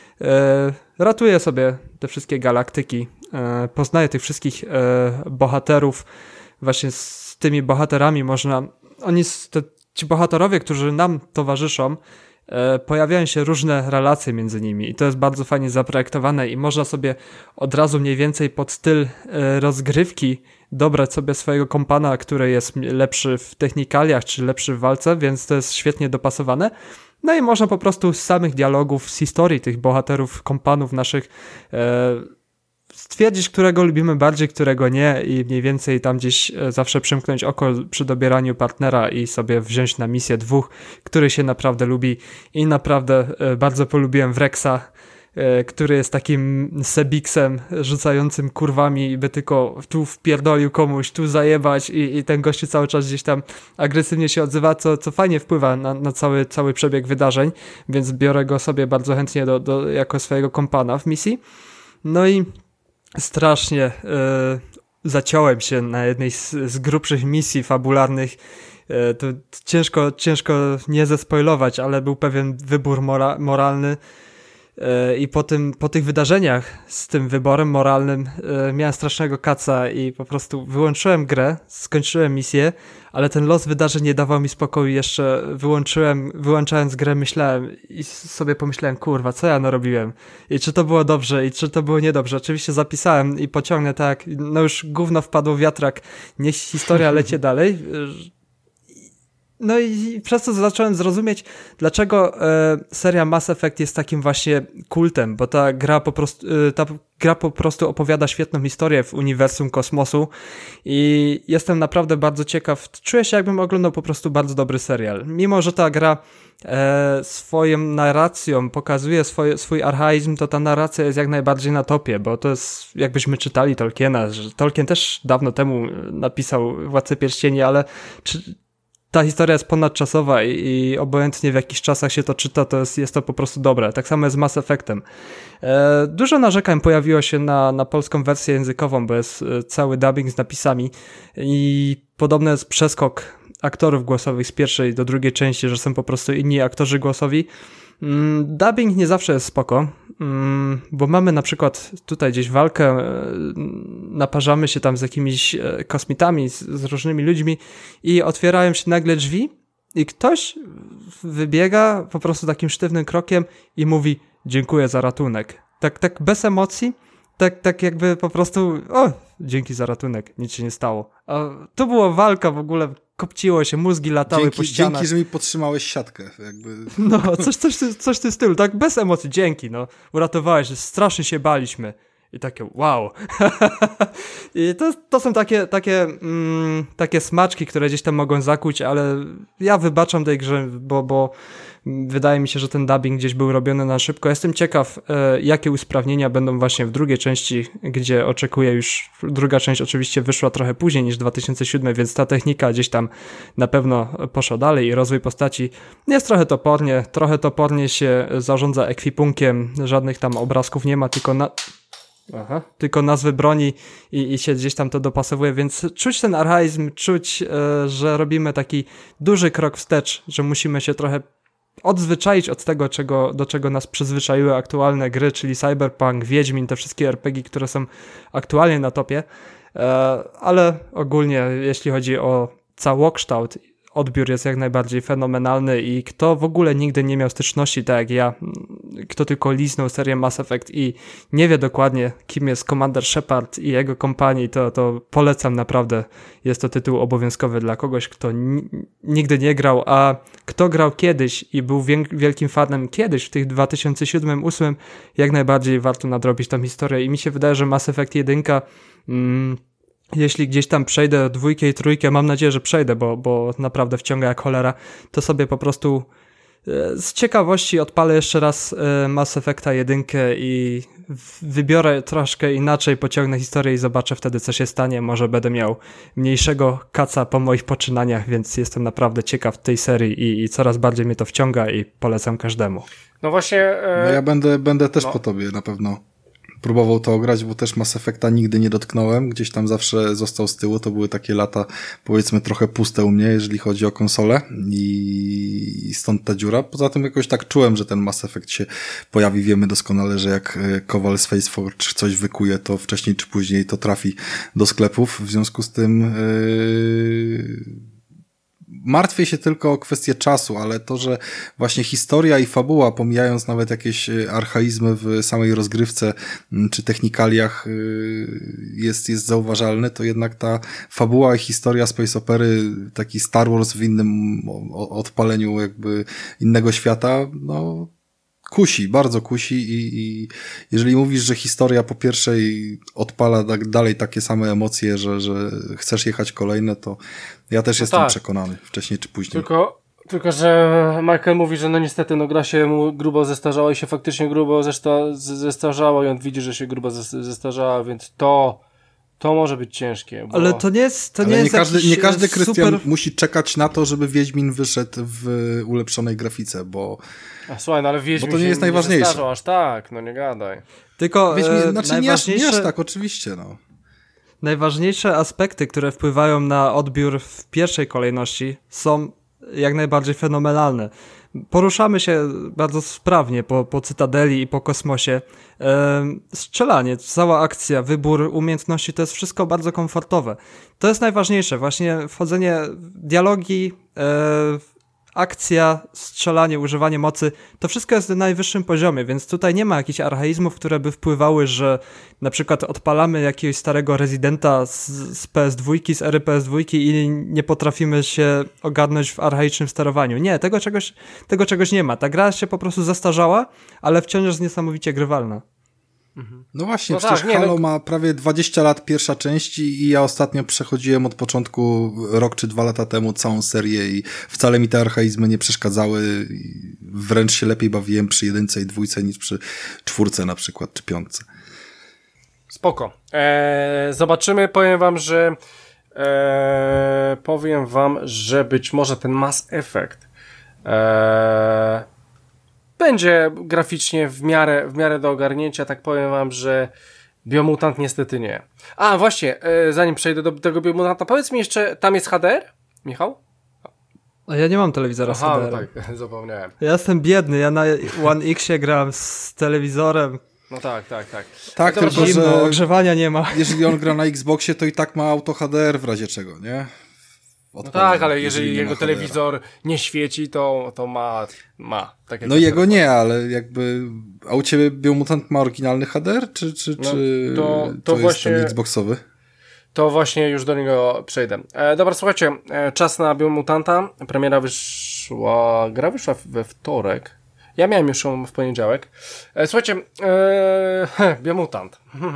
e, ratuję sobie te wszystkie galaktyki, e, poznaję tych wszystkich e, bohaterów, właśnie z tymi bohaterami można, oni, te, ci bohaterowie, którzy nam towarzyszą, e, pojawiają się różne relacje między nimi i to jest bardzo fajnie zaprojektowane i można sobie od razu mniej więcej pod styl e, rozgrywki dobrać sobie swojego kompana, który jest lepszy w technikaliach, czy lepszy w walce, więc to jest świetnie dopasowane. No i można po prostu z samych dialogów, z historii tych bohaterów, kompanów naszych e, stwierdzić, którego lubimy bardziej, którego nie i mniej więcej tam gdzieś e, zawsze przymknąć oko przy dobieraniu partnera i sobie wziąć na misję dwóch, który się naprawdę lubi i naprawdę e, bardzo polubiłem Wrexa, który jest takim sebiksem rzucającym kurwami, by tylko tu wpierdolił komuś, tu zajebać i, i ten gościu cały czas gdzieś tam agresywnie się odzywa, co, co fajnie wpływa na, na cały, cały przebieg wydarzeń, więc biorę go sobie bardzo chętnie do, do, jako swojego kompana w misji. No i strasznie yy, zaciąłem się na jednej z, z grubszych misji fabularnych. Yy, to ciężko, ciężko nie zespoilować, ale był pewien wybór mora- moralny, i po, tym, po tych wydarzeniach z tym wyborem moralnym e, miałem strasznego kaca i po prostu wyłączyłem grę, skończyłem misję, ale ten los wydarzeń nie dawał mi spokoju, jeszcze wyłączyłem, wyłączając grę myślałem i sobie pomyślałem, kurwa, co ja narobiłem i czy to było dobrze i czy to było niedobrze. Oczywiście zapisałem i pociągnę tak, no już gówno wpadło w wiatrak, niech historia lecie dalej. No i przez to zacząłem zrozumieć, dlaczego e, seria Mass Effect jest takim właśnie kultem, bo ta gra po prostu, e, ta gra po prostu opowiada świetną historię w uniwersum kosmosu i jestem naprawdę bardzo ciekaw. Czuję się, jakbym oglądał po prostu bardzo dobry serial. Mimo że ta gra e, swoją narracją pokazuje swoje, swój archaizm, to ta narracja jest jak najbardziej na topie, bo to jest, jakbyśmy czytali Tolkiena, że Tolkien też dawno temu napisał Władcę Pierścieni, ale czy ta historia jest ponadczasowa i, i obojętnie w jakich czasach się to czyta, to jest, jest to po prostu dobre. Tak samo jest z Mass Effectem. E, dużo narzekań pojawiło się na, na polską wersję językową, bo jest e, cały dubbing z napisami i podobny jest przeskok aktorów głosowych z pierwszej do drugiej części, że są po prostu inni aktorzy głosowi. Mm, dubbing nie zawsze jest spoko, mm, bo mamy na przykład tutaj gdzieś walkę, e, naparzamy się tam z jakimiś e, kosmitami, z, z różnymi ludźmi i otwierają się nagle drzwi i ktoś wybiega po prostu takim sztywnym krokiem i mówi dziękuję za ratunek. Tak, tak bez emocji, tak, tak jakby po prostu o, dzięki za ratunek, nic się nie stało. A to była walka w ogóle, kopciło się, mózgi latały dzięki, po ścianach. Dzięki, że mi podtrzymałeś siatkę. Jakby. No, coś, coś, coś w tym stylu, tak bez emocji, dzięki, no, uratowałeś, strasznie się baliśmy. I takie wow. I to, to są takie, takie, mm, takie smaczki, które gdzieś tam mogą zakuć, ale ja wybaczam tej grze, bo, bo wydaje mi się, że ten dubbing gdzieś był robiony na szybko. Jestem ciekaw, e, jakie usprawnienia będą właśnie w drugiej części, gdzie oczekuję już, druga część oczywiście wyszła trochę później niż dwa tysiące siódmy, więc ta technika gdzieś tam na pewno poszła dalej i rozwój postaci jest trochę topornie, trochę topornie się zarządza ekwipunkiem, żadnych tam obrazków nie ma, tylko na... Aha. tylko nazwy broni i, i się gdzieś tam to dopasowuje, więc czuć ten archaizm, czuć, e, że robimy taki duży krok wstecz, że musimy się trochę odzwyczaić od tego, czego, do czego nas przyzwyczaiły aktualne gry, czyli Cyberpunk, Wiedźmin, te wszystkie er pe gie, które są aktualnie na topie, e, ale ogólnie jeśli chodzi o całokształt, odbiór jest jak najbardziej fenomenalny i kto w ogóle nigdy nie miał styczności, tak jak ja, kto tylko liznął serię Mass Effect i nie wie dokładnie, kim jest Commander Shepard i jego kompanii, to, to polecam naprawdę. Jest to tytuł obowiązkowy dla kogoś, kto nigdy nie grał, a kto grał kiedyś i był wielkim fanem kiedyś, w tych dwa tysiące siódmym, dwa tysiące ósmym, jak najbardziej warto nadrobić tą historię i mi się wydaje, że Mass Effect jeden mm, jeśli gdzieś tam przejdę dwójkę i trójkę, mam nadzieję, że przejdę, bo, bo naprawdę wciąga jak cholera, to sobie po prostu z ciekawości odpalę jeszcze raz Mass Effecta jedynkę i wybiorę troszkę inaczej, pociągnę historię i zobaczę wtedy, co się stanie. Może będę miał mniejszego kaca po moich poczynaniach, więc jestem naprawdę ciekaw tej serii i, i coraz bardziej mnie to wciąga i polecam każdemu. No właśnie... E... No ja będę, będę też no. po tobie na pewno próbował to ograć, bo też Mass Effecta nigdy nie dotknąłem, gdzieś tam zawsze został z tyłu, to były takie lata powiedzmy trochę puste u mnie, jeżeli chodzi o konsolę i stąd ta dziura. Poza tym jakoś tak czułem, że ten Mass Effect się pojawi, wiemy doskonale, że jak Kowal z Faceforge coś wykuje, to wcześniej czy później to trafi do sklepów, w związku z tym yy... martwię się tylko o kwestię czasu, ale to, że właśnie historia i fabuła, pomijając nawet jakieś archaizmy w samej rozgrywce czy technikaliach jest, jest zauważalny, to jednak ta fabuła i historia space opery, taki Star Wars w innym odpaleniu jakby innego świata, no kusi, bardzo kusi i, i jeżeli mówisz, że historia po pierwszej odpala tak dalej takie same emocje, że, że chcesz jechać kolejne, to ja też no jestem tak. przekonany, wcześniej czy później. Tylko, tylko, że Michael mówi, że no niestety no gra się mu grubo zestarzała i się faktycznie grubo zesta- zestarzała i on widzi, że się grubo zestarzała, więc to to może być ciężkie. Bo... Ale to nie jest to nie, nie jest każdy, nie każdy Krystian super... musi czekać na to, żeby Wiedźmin wyszedł w ulepszonej grafice, bo A słuchaj, no ale Wiedźmin bo to nie jest nie najważniejsze. zestarzał aż tak, no nie gadaj. Tylko Wiedźmin, e, znaczy najważniejsze... nie aż, nie aż tak, oczywiście, no. Najważniejsze aspekty, które wpływają na odbiór w pierwszej kolejności są jak najbardziej fenomenalne. Poruszamy się bardzo sprawnie po, po Cytadeli i po kosmosie. E, strzelanie, cała akcja, wybór umiejętności, to jest wszystko bardzo komfortowe. To jest najważniejsze, właśnie wchodzenie, dialogi, e, akcja, strzelanie, używanie mocy, to wszystko jest na najwyższym poziomie, więc tutaj nie ma jakichś archaizmów, które by wpływały, że na przykład odpalamy jakiegoś starego rezydenta z, z P S dwa, z ery P S dwa i nie potrafimy się ogarnąć w archaicznym sterowaniu. Nie, tego czegoś, tego czegoś nie ma. Ta gra się po prostu zastarzała, ale wciąż jest niesamowicie grywalna. No właśnie, no przecież tak, nie, Halo no... ma prawie dwadzieścia lat pierwsza część i ja ostatnio przechodziłem od początku rok czy dwa lata temu całą serię i wcale mi te archaizmy nie przeszkadzały. Wręcz się lepiej bawiłem przy jedynce i dwójce niż przy czwórce na przykład, czy piątce. Spoko. Eee, zobaczymy, powiem wam, że eee, powiem wam, że być może ten Mass Effect eee, będzie graficznie w miarę, w miarę do ogarnięcia, tak powiem wam, że Biomutant niestety nie. A właśnie, e, zanim przejdę do tego Biomutanta, powiedz mi jeszcze, tam jest H D R, Michał? A ja nie mam telewizora z Aha, H D no R-em. tak, zapomniałem. Ja jestem biedny, ja na One X-ie gram z telewizorem. No tak, tak, tak. Tak, Ale to tylko Zimno, że ogrzewania nie ma. jeżeli on gra na Xboxie, to i tak ma auto H D R w razie czego, nie? No tak, ale jeżeli, jeżeli nie jego ma H D R-a. telewizor nie świeci, to, to ma, ma. Tak jak No jest jego telefon. nie, ale jakby... A u ciebie Biomutant ma oryginalny H D R, czy, czy, No, czy to- to, to jest właśnie- ten Xboxowy? To właśnie już do niego przejdę. E, dobra, słuchajcie, e, czas na Biomutanta. Premiera wyszła, gra wyszła we wtorek. Ja miałem już ją w poniedziałek. E, słuchajcie, e, he, Biomutant.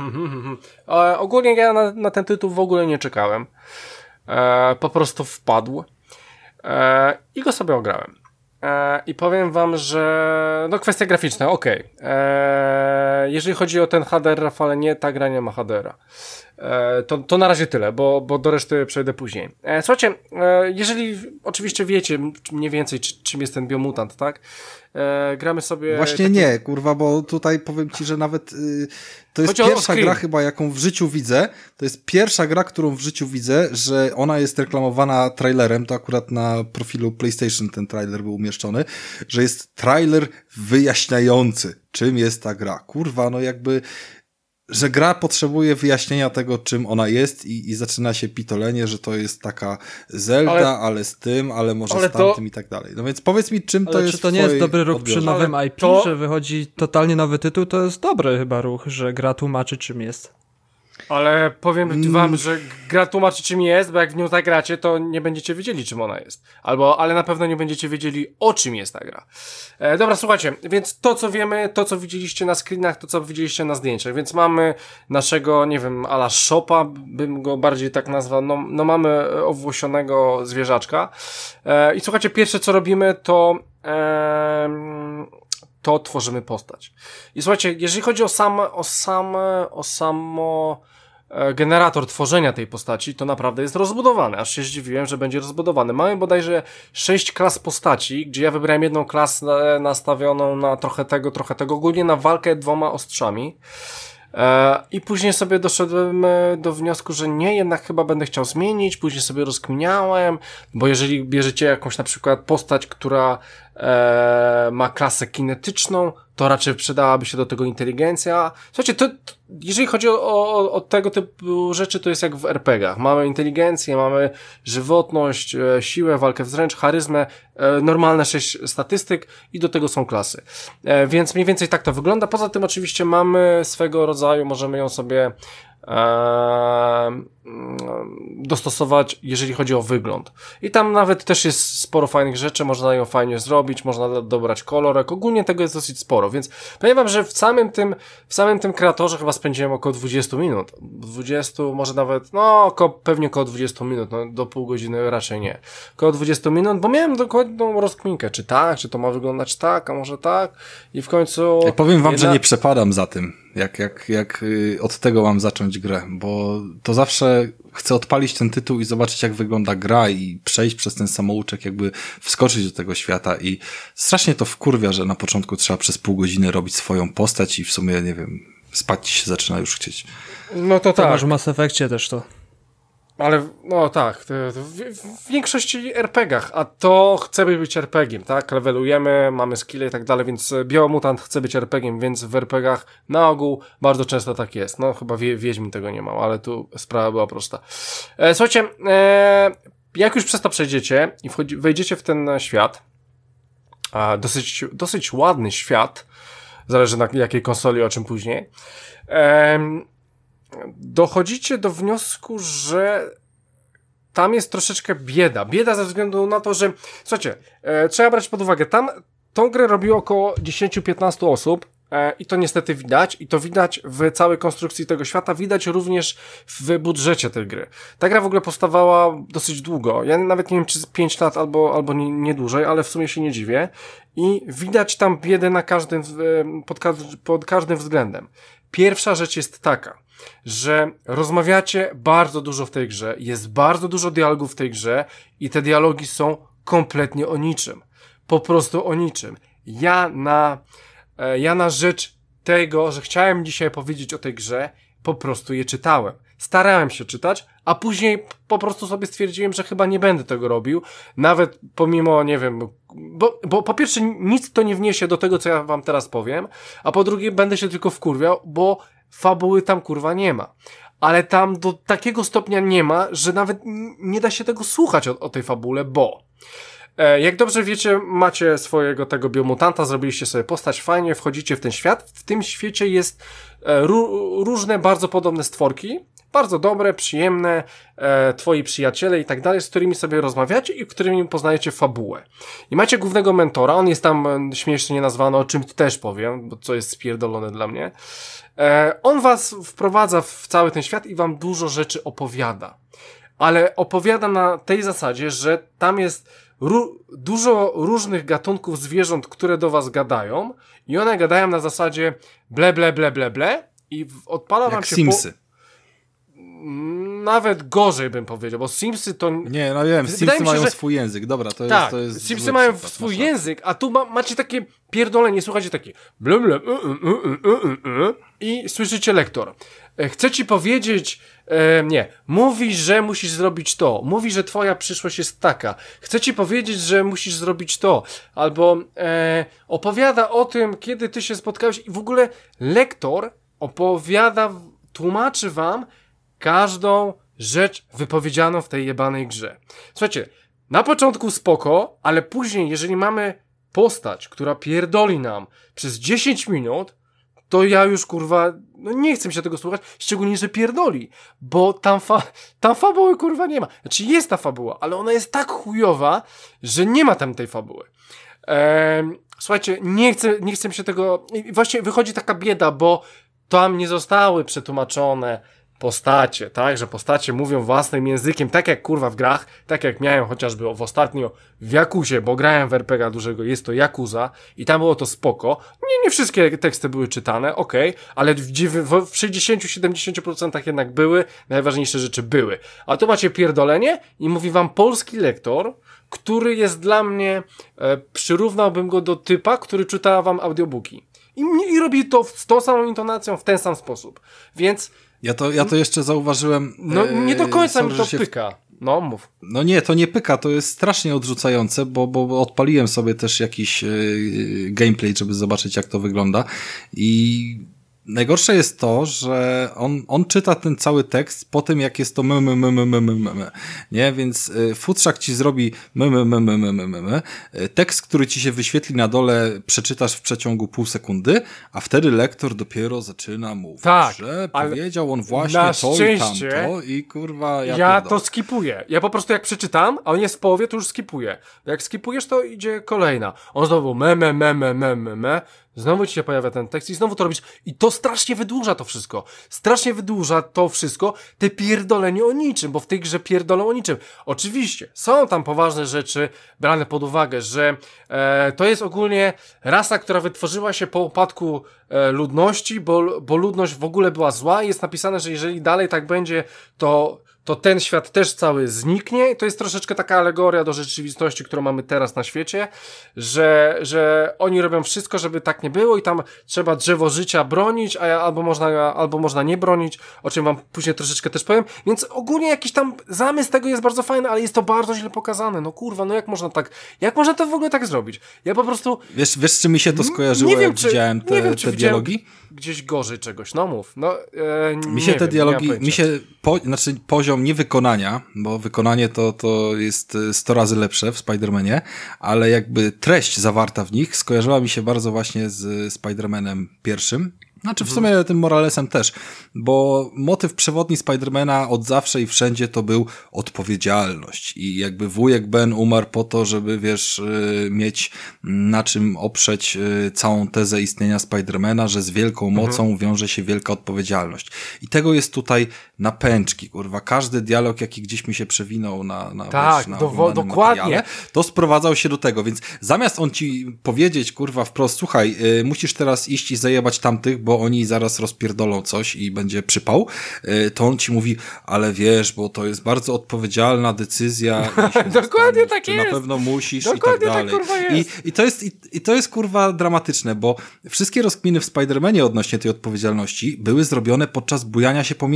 e, ogólnie ja na, na ten tytuł w ogóle nie czekałem. E, po prostu wpadł. E, I go sobie ograłem. E, I powiem wam, że no kwestia graficzna, okej. Okay. Jeżeli chodzi o ten H D R, Rafale, nie, ta gra nie ma H D R-a. E, to, to na razie tyle, bo, bo do reszty przejdę później. E, słuchajcie, e, jeżeli oczywiście wiecie mniej więcej, czy, czym jest ten Biomutant, tak? E, gramy sobie... Właśnie taki... nie, kurwa, bo tutaj powiem ci, że nawet y, to jest Chodzi o pierwsza screen. gra chyba, jaką w życiu widzę. To jest pierwsza gra, którą w życiu widzę, że ona jest reklamowana trailerem. To akurat na profilu PlayStation ten trailer był umieszczony, że jest trailer wyjaśniający, czym jest ta gra. Kurwa, no jakby... że gra potrzebuje wyjaśnienia tego, czym ona jest i, i zaczyna się pitolenie, że to jest taka Zelda, ale, ale z tym, ale może ale z tamtym to... i tak dalej. No więc powiedz mi, czym Ale to czy jest to nie jest w dobry ruch odbiorze? przy nowym I P, to- że wychodzi totalnie nowy tytuł? To jest dobry chyba ruch, że gra tłumaczy czym jest. Ale powiem Mm. wam, że gra tłumaczy czym jest, bo jak w nią zagracie, to nie będziecie wiedzieli czym ona jest. Albo, ale na pewno nie będziecie wiedzieli o czym jest ta gra. E, dobra, słuchajcie, więc to co wiemy, to co widzieliście na screenach, to co widzieliście na zdjęciach, więc mamy naszego, nie wiem, ala shopa, bym go bardziej tak nazwał, no, no mamy owłosionego zwierzaczka. E, I słuchajcie, pierwsze co robimy to... E, to tworzymy postać. I słuchajcie, jeżeli chodzi o sam, o sam, o samo e, generator tworzenia tej postaci, to naprawdę jest rozbudowany. Aż się zdziwiłem, że będzie rozbudowany. Mamy bodajże sześć klas postaci, gdzie ja wybrałem jedną klasę nastawioną na trochę tego, trochę tego, ogólnie na walkę dwoma ostrzami. E, I później sobie doszedłem e, do wniosku, że nie, jednak chyba będę chciał zmienić, później sobie rozkminiałem, bo jeżeli bierzecie jakąś na przykład postać, która e, ma klasę kinetyczną, to raczej przydałaby się do tego inteligencja. Słuchajcie, to, to jeżeli chodzi o, o, o tego typu rzeczy, to jest jak w er pe gach. Mamy inteligencję, mamy żywotność, e, siłę, walkę wręcz, charyzmę, e, normalne sześć statystyk i do tego są klasy. E, więc mniej więcej tak to wygląda. Poza tym oczywiście mamy swego rodzaju, możemy ją sobie e, dostosować, jeżeli chodzi o wygląd. I tam nawet też jest sporo fajnych rzeczy, można ją fajnie zrobić, można dobrać kolorek, ogólnie tego jest dosyć sporo, więc powiem wam, że w samym tym, w samym tym kreatorze chyba spędziłem około dwadzieścia minut, dwadzieścia, może nawet, no około, pewnie około dwadzieścia minut, no do pół godziny raczej nie, około dwadzieścia minut, bo miałem dokładną rozkminkę, czy tak, czy to ma wyglądać tak, a może tak i w końcu... Ja powiem wam, jedna... że nie przepadam za tym, jak, jak, jak y, od tego mam zacząć grę, bo to zawsze chcę odpalić ten tytuł i zobaczyć, jak wygląda gra i przejść przez ten samouczek, jakby wskoczyć do tego świata i strasznie to wkurwia, że na początku trzeba przez pół godziny robić swoją postać i w sumie, nie wiem, spać się zaczyna już chcieć. No to To tak. masz w Mass Effectie też to. Ale, no tak, to, to w, w większości er pe gach, a to chcemy być er pe giem, tak? Levelujemy, mamy skille i tak dalej, więc Biomutant chce być er pe giem, więc w er pe gach na ogół bardzo często tak jest. No chyba wie, Wiedźmin tego nie ma, ale tu sprawa była prosta. E, słuchajcie, e, jak już przez to przejdziecie i wchodzi, wejdziecie w ten świat, a dosyć, dosyć ładny świat, zależy na jakiej konsoli, o czym później, e, dochodzicie do wniosku, że tam jest troszeczkę bieda. Bieda ze względu na to, że słuchajcie, e, trzeba brać pod uwagę, tam tą grę robiło około dziesięć do piętnastu osób e, i to niestety widać i to widać w całej konstrukcji tego świata, widać również w budżecie tej gry. Ta gra w ogóle powstawała dosyć długo. Ja nawet nie wiem, czy pięć lat albo, albo nie, nie dłużej, ale w sumie się nie dziwię. I widać tam biedę na każdym, pod, pod każdym względem. Pierwsza rzecz jest taka, że rozmawiacie bardzo dużo w tej grze, jest bardzo dużo dialogów w tej grze i te dialogi są kompletnie o niczym. Po prostu o niczym. Ja na, ja na rzecz tego, że chciałem dzisiaj powiedzieć o tej grze, po prostu je czytałem. starałem się czytać, a później po prostu sobie stwierdziłem, że chyba nie będę tego robił, nawet pomimo, nie wiem, bo, bo po pierwsze nic to nie wniesie do tego, co ja wam teraz powiem, a po drugie będę się tylko wkurwiał, bo fabuły tam kurwa nie ma. Ale tam do takiego stopnia nie ma, że nawet nie da się tego słuchać o, o tej fabule, bo e, jak dobrze wiecie, macie swojego tego biomutanta, zrobiliście sobie postać, fajnie, wchodzicie w ten świat. W tym świecie jest e, ró- różne bardzo podobne stworki, bardzo dobre, przyjemne, e, twoi przyjaciele i tak dalej, z którymi sobie rozmawiacie i którymi poznajecie fabułę. I macie głównego mentora, on jest tam e, śmiesznie nazwany, o czym też powiem, bo co jest spierdolone dla mnie. E, on was wprowadza w cały ten świat i wam dużo rzeczy opowiada. Ale opowiada na tej zasadzie, że tam jest ró- dużo różnych gatunków zwierząt, które do was gadają i one gadają na zasadzie ble, ble, ble, ble, ble i w- odpala Jak wam się... Simsy. Po- Nawet gorzej bym powiedział, bo Simsy to... Nie, no wiem, Wydaje Simsy mi się, mają że- swój język, dobra, to Tak, jest... To jest Simsy zły mają przykład, swój masz rację. język, a tu ma, macie takie pierdolenie, słuchajcie takie blum, blum, y, y, y, y, y, y, i słyszycie lektor. E, Chcę ci powiedzieć, e, nie, mówi, że musisz zrobić to, mówi, że twoja przyszłość jest taka, chcę ci powiedzieć, że musisz zrobić to, albo e, opowiada o tym, kiedy ty się spotkałeś i w ogóle lektor opowiada, tłumaczy wam każdą rzecz wypowiedzianą w tej jebanej grze. Słuchajcie, na początku spoko, ale później, jeżeli mamy postać, która pierdoli nam przez dziesięć minut, to ja już kurwa, no nie chcę mi się tego słuchać, szczególnie, że pierdoli, bo tam, fa- tam fabuły kurwa nie ma. Znaczy jest ta fabuła, ale ona jest tak chujowa, że nie ma tam tej fabuły. Ehm, słuchajcie, nie chcę, nie chcę mi się tego, i właśnie wychodzi taka bieda, bo tam nie zostały przetłumaczone postacie, tak, że postacie mówią własnym językiem, tak jak kurwa w grach, tak jak miałem chociażby w ostatnio w Jakuzie, bo grałem w er pe gie a dużego, jest to Yakuza i tam było to spoko. Nie, nie wszystkie teksty były czytane, okej, okay, ale w, w, w sześćdziesiąt do siedemdziesięciu procent jednak były, najważniejsze rzeczy były. A tu macie pierdolenie i mówi wam polski lektor, który jest dla mnie, e, przyrównałbym go do typa, który czyta wam audiobooki. I, I robi to z tą samą intonacją, w ten sam sposób. Więc Ja to, ja to jeszcze zauważyłem... no nie do końca sorry, mi to że się... pyka. No mów. No nie, to nie pyka, to jest strasznie odrzucające, bo, bo, bo odpaliłem sobie też jakiś yy, gameplay, żeby zobaczyć, jak to wygląda i najgorsze jest to, że on, on czyta ten cały tekst po tym, jak jest to my, my, my, my, my, my, my, my. Nie, więc y, futrzak ci zrobi my, my, my, my, my, my, my, my. Tekst, który ci się wyświetli na dole, przeczytasz w przeciągu pół sekundy, a wtedy lektor dopiero zaczyna mówić, Tak, że ale powiedział on właśnie na to szczęście i tamto i kurwa ja, Ja pierdolę. to skipuję. Ja po prostu jak przeczytam, a on jest w połowie, to już skipuję. Jak skipujesz, to idzie kolejna. On znowu me, me, me, me, me, me, me. Znowu ci się pojawia ten tekst i znowu to robisz. I to strasznie wydłuża to wszystko. Strasznie wydłuża to wszystko, te pierdolenie o niczym, bo w tej grze pierdolą o niczym. Oczywiście, są tam poważne rzeczy brane pod uwagę, że e, to jest ogólnie rasa, która wytworzyła się po upadku e, ludności, bo, bo ludność w ogóle była zła i jest napisane, że jeżeli dalej tak będzie, to to ten świat też cały zniknie i to jest troszeczkę taka alegoria do rzeczywistości, którą mamy teraz na świecie, że, że oni robią wszystko, żeby tak nie było i tam trzeba drzewo życia bronić, a ja, albo można, albo można nie bronić, o czym wam później troszeczkę też powiem, więc ogólnie jakiś tam zamysł tego jest bardzo fajny, ale jest to bardzo źle pokazane, no kurwa, no jak można tak, jak można to w ogóle tak zrobić? Ja po prostu... Wiesz, wiesz, czy mi się to skojarzyło, nie wiem, jak czy, widziałem te, nie wiem, czy te widziałem dialogi? gdzieś gorzej czegoś, no mów, no e, Mi się nie te wiem, dialogi, nie mam mi się, po, znaczy poziom nie wykonania, bo wykonanie to, to jest sto razy lepsze w Spider-Manie, ale jakby treść zawarta w nich skojarzyła mi się bardzo właśnie z Spider-Manem pierwszym. Znaczy w sumie tym Moralesem też, bo motyw przewodni Spidermana od zawsze i wszędzie to był odpowiedzialność i jakby wujek Ben umarł po to, żeby wiesz, mieć na czym oprzeć całą tezę istnienia Spidermana, że z wielką mocą mhm. wiąże się wielka odpowiedzialność. I tego jest tutaj na pęczki, kurwa. Każdy dialog, jaki gdzieś mi się przewinął na, na, tak, wiesz, na do, dokładnie. to sprowadzał się do tego, więc zamiast on ci powiedzieć, kurwa, wprost, słuchaj, y, musisz teraz iść i zajebać tamtych, bo oni zaraz rozpierdolą coś i będzie przypał, to on ci mówi, ale wiesz, bo to jest bardzo odpowiedzialna decyzja. Dokładnie tak jest. Na pewno musisz Dokładnie i tak dalej. Tak, kurwa jest. I, i, to jest, i, I to jest kurwa dramatyczne, bo wszystkie rozkminy w Spider-Manie odnośnie tej odpowiedzialności były zrobione podczas bujania się po mieście, więc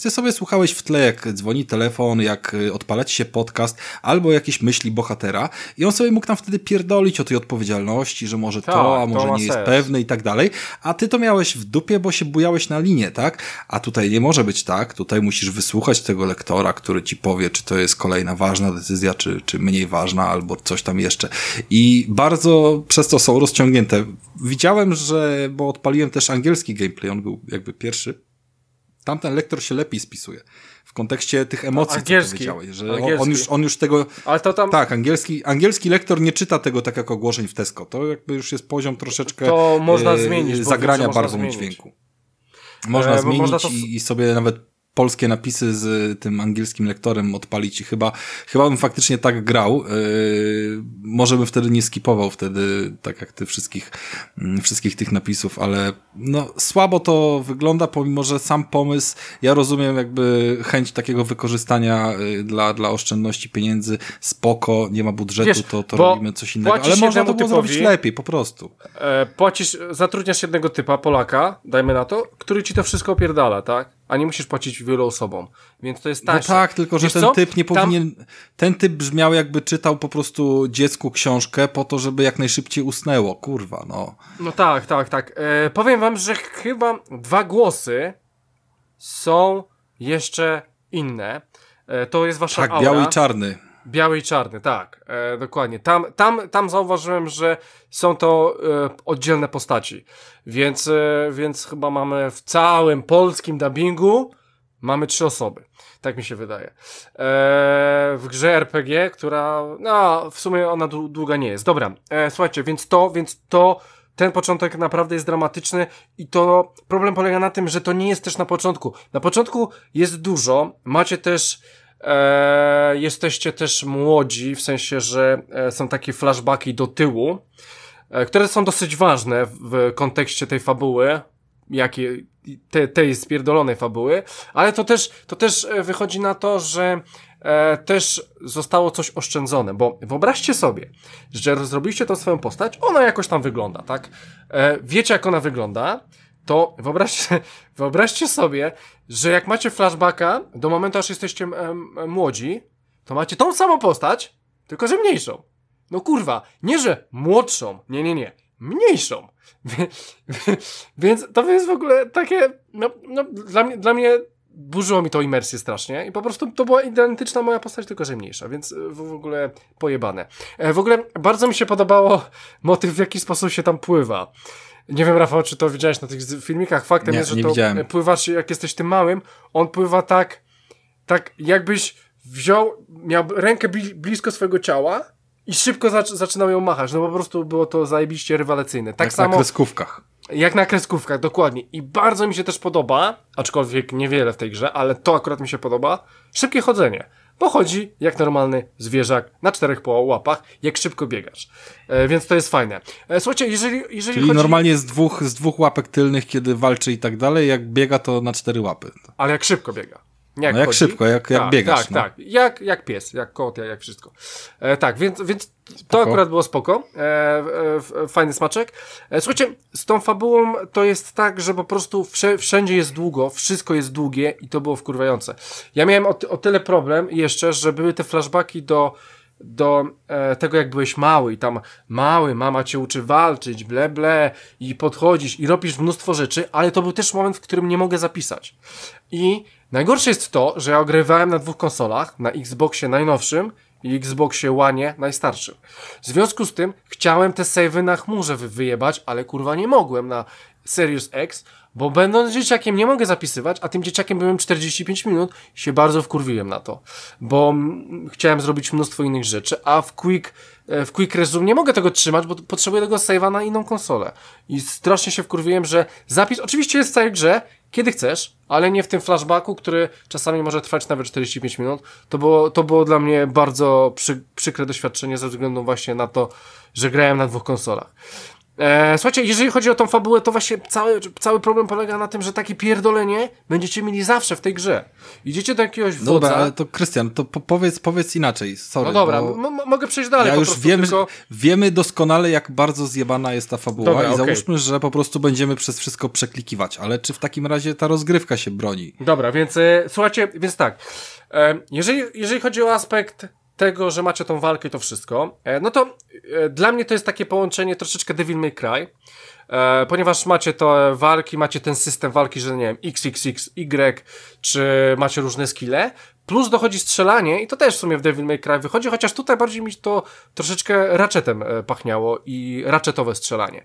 Więc ty sobie słuchałeś w tle, jak dzwoni telefon, jak odpala ci się podcast, albo jakieś myśli bohatera i on sobie mógł tam wtedy pierdolić o tej odpowiedzialności, że może tak, to, a może to nie jest sens. pewny i tak dalej, a ty to miałeś w dupie, bo się bujałeś na linię, tak? A tutaj nie może być tak, tutaj musisz wysłuchać tego lektora, który ci powie, czy to jest kolejna ważna decyzja, czy, czy mniej ważna, albo coś tam jeszcze. I bardzo przez to są rozciągnięte. Widziałem, że, bo odpaliłem też angielski gameplay, on był jakby pierwszy. Tamten lektor się lepiej spisuje. W kontekście tych emocji, angielski. co powiedziałeś, że Angielski. on już, on już tego... Ale to tam... Tak, angielski, angielski lektor nie czyta tego tak jak ogłoszeń w Tesco. To jakby już jest poziom troszeczkę to można e, zmienić, bo zagrania wiem, że barwą można dźwięku. Można e, zmienić można to... i, i sobie nawet polskie napisy z tym angielskim lektorem odpalić i chyba, chyba bym faktycznie tak grał. Yy, może bym wtedy nie skipował wtedy, tak jak ty, wszystkich, yy, wszystkich tych napisów, ale no słabo to wygląda, pomimo że sam pomysł, ja rozumiem jakby chęć takiego wykorzystania yy, dla, dla oszczędności pieniędzy, spoko, nie ma budżetu, Wiesz, to, to robimy coś innego, ale można to było typowi, zrobić lepiej, po prostu. E, płacisz, zatrudniasz jednego typa, Polaka, dajmy na to, który ci to wszystko opierdala, tak? A nie musisz płacić wielu osobom, więc to jest tańsze. No tak, tylko że Wiesz ten co? typ nie Tam... powinien, ten typ brzmiał jakby czytał po prostu dziecku książkę po to, żeby jak najszybciej usnęło, kurwa, no. No tak, tak, tak. E, powiem wam, że chyba dwa głosy są jeszcze inne. E, to jest wasza Tak, aura. biały i czarny. Biały i czarny, tak, e, dokładnie. Tam, tam, tam zauważyłem, że są to e, oddzielne postaci, więc, e, więc chyba mamy w całym polskim dubbingu mamy trzy osoby, tak mi się wydaje. E, w grze R P G, która, no, w sumie ona długa nie jest. Dobra, e, słuchajcie, więc to, więc to, ten początek naprawdę jest dramatyczny i to problem polega na tym, że to nie jest też na początku. Na początku jest dużo, macie też E, jesteście też młodzi, w sensie, że e, są takie flashbacki do tyłu, e, które są dosyć ważne w, w kontekście tej fabuły, jakiej, te, tej spierdolonej fabuły, ale to też, to też wychodzi na to, że e, też zostało coś oszczędzone, bo wyobraźcie sobie, że zrobiliście tą swoją postać, ona jakoś tam wygląda, tak? E, wiecie, jak ona wygląda, to wyobraźcie, wyobraźcie sobie, że jak macie flashbacka do momentu, aż jesteście em, młodzi, to macie tą samą postać, tylko że mniejszą. No kurwa, nie że młodszą, nie, nie, nie, mniejszą. Więc to jest w ogóle takie, no, no dla mnie, dla mnie burzyło mi to imersję strasznie i po prostu to była identyczna moja postać, tylko że mniejsza, więc w ogóle pojebane. W ogóle bardzo mi się podobało motyw, w jaki sposób się tam pływa. Nie wiem, Rafał, czy to widziałeś na tych filmikach. Faktem nie, jest, że nie to widziałem. pływasz, jak jesteś tym małym, on pływa tak, tak jakbyś wziął, miał rękę bli- blisko swojego ciała i szybko zac- zaczynał ją machać. No po prostu było to zajebiście rywalacyjne. Tak jak samo na kreskówkach. Jak na kreskówkach, dokładnie. I bardzo mi się też podoba, aczkolwiek niewiele w tej grze, ale to akurat mi się podoba, szybkie chodzenie. Bo chodzi jak normalny zwierzak na czterech po łapach, jak szybko biegasz. E, więc to jest fajne. E, słuchajcie, jeżeli, jeżeli Czyli chodzi... normalnie z dwóch, z dwóch łapek tylnych, kiedy walczy i tak dalej, jak biega, to na cztery łapy. Ale jak szybko biega. Nie jak no jak chodzi. szybko, jak, jak tak, biegasz. Tak, no. tak. Jak, jak pies, jak kot, jak, jak wszystko. E, tak, więc, więc to Spoko. akurat było spoko. E, e, fajny smaczek. E, słuchajcie, z tą fabułą to jest tak, że po prostu wsze, wszędzie jest długo, wszystko jest długie i to było wkurwające. Ja miałem o, o tyle problem jeszcze, że były te flashbacki do do e, tego, jak byłeś mały i tam mały, mama cię uczy walczyć, ble, ble i podchodzisz i robisz mnóstwo rzeczy, ale to był też moment, w którym nie mogę zapisać. I najgorsze jest to, że ja ogrywałem na dwóch konsolach, na Xboxie najnowszym i Xboxie One najstarszym. W związku z tym chciałem te save'y na chmurze wy- wyjebać, ale kurwa nie mogłem na Series X, bo będąc dzieciakiem nie mogę zapisywać, a tym dzieciakiem byłem czterdzieści pięć minut i się bardzo wkurwiłem na to, bo m, chciałem zrobić mnóstwo innych rzeczy, a w Quick, e, w Quick Resume nie mogę tego trzymać, bo potrzebuję tego save'a na inną konsolę. I strasznie się wkurwiłem, że zapis oczywiście jest w całej grze, kiedy chcesz, ale nie w tym flashbacku, który czasami może trwać nawet czterdzieści pięć minut. To było, to było dla mnie bardzo przy, przykre doświadczenie ze względu właśnie na to, że grałem na dwóch konsolach. E, słuchajcie, jeżeli chodzi o tą fabułę, to właśnie cały, cały problem polega na tym, że takie pierdolenie będziecie mieli zawsze w tej grze. Idziecie do jakiegoś wodza... Dobra, ale to Krystian, to po powiedz, powiedz inaczej, sorry. No dobra, bo... m- mogę przejść dalej ja po już prostu, wiem, tylko... wiemy doskonale, jak bardzo zjebana jest ta fabuła Dobra, i okej. załóżmy, że po prostu będziemy przez wszystko przeklikiwać, ale czy w takim razie ta rozgrywka się broni? Dobra, więc e, słuchajcie, więc tak, e, jeżeli, jeżeli chodzi o aspekt tego, że macie tą walkę i to wszystko, e, no to e, dla mnie to jest takie połączenie troszeczkę Devil May Cry, e, ponieważ macie to walki, macie ten system walki, że nie wiem, X X X Y, czy macie różne skille, plus dochodzi strzelanie i to też w sumie w Devil May Cry wychodzi, chociaż tutaj bardziej mi to troszeczkę ratchetem e, pachniało i ratchetowe strzelanie.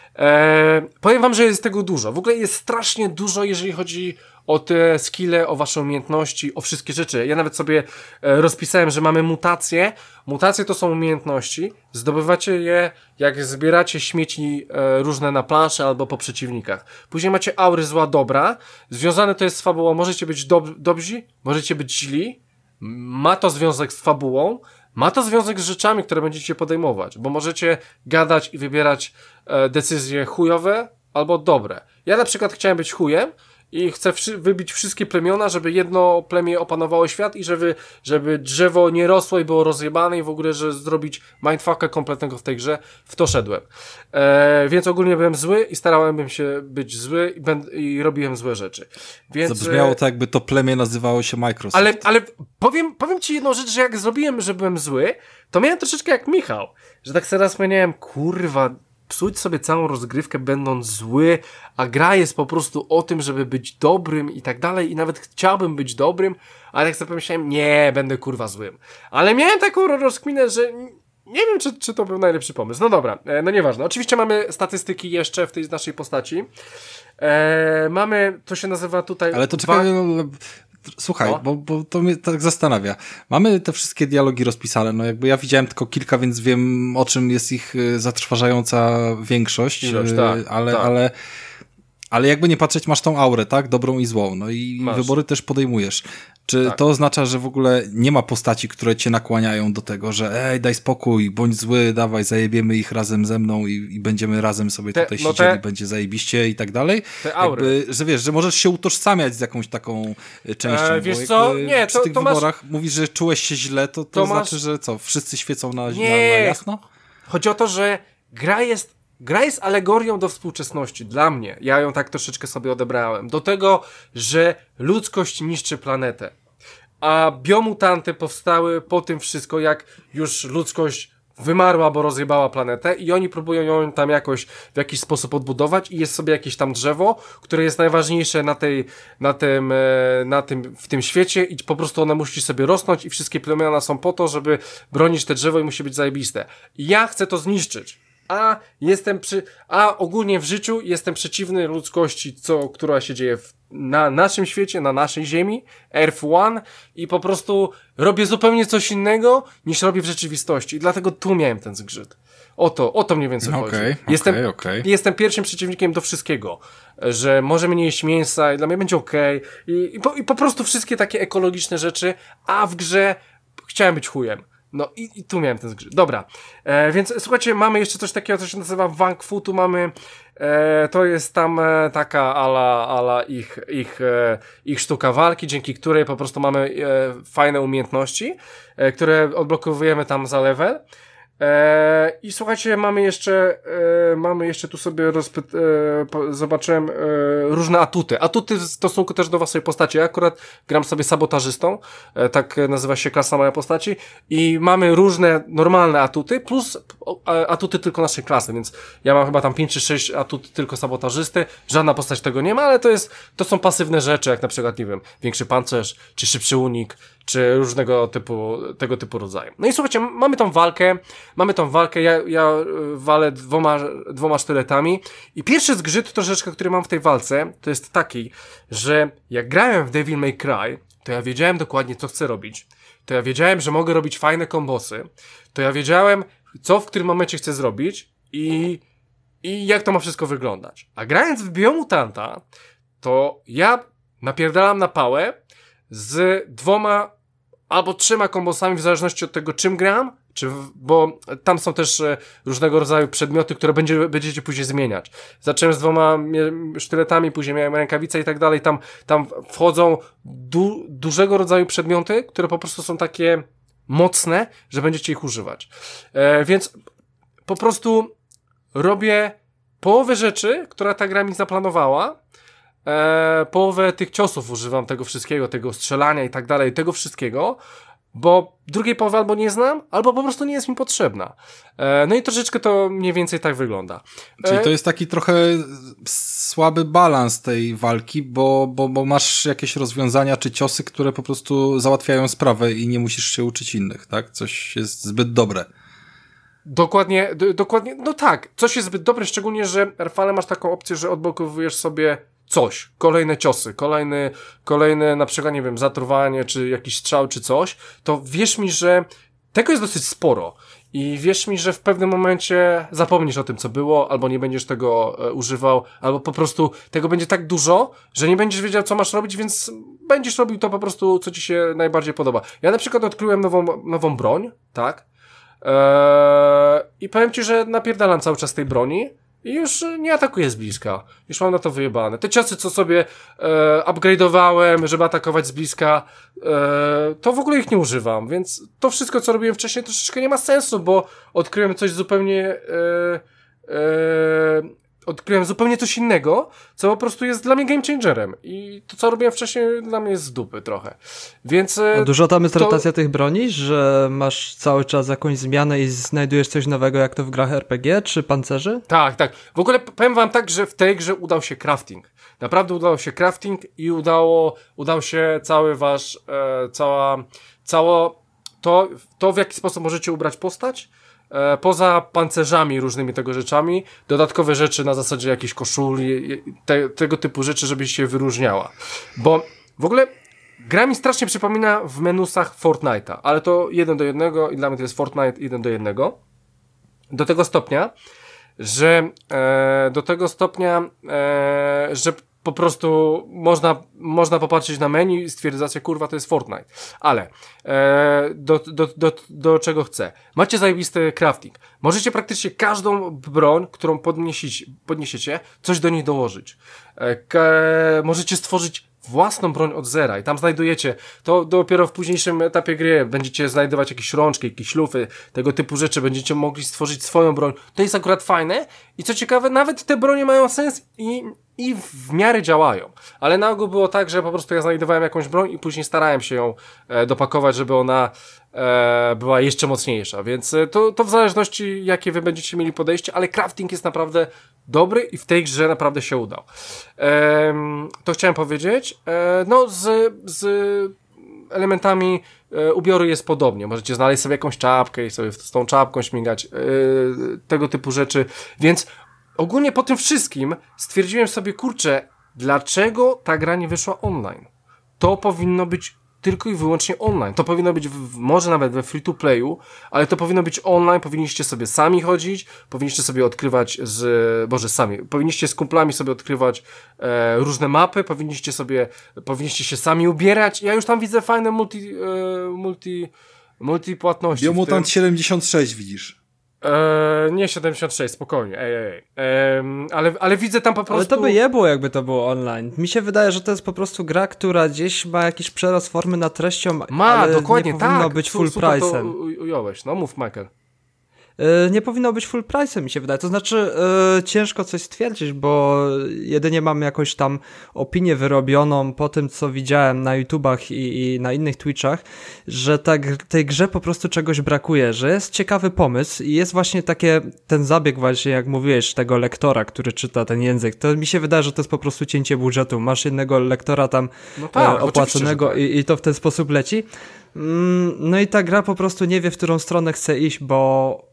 E, powiem wam, że jest tego dużo. W ogóle jest strasznie dużo, jeżeli chodzi o te skille, o wasze umiejętności, o wszystkie rzeczy. Ja nawet sobie e, rozpisałem, że mamy mutacje. Mutacje to są umiejętności. Zdobywacie je, jak zbieracie śmieci e, różne na planszy albo po przeciwnikach. Później macie aury zła dobra. Związane to jest z fabułą. Możecie być dob- dobrzy, możecie być źli. Ma to związek z fabułą. Ma to związek z rzeczami, które będziecie podejmować, bo możecie gadać i wybierać e, decyzje chujowe albo dobre. Ja na przykład chciałem być chujem i chcę wszy- wybić wszystkie plemiona, żeby jedno plemię opanowało świat i żeby, żeby drzewo nie rosło i było rozjebane i w ogóle, że zrobić mindfucka kompletnego w tej grze. W to szedłem. E, więc ogólnie byłem zły i starałem się być zły i, ben- i robiłem złe rzeczy. Więc, Zabrzmiało to, jakby to plemię nazywało się Microsoft. ale, ale powiem, powiem ci jedną rzecz, że jak zrobiłem, że byłem zły, to miałem troszeczkę jak Michał, że tak sobie raz miałem, kurwa, psuć sobie całą rozgrywkę będąc zły, a gra jest po prostu o tym, żeby być dobrym i tak dalej i nawet chciałbym być dobrym, ale jak sobie pomyślałem, nie, będę kurwa złym. Ale miałem taką rozkminę, że nie wiem, czy, czy to był najlepszy pomysł. No dobra, e, no nieważne. Oczywiście mamy statystyki jeszcze w tej naszej postaci. E, mamy, to się nazywa tutaj... Ale to dwa... czekaj, no, słuchaj, No. bo, bo to mnie tak zastanawia. Mamy te wszystkie dialogi rozpisane, no jakby ja widziałem tylko kilka, więc wiem, o czym jest ich y, zatrważająca większość, Ilość, y, tak, ale, tak. ale ale jakby nie patrzeć, masz tą aurę, tak? Dobrą i złą, no i Masz. wybory też podejmujesz. Czy Tak. to oznacza, że w ogóle nie ma postaci, które cię nakłaniają do tego, że ej, daj spokój, bądź zły, dawaj, zajebiemy ich razem ze mną i, i będziemy razem sobie Te- tutaj no siedzieli, te- będzie zajebiście i tak dalej? Te aury. Jakby, że wiesz, że możesz się utożsamiać z jakąś taką y, częścią. E, bo wiesz jakby co? Nie, przy to- tych to masz- wyborach mówisz, że czułeś się źle, to, to, To masz- znaczy, że co, wszyscy świecą na, na, na Nie. jasno? Chodzi o to, że gra jest, gra jest alegorią do współczesności. Dla mnie. Ja ją tak troszeczkę sobie odebrałem. Do tego, że ludzkość niszczy planetę. A biomutanty powstały po tym wszystko, jak już ludzkość wymarła, bo rozjebała planetę i oni próbują ją tam jakoś w jakiś sposób odbudować i jest sobie jakieś tam drzewo, które jest najważniejsze na tej, na tym, e, na tym, w tym świecie i po prostu ono musi sobie rosnąć i wszystkie plemiona są po to, żeby bronić te drzewo i musi być zajebiste. I ja chcę to zniszczyć. A jestem przy, a ogólnie w życiu jestem przeciwny ludzkości, co, która się dzieje w, na naszym świecie, na naszej ziemi, Earth One i po prostu robię zupełnie coś innego niż robię w rzeczywistości i dlatego tu miałem ten zgrzyt. O to, o to mniej więcej Okej, chodzi. okej, Jestem, okej. jestem pierwszym przeciwnikiem do wszystkiego, że możemy nie jeść mięsa i dla mnie będzie okej I, i, po, i po prostu wszystkie takie ekologiczne rzeczy, a w grze chciałem być chujem. No i, i tu miałem ten zgrzyt. Dobra, e, więc słuchajcie, mamy jeszcze coś takiego, co się nazywa Wang Fu, tu mamy, e, to jest tam e, taka ala, ala ich, ich, e, ich sztuka walki, dzięki której po prostu mamy e, fajne umiejętności, e, które odblokowujemy tam za level. E, I słuchajcie, mamy jeszcze, e, mamy jeszcze tu sobie rozpyt, e, po, zobaczyłem e, różne atuty. Atuty w stosunku też do waszej postaci. Ja akurat gram sobie sabotażystą, e, tak nazywa się klasa moja postaci i mamy różne normalne atuty plus a, atuty tylko naszej klasy, więc ja mam chyba tam pięć czy sześć atut tylko sabotażysty. Żadna postać tego nie ma, ale to jest, to są pasywne rzeczy, jak na przykład, nie wiem, większy pancerz, czy szybszy unik, czy różnego typu, tego typu rodzaju. No i słuchajcie, mamy tą walkę, mamy tą walkę, ja, ja walę dwoma, dwoma sztyletami i pierwszy zgrzyt troszeczkę, który mam w tej walce, to jest taki, że jak grałem w Devil May Cry, to ja wiedziałem dokładnie, co chcę robić, to ja wiedziałem, że mogę robić fajne kombosy, to ja wiedziałem, co w którym momencie chcę zrobić i, i jak to ma wszystko wyglądać. A grając w Biomutanta, to ja napierdalam na pałę z dwoma albo trzema kombosami w zależności od tego, czym gram, czy, w, bo tam są też e, różnego rodzaju przedmioty, które będzie, będziecie później zmieniać. Zacząłem z dwoma sztyletami, później miałem rękawice i tak dalej, tam, tam wchodzą du, dużego rodzaju przedmioty, które po prostu są takie mocne, że będziecie ich używać. E, więc po prostu robię połowę rzeczy, która ta gra mi zaplanowała, e, połowę tych ciosów używam tego wszystkiego, tego strzelania i tak dalej, tego wszystkiego, bo drugiej połowy albo nie znam, albo po prostu nie jest mi potrzebna. E, no i troszeczkę to mniej więcej tak wygląda. E, Czyli to jest taki trochę słaby balans tej walki, bo, bo, bo masz jakieś rozwiązania czy ciosy, które po prostu załatwiają sprawę i nie musisz się uczyć innych, tak? Coś jest zbyt dobre. Dokładnie, d- dokładnie, no tak, coś jest zbyt dobre, szczególnie, że w Rafale masz taką opcję, że odblokowujesz sobie coś, kolejne ciosy, kolejny, kolejne na przykład, nie wiem, zatruwanie, czy jakiś strzał, czy coś, to wierz mi, że tego jest dosyć sporo i wierz mi, że w pewnym momencie zapomnisz o tym, co było, albo nie będziesz tego e, używał, albo po prostu tego będzie tak dużo, że nie będziesz wiedział, co masz robić, więc będziesz robił to po prostu, co ci się najbardziej podoba. Ja na przykład odkryłem nową, nową broń, tak? Eee, I powiem ci, że napierdalam cały czas tej broni i już nie atakuję z bliska. Już mam na to wyjebane. Te ciosy, co sobie e, upgrade'owałem, żeby atakować z bliska, e, to w ogóle ich nie używam, więc to wszystko, co robiłem wcześniej, troszeczkę nie ma sensu, bo odkryłem coś zupełnie e, e, odkryłem zupełnie coś innego, co po prostu jest dla mnie game changerem i to, co robiłem wcześniej, dla mnie jest z dupy trochę. Więc A dużo tam jest to... rotacja tych broni, że masz cały czas jakąś zmianę i znajdujesz coś nowego, jak to w grach R P G, czy pancerzy? Tak, tak. W ogóle powiem wam tak, że w tej grze udał się crafting. Naprawdę udał się crafting i udało, udał się cały wasz, e, cała, cało to, to, w jaki sposób możecie ubrać postać, e, poza pancerzami różnymi tego rzeczami, dodatkowe rzeczy na zasadzie jakiejś koszuli, te, tego typu rzeczy, żebyś się wyróżniała. Bo w ogóle gra mi strasznie przypomina w menusach Fortnite'a, ale to jeden do jednego i dla mnie to jest Fortnite jeden do jednego. Do tego stopnia, że e, do tego stopnia, e, że po prostu można, można popatrzeć na menu i stwierdzać, że kurwa to jest Fortnite. Ale e, do, do, do, do czego chcę? Macie zajebisty crafting. Możecie praktycznie każdą broń, którą podniesiecie, podniesiecie coś do niej dołożyć. E, k, możecie stworzyć własną broń od zera i tam znajdujecie, to dopiero w późniejszym etapie gry będziecie znajdować jakieś rączki, jakieś szlufy, tego typu rzeczy, będziecie mogli stworzyć swoją broń. To jest akurat fajne i co ciekawe, nawet te bronie mają sens i, i w miarę działają. Ale na ogół było tak, że po prostu ja znajdowałem jakąś broń i później starałem się ją e, dopakować, żeby ona e, była jeszcze mocniejsza, więc e, to, to w zależności jakie wy będziecie mieli podejście, ale crafting jest naprawdę dobry i w tej grze naprawdę się udał. Ehm, to chciałem powiedzieć. E, no z, z elementami e, ubioru jest podobnie. Możecie znaleźć sobie jakąś czapkę i sobie z tą czapką śmigać. E, tego typu rzeczy. Więc ogólnie po tym wszystkim stwierdziłem sobie, kurczę, dlaczego ta gra nie wyszła online? To powinno być tylko i wyłącznie online. To powinno być w, może nawet we free to playu, ale to powinno być online, powinniście sobie sami chodzić, powinniście sobie odkrywać z, boże sami, powinniście z kumplami sobie odkrywać e, różne mapy, powinniście sobie, powinniście się sami ubierać. Ja już tam widzę fajne multi, e, multi, multi płatności. Biomutant siedemdziesiąt sześć widzisz. Eee, nie siedemdziesiąt sześć, spokojnie, ej, ej, ej. Eee, ale, ale widzę tam po prostu... Ale to by jebło, jakby to było online. Mi się wydaje, że to jest po prostu gra, która gdzieś ma jakiś przerost formy nad treścią, ma, ale dokładnie, nie powinno tak. być full Super price'em. to ująłeś, no mów Michael. Yy, nie powinno być full price'em, mi się wydaje. To znaczy yy, ciężko coś stwierdzić, bo jedynie mam jakąś tam opinię wyrobioną po tym, co widziałem na YouTubach i, i na innych Twitchach, że ta, tej grze po prostu czegoś brakuje, że jest ciekawy pomysł i jest właśnie takie, ten zabieg właśnie, jak mówiłeś, tego lektora, który czyta ten język, to mi się wydaje, że to jest po prostu cięcie budżetu. Masz jednego lektora tam no tak, e, opłaconego tak. i, i to w ten sposób leci. Mm, no i ta gra po prostu nie wie, w którą stronę chce iść, bo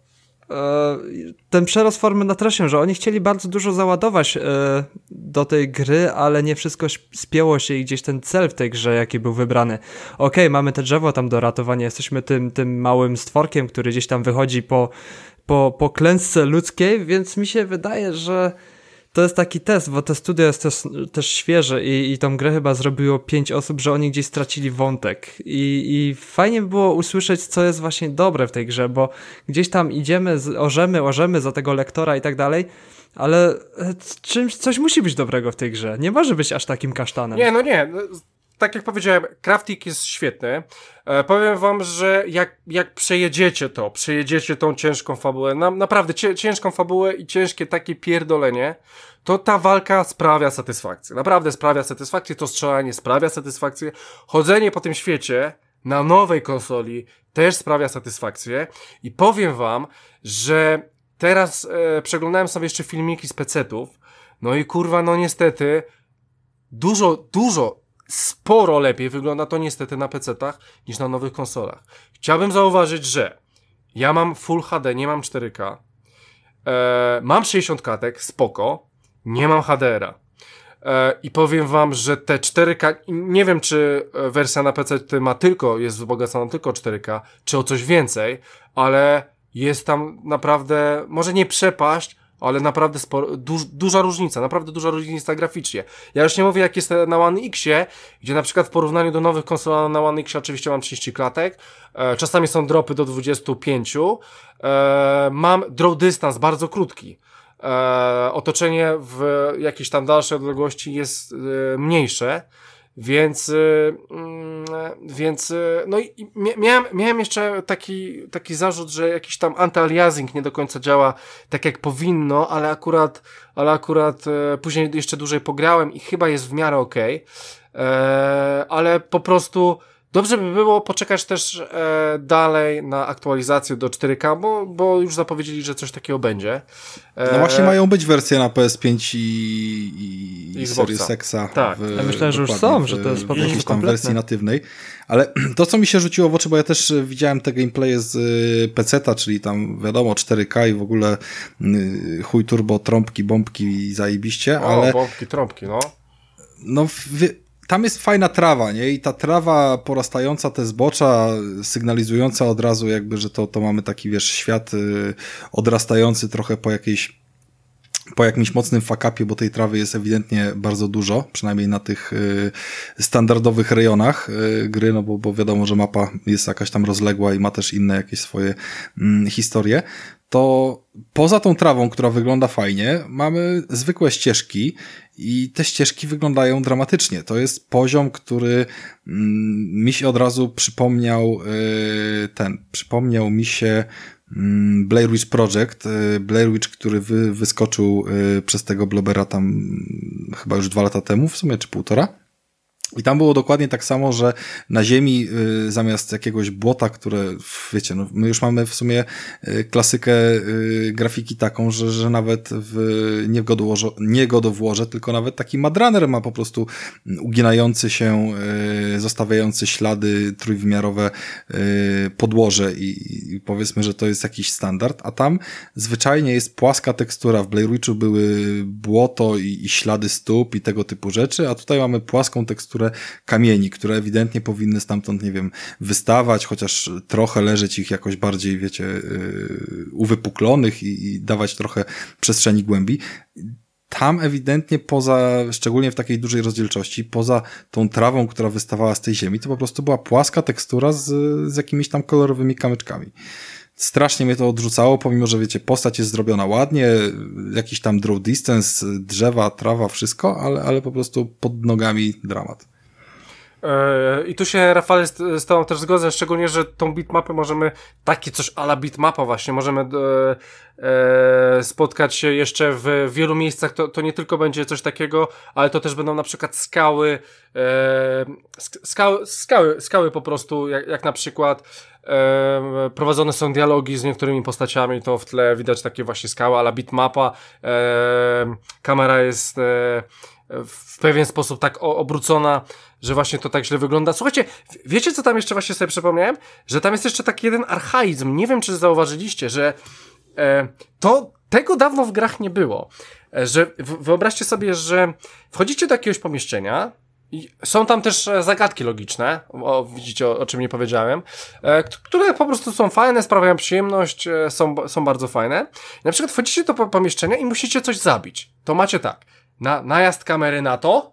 ten przerost formy na treścią, że oni chcieli bardzo dużo załadować do tej gry, ale nie wszystko spięło się i gdzieś ten cel w tej grze, jaki był wybrany. Okej, mamy te drzewo tam do ratowania, jesteśmy tym, tym małym stworkiem, który gdzieś tam wychodzi po, po, po klęsce ludzkiej, więc mi się wydaje, że to jest taki test, bo to studio jest też, też świeże i, i tą grę chyba zrobiło pięć osób, że oni gdzieś stracili wątek I, i fajnie by było usłyszeć, co jest właśnie dobre w tej grze, bo gdzieś tam idziemy, z, orzemy, orzemy za tego lektora i tak dalej, ale czymś, coś musi być dobrego w tej grze. Nie może być aż takim kasztanem. Nie, no nie. Tak jak powiedziałem, crafting jest świetny. E, powiem wam, że jak, jak przejedziecie to, przejedziecie tą ciężką fabułę, na, naprawdę cie, ciężką fabułę i ciężkie takie pierdolenie, to ta walka sprawia satysfakcję. Naprawdę sprawia satysfakcję, to strzelanie sprawia satysfakcję. Chodzenie po tym świecie na nowej konsoli też sprawia satysfakcję. I powiem wam, że teraz e, przeglądałem sobie jeszcze filmiki z pecetów, no i kurwa, no niestety dużo, dużo sporo lepiej wygląda to niestety na pecetach niż na nowych konsolach. Chciałbym zauważyć, że ja mam Full H D, nie mam cztery K. E, mam sześćdziesiąt klatek, spoko. Nie mam H D R a. E, I powiem wam, że te cztery K, nie wiem czy wersja na P C ma tylko, jest wzbogacona tylko cztery K, czy o coś więcej, ale jest tam naprawdę, może nie przepaść, ale naprawdę sporo, du, duża różnica, naprawdę duża różnica graficznie. Ja już nie mówię jak jest na One Xie, gdzie na przykład w porównaniu do nowych konsol na One Xie oczywiście mam trzydzieści klatek, e, czasami są dropy do dwudziestu pięciu, e, mam draw distance bardzo krótki, e, otoczenie w jakiejś tam dalszej odległości jest e, mniejsze, więc mm, więc no i miałem, miałem jeszcze taki, taki zarzut, że jakiś tam anti-aliasing nie do końca działa tak jak powinno, ale akurat ale akurat e, później jeszcze dłużej pograłem i chyba jest w miarę okej, e, ale po prostu dobrze by było poczekać też e, dalej na aktualizację do cztery K, bo, bo już zapowiedzieli, że coś takiego będzie. E, no właśnie mają być wersje na P S pięć i, i, i Series X-a. Tak. W, ja myślę, że już są, że to jest po prostu tam wersji natywnej. Ale to, co mi się rzuciło w oczy, bo ja też widziałem te gameplaye z peceta, czyli tam wiadomo cztery K i w ogóle y, chuj turbo, trąbki, bombki i zajebiście, o, ale... bombki, trąbki, no. No... Wy... Tam jest fajna trawa, nie? I ta trawa porastająca, te zbocza, sygnalizująca od razu jakby, że to, to mamy taki, wiesz, świat y, odrastający trochę po jakiejś, po jakimś mocnym fuck-upie, bo tej trawy jest ewidentnie bardzo dużo, przynajmniej na tych y, standardowych rejonach y, gry, no bo, bo wiadomo, że mapa jest jakaś tam rozległa i ma też inne jakieś swoje y, historie. To poza tą trawą, która wygląda fajnie, mamy zwykłe ścieżki i te ścieżki wyglądają dramatycznie. To jest poziom, który mm, mi się od razu przypomniał yy, ten, przypomniał mi się yy, Blair Witch Project, yy, Blair Witch, który wy, wyskoczył yy, przez tego blobera tam yy, chyba już dwa lata temu w sumie, czy półtora. I tam było dokładnie tak samo, że na ziemi y, zamiast jakiegoś błota, które, wiecie, no, my już mamy w sumie y, klasykę y, grafiki taką, że, że nawet w nie w God of Warze, nie God of Warze, tylko nawet taki Mad Runner ma po prostu uginający się, y, zostawiający ślady trójwymiarowe y, podłoże i, i powiedzmy, że to jest jakiś standard, a tam zwyczajnie jest płaska tekstura. W Blair Witchu były błoto i, i ślady stóp i tego typu rzeczy, a tutaj mamy płaską teksturę kamieni, które ewidentnie powinny stamtąd, nie wiem, wystawać, chociaż trochę leżeć ich jakoś bardziej, wiecie, yy, uwypuklonych i, i dawać trochę przestrzeni głębi. Tam ewidentnie poza, szczególnie w takiej dużej rozdzielczości, poza tą trawą, która wystawała z tej ziemi, to po prostu była płaska tekstura z, z jakimiś tam kolorowymi kamyczkami. Strasznie mnie to odrzucało, pomimo, że wiecie, postać jest zrobiona ładnie, jakiś tam draw distance, drzewa, trawa, wszystko, ale, ale po prostu pod nogami dramat. I tu się, Rafale, z, z tobą też zgodzę, szczególnie, że tą bitmapę możemy, takie coś a la bitmapa właśnie, możemy e, e, spotkać się jeszcze w wielu miejscach, to, to nie tylko będzie coś takiego, ale to też będą na przykład skały, e, skały, skały, skały po prostu, jak, jak na przykład e, prowadzone są dialogi z niektórymi postaciami, to w tle widać takie właśnie skały a la bitmapa, e, kamera jest e, w pewien sposób tak obrócona, że właśnie to tak źle wygląda. Słuchajcie, wiecie co tam jeszcze właśnie sobie przypomniałem? Że tam jest jeszcze taki jeden archaizm. Nie wiem, czy zauważyliście, że e, to tego dawno w grach nie było. E, że w, wyobraźcie sobie, że wchodzicie do jakiegoś pomieszczenia I są tam też zagadki logiczne, o, widzicie o, o czym nie powiedziałem, e, które po prostu są fajne, sprawiają przyjemność, e, są, są bardzo fajne. Na przykład wchodzicie do pomieszczenia i musicie coś zabić. To macie tak, na, najazd kamery na to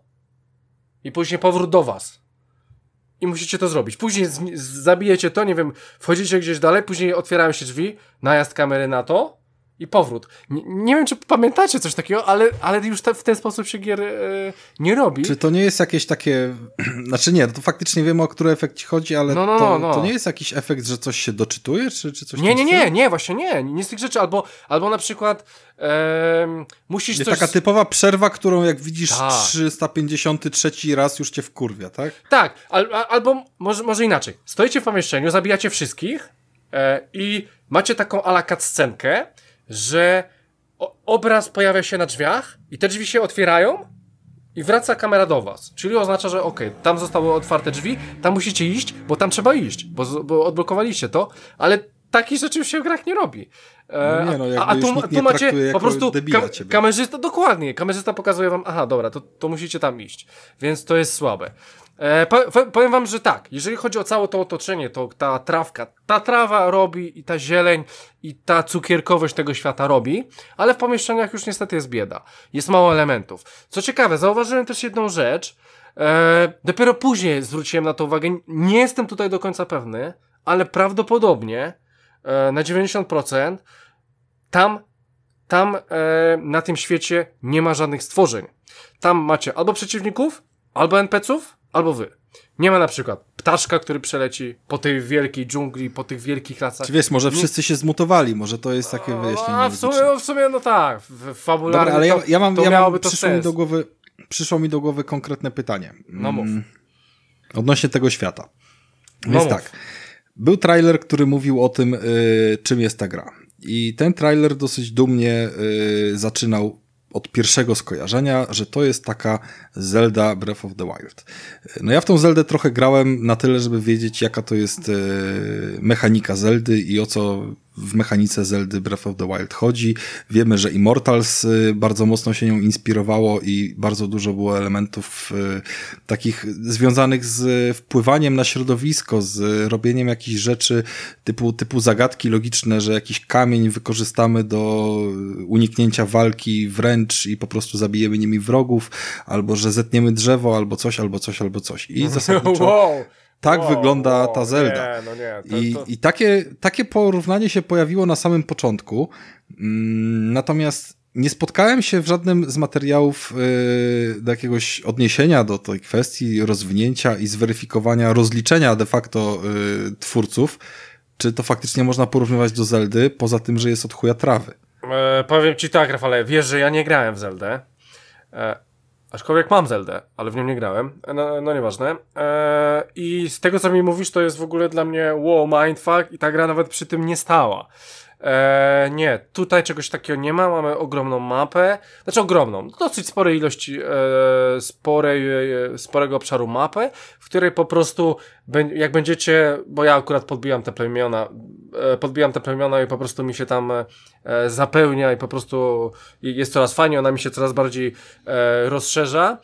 i później powrót do was. I musicie to zrobić. Później z, z, zabijecie to, nie wiem, wchodzicie gdzieś dalej, później otwierają się drzwi, najazd kamery na to i powrót. Nie, nie wiem, czy pamiętacie coś takiego, ale, ale już te, w ten sposób się gier e, nie robi. Czy to nie jest jakieś takie... Znaczy nie, to faktycznie wiemy, o który efekt ci chodzi, ale no, no, to, no, no. to nie jest jakiś efekt, że coś się doczytuje, czy, czy coś Nie, nie, tam nie, nie, właśnie nie. Nie z tych rzeczy. Albo, albo na przykład e, musisz nie, coś... taka typowa przerwa, którą jak widzisz tak. trzysta pięćdziesiąty trzeci raz już cię wkurwia, tak? Tak, al, albo może, może inaczej. Stoicie w pomieszczeniu, zabijacie wszystkich e, i macie taką a la cutscenkę, że o, obraz pojawia się na drzwiach i te drzwi się otwierają i wraca kamera do was. Czyli oznacza, że okej, okay, tam zostały otwarte drzwi, tam musicie iść, bo tam trzeba iść, bo, bo odblokowaliście to, ale takich rzeczy już się w grach nie robi. E, no nie, no, a, a tu, tu macie po prostu kam, ciebie. kamerzysta, dokładnie, kamerzysta pokazuje wam, aha, dobra, to, to musicie tam iść, więc to jest słabe. E, po, powiem wam, że tak, jeżeli chodzi o całe to otoczenie, to ta trawka, ta trawa robi i ta zieleń i ta cukierkowość tego świata robi, ale w pomieszczeniach już niestety jest bieda. Jest mało elementów. Co ciekawe, zauważyłem też jedną rzecz, e, dopiero później zwróciłem na to uwagę, nie jestem tutaj do końca pewny, ale prawdopodobnie e, na dziewięćdziesiąt procent tam, tam e, na tym świecie nie ma żadnych stworzeń. Tam macie albo przeciwników, albo en pe ce ów, albo wy. Nie ma na przykład ptaszka, który przeleci po tej wielkiej dżungli, po tych wielkich lasach. Czy wiesz, może nie... wszyscy się zmutowali, może to jest takie wyjaśnienie. A w sumie, no, w sumie no tak, fabularnie. Dobra, ale ja, ja mam, to ja mam to przyszło, mi do głowy, przyszło mi do głowy konkretne pytanie. No mów. Odnośnie tego świata. No Więc mów. tak, był trailer, który mówił o tym, y, czym jest ta gra. I ten trailer dosyć dumnie y, zaczynał od pierwszego skojarzenia, że to jest taka Zelda Breath of the Wild. No ja w tą Zeldę trochę grałem na tyle, żeby wiedzieć, jaka to jest e, mechanika Zeldy i o co w mechanice Zeldy Breath of the Wild chodzi. Wiemy, że Immortals e, bardzo mocno się nią inspirowało i bardzo dużo było elementów e, takich związanych z wpływaniem na środowisko, z robieniem jakichś rzeczy typu, typu zagadki logiczne, że jakiś kamień wykorzystamy do uniknięcia walki wręcz i po prostu zabijemy nimi wrogów, albo że zetniemy drzewo, albo coś, albo coś, albo coś. I zasadniczo wow, tak wow, wygląda wow, ta Zelda. Nie, no nie, to, I, to... i takie, takie porównanie się pojawiło na samym początku. Mm, natomiast nie spotkałem się w żadnym z materiałów yy, do jakiegoś odniesienia do tej kwestii, rozwinięcia i zweryfikowania, rozliczenia de facto yy, twórców, czy to faktycznie można porównywać do Zeldy, poza tym, że jest od chuja trawy. E, powiem ci tak, Rafale, wiesz, że ja nie grałem w Zeldę. E, aczkolwiek mam Zeldę, ale w nią nie grałem. E, no, no nieważne. E, I z tego, co mi mówisz, to jest w ogóle dla mnie wow, mindfuck i ta gra nawet przy tym nie stała. E, nie, tutaj czegoś takiego nie ma, mamy ogromną mapę, znaczy ogromną, dosyć sporej ilości, e, sporej, e, sporego obszaru mapy, w której po prostu, jak będziecie, bo ja akurat podbijam te plemiona, e, podbijam te plemiona i po prostu mi się tam e, zapełnia i po prostu jest coraz fajniej, ona mi się coraz bardziej e, rozszerza,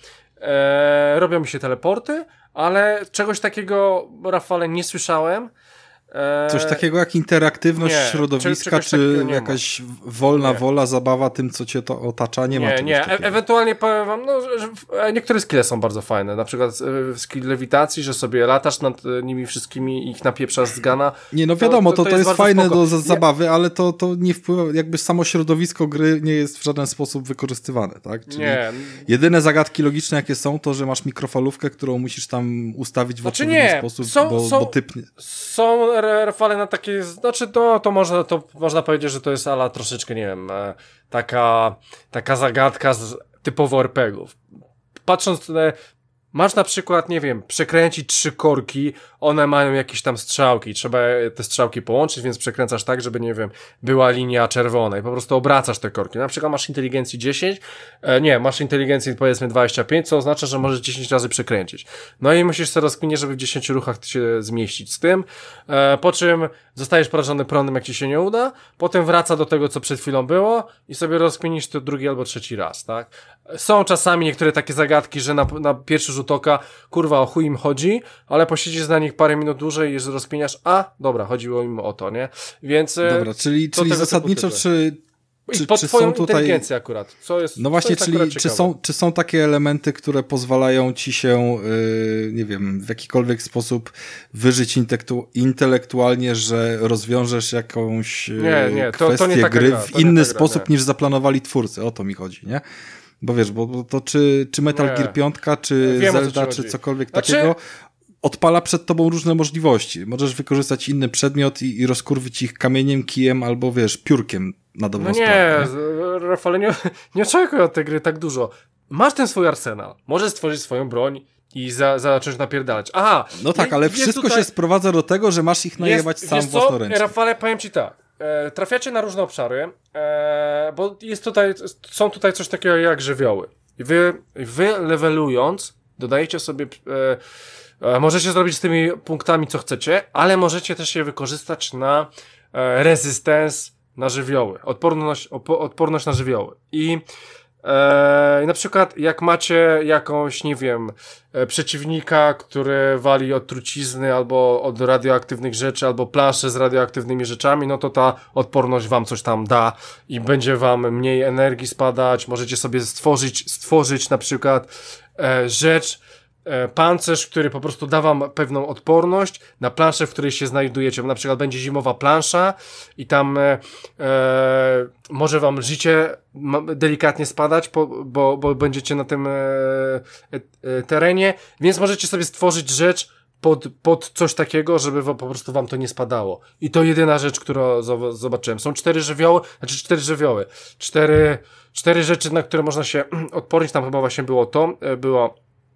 e, robią mi się teleporty, ale czegoś takiego, Rafale, nie słyszałem. Coś takiego jak interaktywność nie, środowiska, czy jakaś wolna nie. wola, zabawa tym, co cię to otacza, nie, nie ma czegoś Nie, takiego. E- ewentualnie powiem wam, no, że, że niektóre skille są bardzo fajne, na przykład e, skill lewitacji, że sobie latasz nad nimi wszystkimi i ich napieprzasz z gana. Nie, no wiadomo, to, to, to, to jest, jest fajne spoko. do z- zabawy, nie. ale to, to nie wpływa, jakby samo środowisko gry nie jest w żaden sposób wykorzystywane, tak? Czyli nie. jedyne zagadki logiczne, jakie są, to, że masz mikrofalówkę, którą musisz tam ustawić w znaczy odpowiedni nie. sposób, są, bo, są, bo typ... Są Rafale na takie, znaczy to, to, można, to można powiedzieć, że to jest ala troszeczkę, nie wiem, taka, taka zagadka z typowo er pe gie ów. Patrząc, masz na przykład, nie wiem, przekręcić trzy korki, one mają jakieś tam strzałki, trzeba te strzałki połączyć, więc przekręcasz tak, żeby, nie wiem, była linia czerwona i po prostu obracasz te korki. Na przykład masz inteligencji dziesięć, e, nie, masz inteligencji powiedzmy dwadzieścia pięć, co oznacza, że możesz dziesięć razy przekręcić. No i musisz sobie rozkminić, żeby w dziesięciu ruchach się zmieścić z tym, e, po czym zostajesz porażony prądem, jak ci się nie uda, potem wraca do tego, co przed chwilą było i sobie rozkminisz to drugi albo trzeci raz, tak? Są czasami niektóre takie zagadki, że na, na pierwszy rzut Butoka, kurwa, o chuj im chodzi, ale posiedzisz na nich parę minut dłużej i rozkminiasz, a, dobra, chodziło im o to, nie? Więc... Dobra, czyli, czyli zasadniczo, czy... I Czy, pod czy twoją są tutaj... inteligencję akurat, co jest No właśnie, jest czyli czy są, czy są takie elementy, które pozwalają ci się, yy, nie wiem, w jakikolwiek sposób wyżyć intelektu- intelektualnie, że rozwiążesz jakąś yy, nie, nie, to, kwestię to nie taka gry gra, w to inny nie sposób gra, niż zaplanowali twórcy, o to mi chodzi, nie? Bo wiesz, bo, bo to czy, czy Metal Nie. Gear pięć, czy Wiem, Zelda, czy czy cokolwiek znaczy... takiego, odpala przed tobą różne możliwości. Możesz wykorzystać inny przedmiot i, i rozkurwić ich kamieniem, kijem albo, wiesz, piórkiem na dobrą No nie, sprawę. nie? Rafale, nie, nie oczekuj od tej gry tak dużo. Masz ten swój arsenał, możesz stworzyć swoją broń i za, zacząć napierdalać. Aha! No tak, ale wszystko tutaj... się sprowadza do tego, że masz ich najebać jest, sam wiesz co, własnoręcznie. Rafale, powiem ci tak. E, trafiacie na różne obszary, e, bo jest tutaj, są tutaj coś takiego jak żywioły. I wy, wy levelując, dodajecie sobie... E, e, możecie zrobić z tymi punktami co chcecie, ale możecie też je wykorzystać na e, resistance na żywioły, odporność, opo, odporność na żywioły. I e, na przykład jak macie jakąś, nie wiem, e, przeciwnika, który wali od trucizny albo od radioaktywnych rzeczy, albo planszę z radioaktywnymi rzeczami, no to ta odporność wam coś tam da i będzie wam mniej energii spadać. Możecie sobie stworzyć, stworzyć na przykład e, rzecz, pancerz, który po prostu da wam pewną odporność na planszę, w której się znajdujecie. Na przykład będzie zimowa plansza i tam e, e, może wam życie delikatnie spadać, po, bo, bo będziecie na tym e, e, terenie, więc możecie sobie stworzyć rzecz pod, pod coś takiego, żeby wam, po prostu wam to nie spadało. I to jedyna rzecz, którą zobaczyłem. Są cztery żywioły, znaczy cztery żywioły. Cztery, cztery rzeczy, na które można się odpornić. Tam chyba właśnie było to, było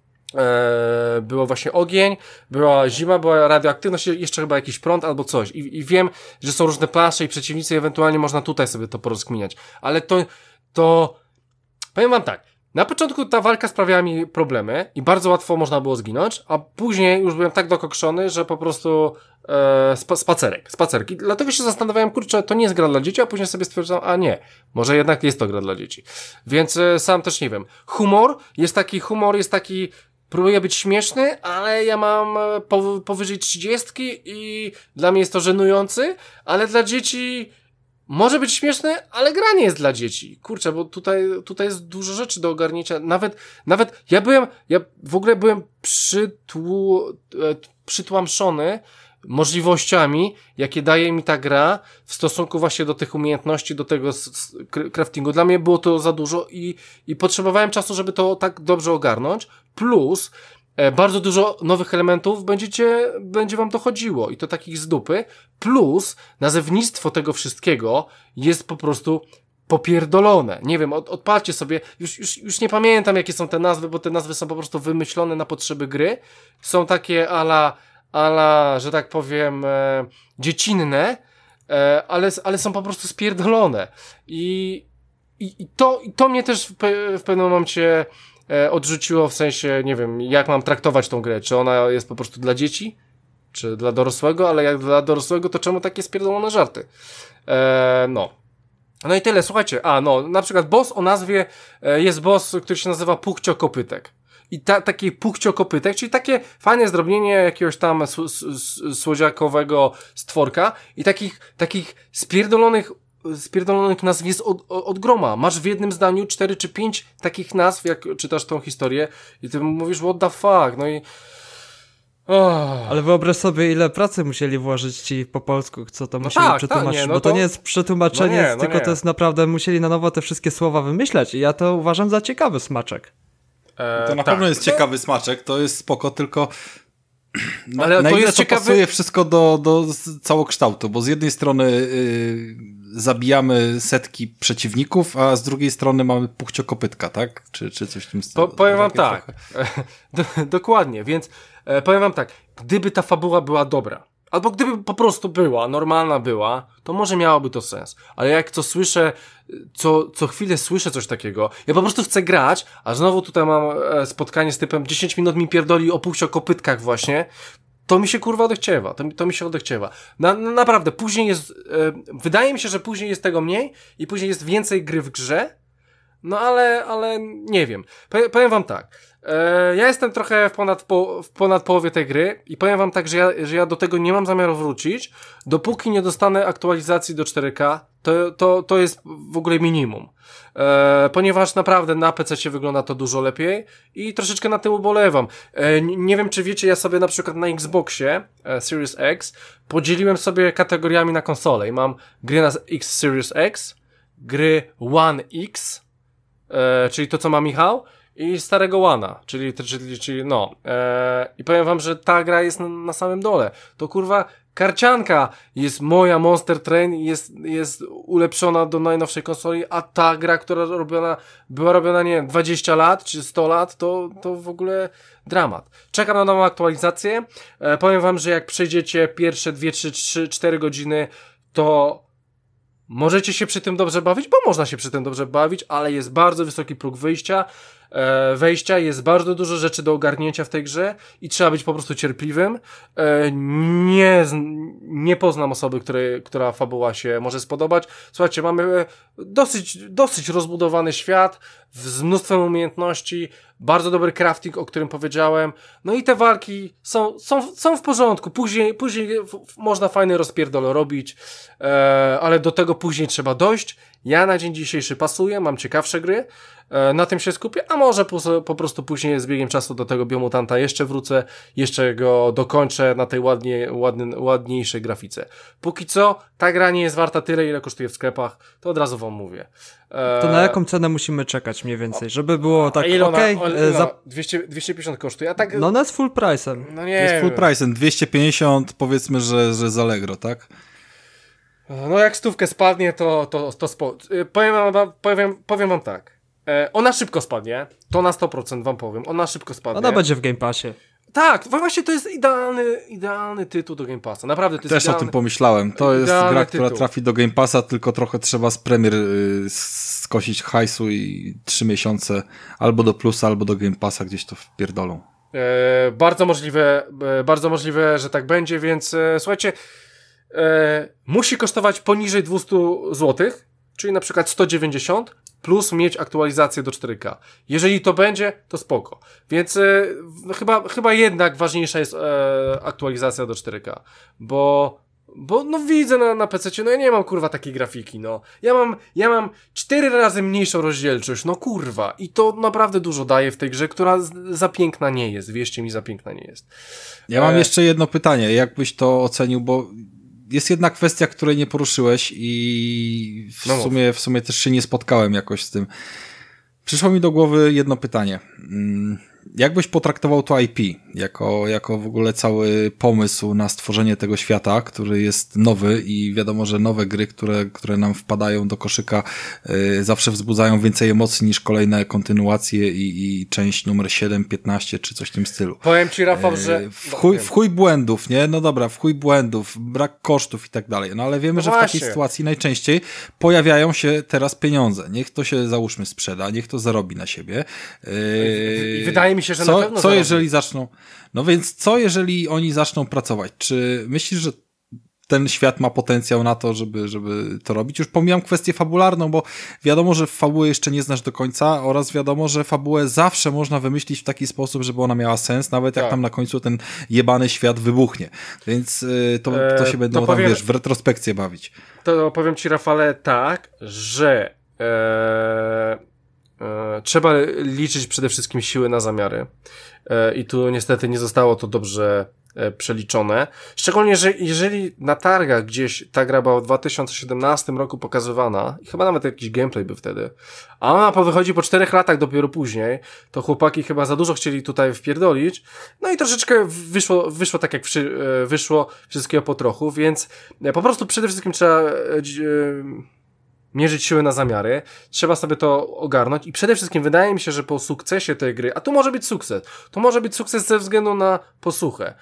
Eee, było właśnie ogień, była zima, była radioaktywność, jeszcze chyba jakiś prąd albo coś. I, i wiem, że są różne plansze i przeciwnicy, ewentualnie można tutaj sobie to porozkminiać. Ale to, to, powiem wam tak, na początku ta walka sprawiała mi problemy i bardzo łatwo można było zginąć, a później już byłem tak dokokszony, że po prostu e, spa, spacerek, spacerki. Dlatego się zastanawiałem, kurczę, to nie jest gra dla dzieci, a później sobie stwierdzam, a nie, może jednak jest to gra dla dzieci. Więc e, sam też nie wiem. Humor jest taki, humor jest taki, próbuję być śmieszny, ale ja mam pow- powyżej trzydziestki i dla mnie jest to żenujący, ale dla dzieci może być śmieszny, ale gra nie jest dla dzieci. Kurczę, bo tutaj, tutaj jest dużo rzeczy do ogarnięcia. Nawet, nawet ja byłem, ja w ogóle byłem przytłu, przytłamszony możliwościami, jakie daje mi ta gra w stosunku właśnie do tych umiejętności, do tego craftingu. Dla mnie było to za dużo i, i potrzebowałem czasu, żeby to tak dobrze ogarnąć. Plus e, bardzo dużo nowych elementów będziecie, będzie wam dochodziło i to takich z dupy. Plus nazewnictwo tego wszystkiego jest po prostu popierdolone. Nie wiem, od, odpalcie sobie, już, już, już nie pamiętam jakie są te nazwy, bo te nazwy są po prostu wymyślone na potrzeby gry. Są takie ala ala, że tak powiem, e, dziecinne, e, ale, ale są po prostu spierdolone. I, i, i, to, i to mnie też w, pe, w pewnym momencie e, odrzuciło, w sensie, nie wiem, jak mam traktować tą grę. Czy ona jest po prostu dla dzieci, czy dla dorosłego, ale jak dla dorosłego, to czemu takie spierdolone żarty? E, no. No i tyle, słuchajcie. A, no, na przykład boss o nazwie, e, jest boss, który się nazywa Puchcio Kopytek. I ta, taki puchcio kopytek, czyli takie fajne zdrobnienie jakiegoś tam s- s- słodziakowego stworka i takich, takich spierdolonych, spierdolonych nazw jest od, od groma. Masz w jednym zdaniu cztery czy pięć takich nazw, jak czytasz tą historię i ty mówisz, what the fuck, no i... Oh. Ale wyobraź sobie, ile pracy musieli włożyć ci po polsku, co to no musieli tak, przetłumaczyć, tak, nie, no bo to... to nie jest przetłumaczenie, no nie, no tylko nie. to jest naprawdę, musieli na nowo te wszystkie słowa wymyślać i ja to uważam za ciekawy smaczek. To na tak. pewno jest ciekawy smaczek, to jest spoko, tylko na, ale na to ile jest to ciekawy... pasuje wszystko do, do całokształtu, bo z jednej strony yy, zabijamy setki przeciwników, a z drugiej strony mamy puchciokopytka, tak? Czy, czy coś w tym stylu? Po, powiem wam tak, Do, dokładnie, więc e, powiem wam tak, gdyby ta fabuła była dobra, albo gdyby po prostu była, normalna była, to może miałoby to sens. Ale jak co słyszę, co, co chwilę słyszę coś takiego, ja po prostu chcę grać, a znowu tutaj mam e, spotkanie z typem dziesięć minut mi pierdoli o puchciokopytkach właśnie, to mi się kurwa odechciewa, to, to mi się odechciewa. Na, na, naprawdę, później jest, e, wydaje mi się, że później jest tego mniej i później jest więcej gry w grze, no ale, ale nie wiem. Powiem wam tak, e, ja jestem trochę w ponad, po, w ponad połowie tej gry i powiem wam tak, że ja, że ja do tego nie mam zamiaru wrócić, dopóki nie dostanę aktualizacji do cztery K, to, to, to jest w ogóle minimum. E, ponieważ naprawdę na P C wygląda to dużo lepiej i troszeczkę na tym ubolewam. E, nie wiem, czy wiecie, ja sobie na przykład na Xboxie e, Series X podzieliłem sobie kategoriami na konsolę i mam gry na X Series X, gry One X, e, czyli to, co ma Michał, i starego One'a, czyli, czyli, czyli no. E, I powiem wam, że ta gra jest na, na samym dole. To kurwa karcianka jest moja Monster Train, jest, jest ulepszona do najnowszej konsoli, a ta gra, która robiona, była robiona, nie wiem, dwadzieścia lat czy sto lat, to, to w ogóle dramat. Czekam na nową aktualizację. E, powiem wam, że jak przejdziecie pierwsze dwie, trzy, trzy, cztery godziny, to możecie się przy tym dobrze bawić, bo można się przy tym dobrze bawić, ale jest bardzo wysoki próg wyjścia, e, wejścia, jest bardzo dużo rzeczy do ogarnięcia w tej grze i trzeba być po prostu cierpliwym. E, nie, nie poznam osoby, której, która fabuła się może spodobać. Słuchajcie, mamy dosyć, dosyć rozbudowany świat z mnóstwem umiejętności, bardzo dobry crafting, o którym powiedziałem, no i te walki są, są, są w porządku, później, później w, w, można fajny rozpierdol robić, e, ale do tego później trzeba dojść. Ja na dzień dzisiejszy pasuję, mam ciekawsze gry, e, na tym się skupię, a może po, po prostu później z biegiem czasu do tego Biomutanta jeszcze wrócę, jeszcze go dokończę na tej ładnie, ładny, ładniejszej grafice. Póki co, ta gra nie jest warta tyle, ile kosztuje w sklepach, to od razu wam mówię. E, to na jaką cenę musimy czekać mniej więcej, żeby było tak okej? Okay, za... dwieście, dwieście pięćdziesiąt kosztuje, a tak... No na z full price'em. No nie jest full price'em, dwieście pięćdziesiąt powiedzmy, że, że z Allegro, tak? No jak stówkę spadnie, to, to, to spo... powiem, wam, powiem, powiem wam tak. E, ona szybko spadnie, to na sto procent wam powiem, ona szybko spadnie. Ona będzie w Game Passie. Tak, właśnie to jest idealny, idealny tytuł do Game Passa, naprawdę to jest Też idealny, o tym pomyślałem, to jest gra, tytuł. która trafi do Game Passa, tylko trochę trzeba z premier y, skosić hajsu i trzy miesiące albo do Plusa, albo do Game Passa gdzieś to wpierdolą. E, bardzo możliwe, e, bardzo możliwe, że tak będzie, więc e, słuchajcie, e, musi kosztować poniżej dwieście złotych, czyli na przykład sto dziewięćdziesiąt, plus mieć aktualizację do cztery K. Jeżeli to będzie, to spoko. Więc e, chyba, chyba jednak ważniejsza jest e, aktualizacja do cztery K, bo Bo no widzę na, na pececie, no ja nie mam kurwa takiej grafiki, no. Ja mam, ja mam cztery razy mniejszą rozdzielczość, no kurwa. I to naprawdę dużo daje w tej grze, która z, za piękna nie jest, wierzcie mi, za piękna nie jest. Ja mam e... jeszcze jedno pytanie, jak byś to ocenił, bo jest jedna kwestia, której nie poruszyłeś i w, no sumie, w sumie też się nie spotkałem jakoś z tym. Przyszło mi do głowy jedno pytanie. Jak byś potraktował to I P, jako, jako w ogóle cały pomysł na stworzenie tego świata, który jest nowy i wiadomo, że nowe gry, które, które nam wpadają do koszyka, yy, zawsze wzbudzają więcej emocji niż kolejne kontynuacje i, i część numer siedem, piętnaście czy coś w tym stylu. Powiem ci, Rafał, yy, że... W chuj, w chuj błędów, nie? No dobra, w chuj błędów, brak kosztów i tak dalej. No ale wiemy, no że właśnie. W takiej sytuacji najczęściej pojawiają się teraz pieniądze. Niech to się, załóżmy, sprzeda, niech to zarobi na siebie. Yy, I wydaje mi się, że co, na pewno co jeżeli zaczną, no więc co jeżeli oni zaczną pracować? Czy myślisz, że ten świat ma potencjał na to, żeby, żeby to robić? Już pomijam kwestię fabularną, bo wiadomo, że fabuły jeszcze nie znasz do końca oraz wiadomo, że fabułę zawsze można wymyślić w taki sposób, żeby ona miała sens, nawet jak tak. tam na końcu ten jebany świat wybuchnie. Więc y, to, to się będą to tam, powiem, wiesz, w retrospekcję bawić. To powiem ci, Rafale, tak, że ee... trzeba liczyć przede wszystkim siły na zamiary i tu niestety nie zostało to dobrze przeliczone. Szczególnie, że jeżeli na targach gdzieś ta gra była w dwa tysiące siedemnastym roku pokazywana i chyba nawet jakiś gameplay był wtedy, a ona wychodzi po czterech latach dopiero później, to chłopaki chyba za dużo chcieli tutaj wpierdolić, no i troszeczkę wyszło, wyszło tak jak wyszło wszystkiego po trochu, więc po prostu przede wszystkim trzeba mierzyć siły na zamiary, trzeba sobie to ogarnąć i przede wszystkim wydaje mi się, że po sukcesie tej gry, a tu może być sukces, to może być sukces ze względu na posłuchę.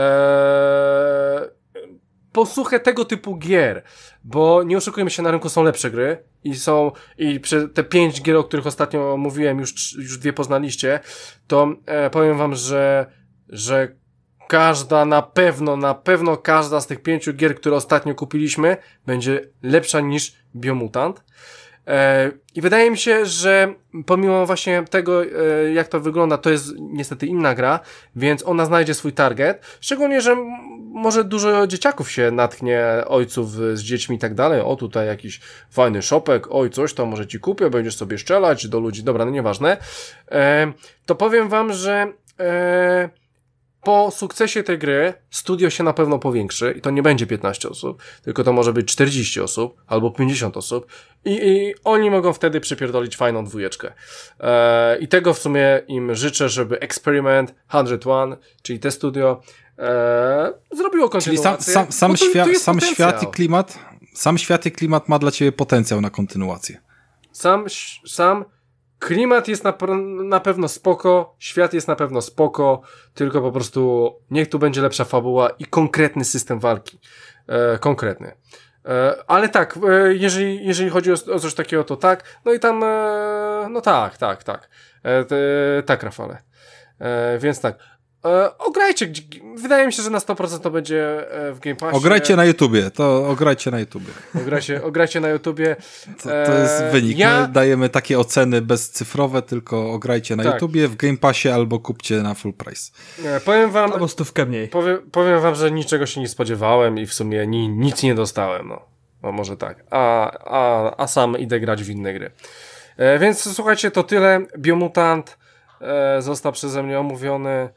Eee, posłuchę tego typu gier, bo nie oszukujmy się, na rynku są lepsze gry i są, i te pięć gier, o których ostatnio mówiłem, już, już dwie poznaliście, to e, powiem wam, że, że każda, na pewno, na pewno każda z tych pięciu gier, które ostatnio kupiliśmy, będzie lepsza niż Biomutant. E, I wydaje mi się, że pomimo właśnie tego, e, jak to wygląda, to jest niestety inna gra, więc ona znajdzie swój target, szczególnie, że m- może dużo dzieciaków się natknie, ojców z dziećmi i tak dalej, o tutaj jakiś fajny shopek, oj coś tam może ci kupię, będziesz sobie strzelać do ludzi, dobra, no nieważne, e, to powiem wam, że e, po sukcesie tej gry studio się na pewno powiększy i to nie będzie piętnaście osób, tylko to może być czterdzieści osób albo pięćdziesiąt osób i, i oni mogą wtedy przypierdolić fajną dwójeczkę. Eee, I tego w sumie im życzę, żeby Experiment sto jeden, czyli te studio, eee, zrobiło kontynuację. Czyli sam, sam, sam, to, świat, to sam świat i klimat, sam świat i klimat ma dla ciebie potencjał na kontynuację. Sam, sam klimat jest na, na pewno spoko, świat jest na pewno spoko, tylko po prostu niech tu będzie lepsza fabuła i konkretny system walki. E, konkretny. E, ale tak, e, jeżeli, jeżeli chodzi o, o coś takiego, to tak. No i tam, e, no tak, tak, tak. E, te, tak, Rafale. E, więc tak. E, ograjcie, wydaje mi się, że na sto procent to będzie e, w Game Passie. Ograjcie na YouTubie, to ograjcie na YouTubie. Ograjcie, ograjcie na YouTubie. To, to jest wynik. Ja... My dajemy takie oceny bezcyfrowe, tylko ograjcie na tak. YouTubie, w Game Passie albo kupcie na full price. Nie, powiem wam... Albo stówkę mniej. Powiem, powiem wam, że niczego się nie spodziewałem i w sumie ni, nic nie dostałem, no. No może tak. A, a, a sam idę grać w inne gry. E, więc słuchajcie, to tyle. Biomutant e, został przeze mnie omówiony.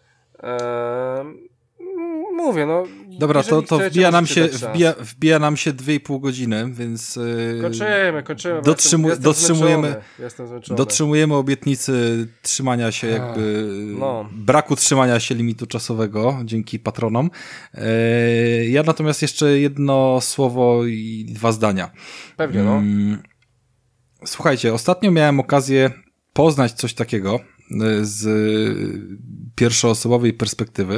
E, mówię, no. Dobra, to, to chcecie, wbija, nam się, wbija, czas. wbija nam się dwie i pół godziny, więc yy, Kończymy, kończymy. dotrzymu, jestem, dotrzymujemy, jestem jestem zmęczony. dotrzymujemy obietnicy trzymania się jakby, no. braku trzymania się limitu czasowego dzięki patronom. Yy, ja natomiast jeszcze jedno słowo i dwa zdania. Pewnie, no. Yy, słuchajcie, ostatnio miałem okazję poznać coś takiego z pierwszoosobowej perspektywy,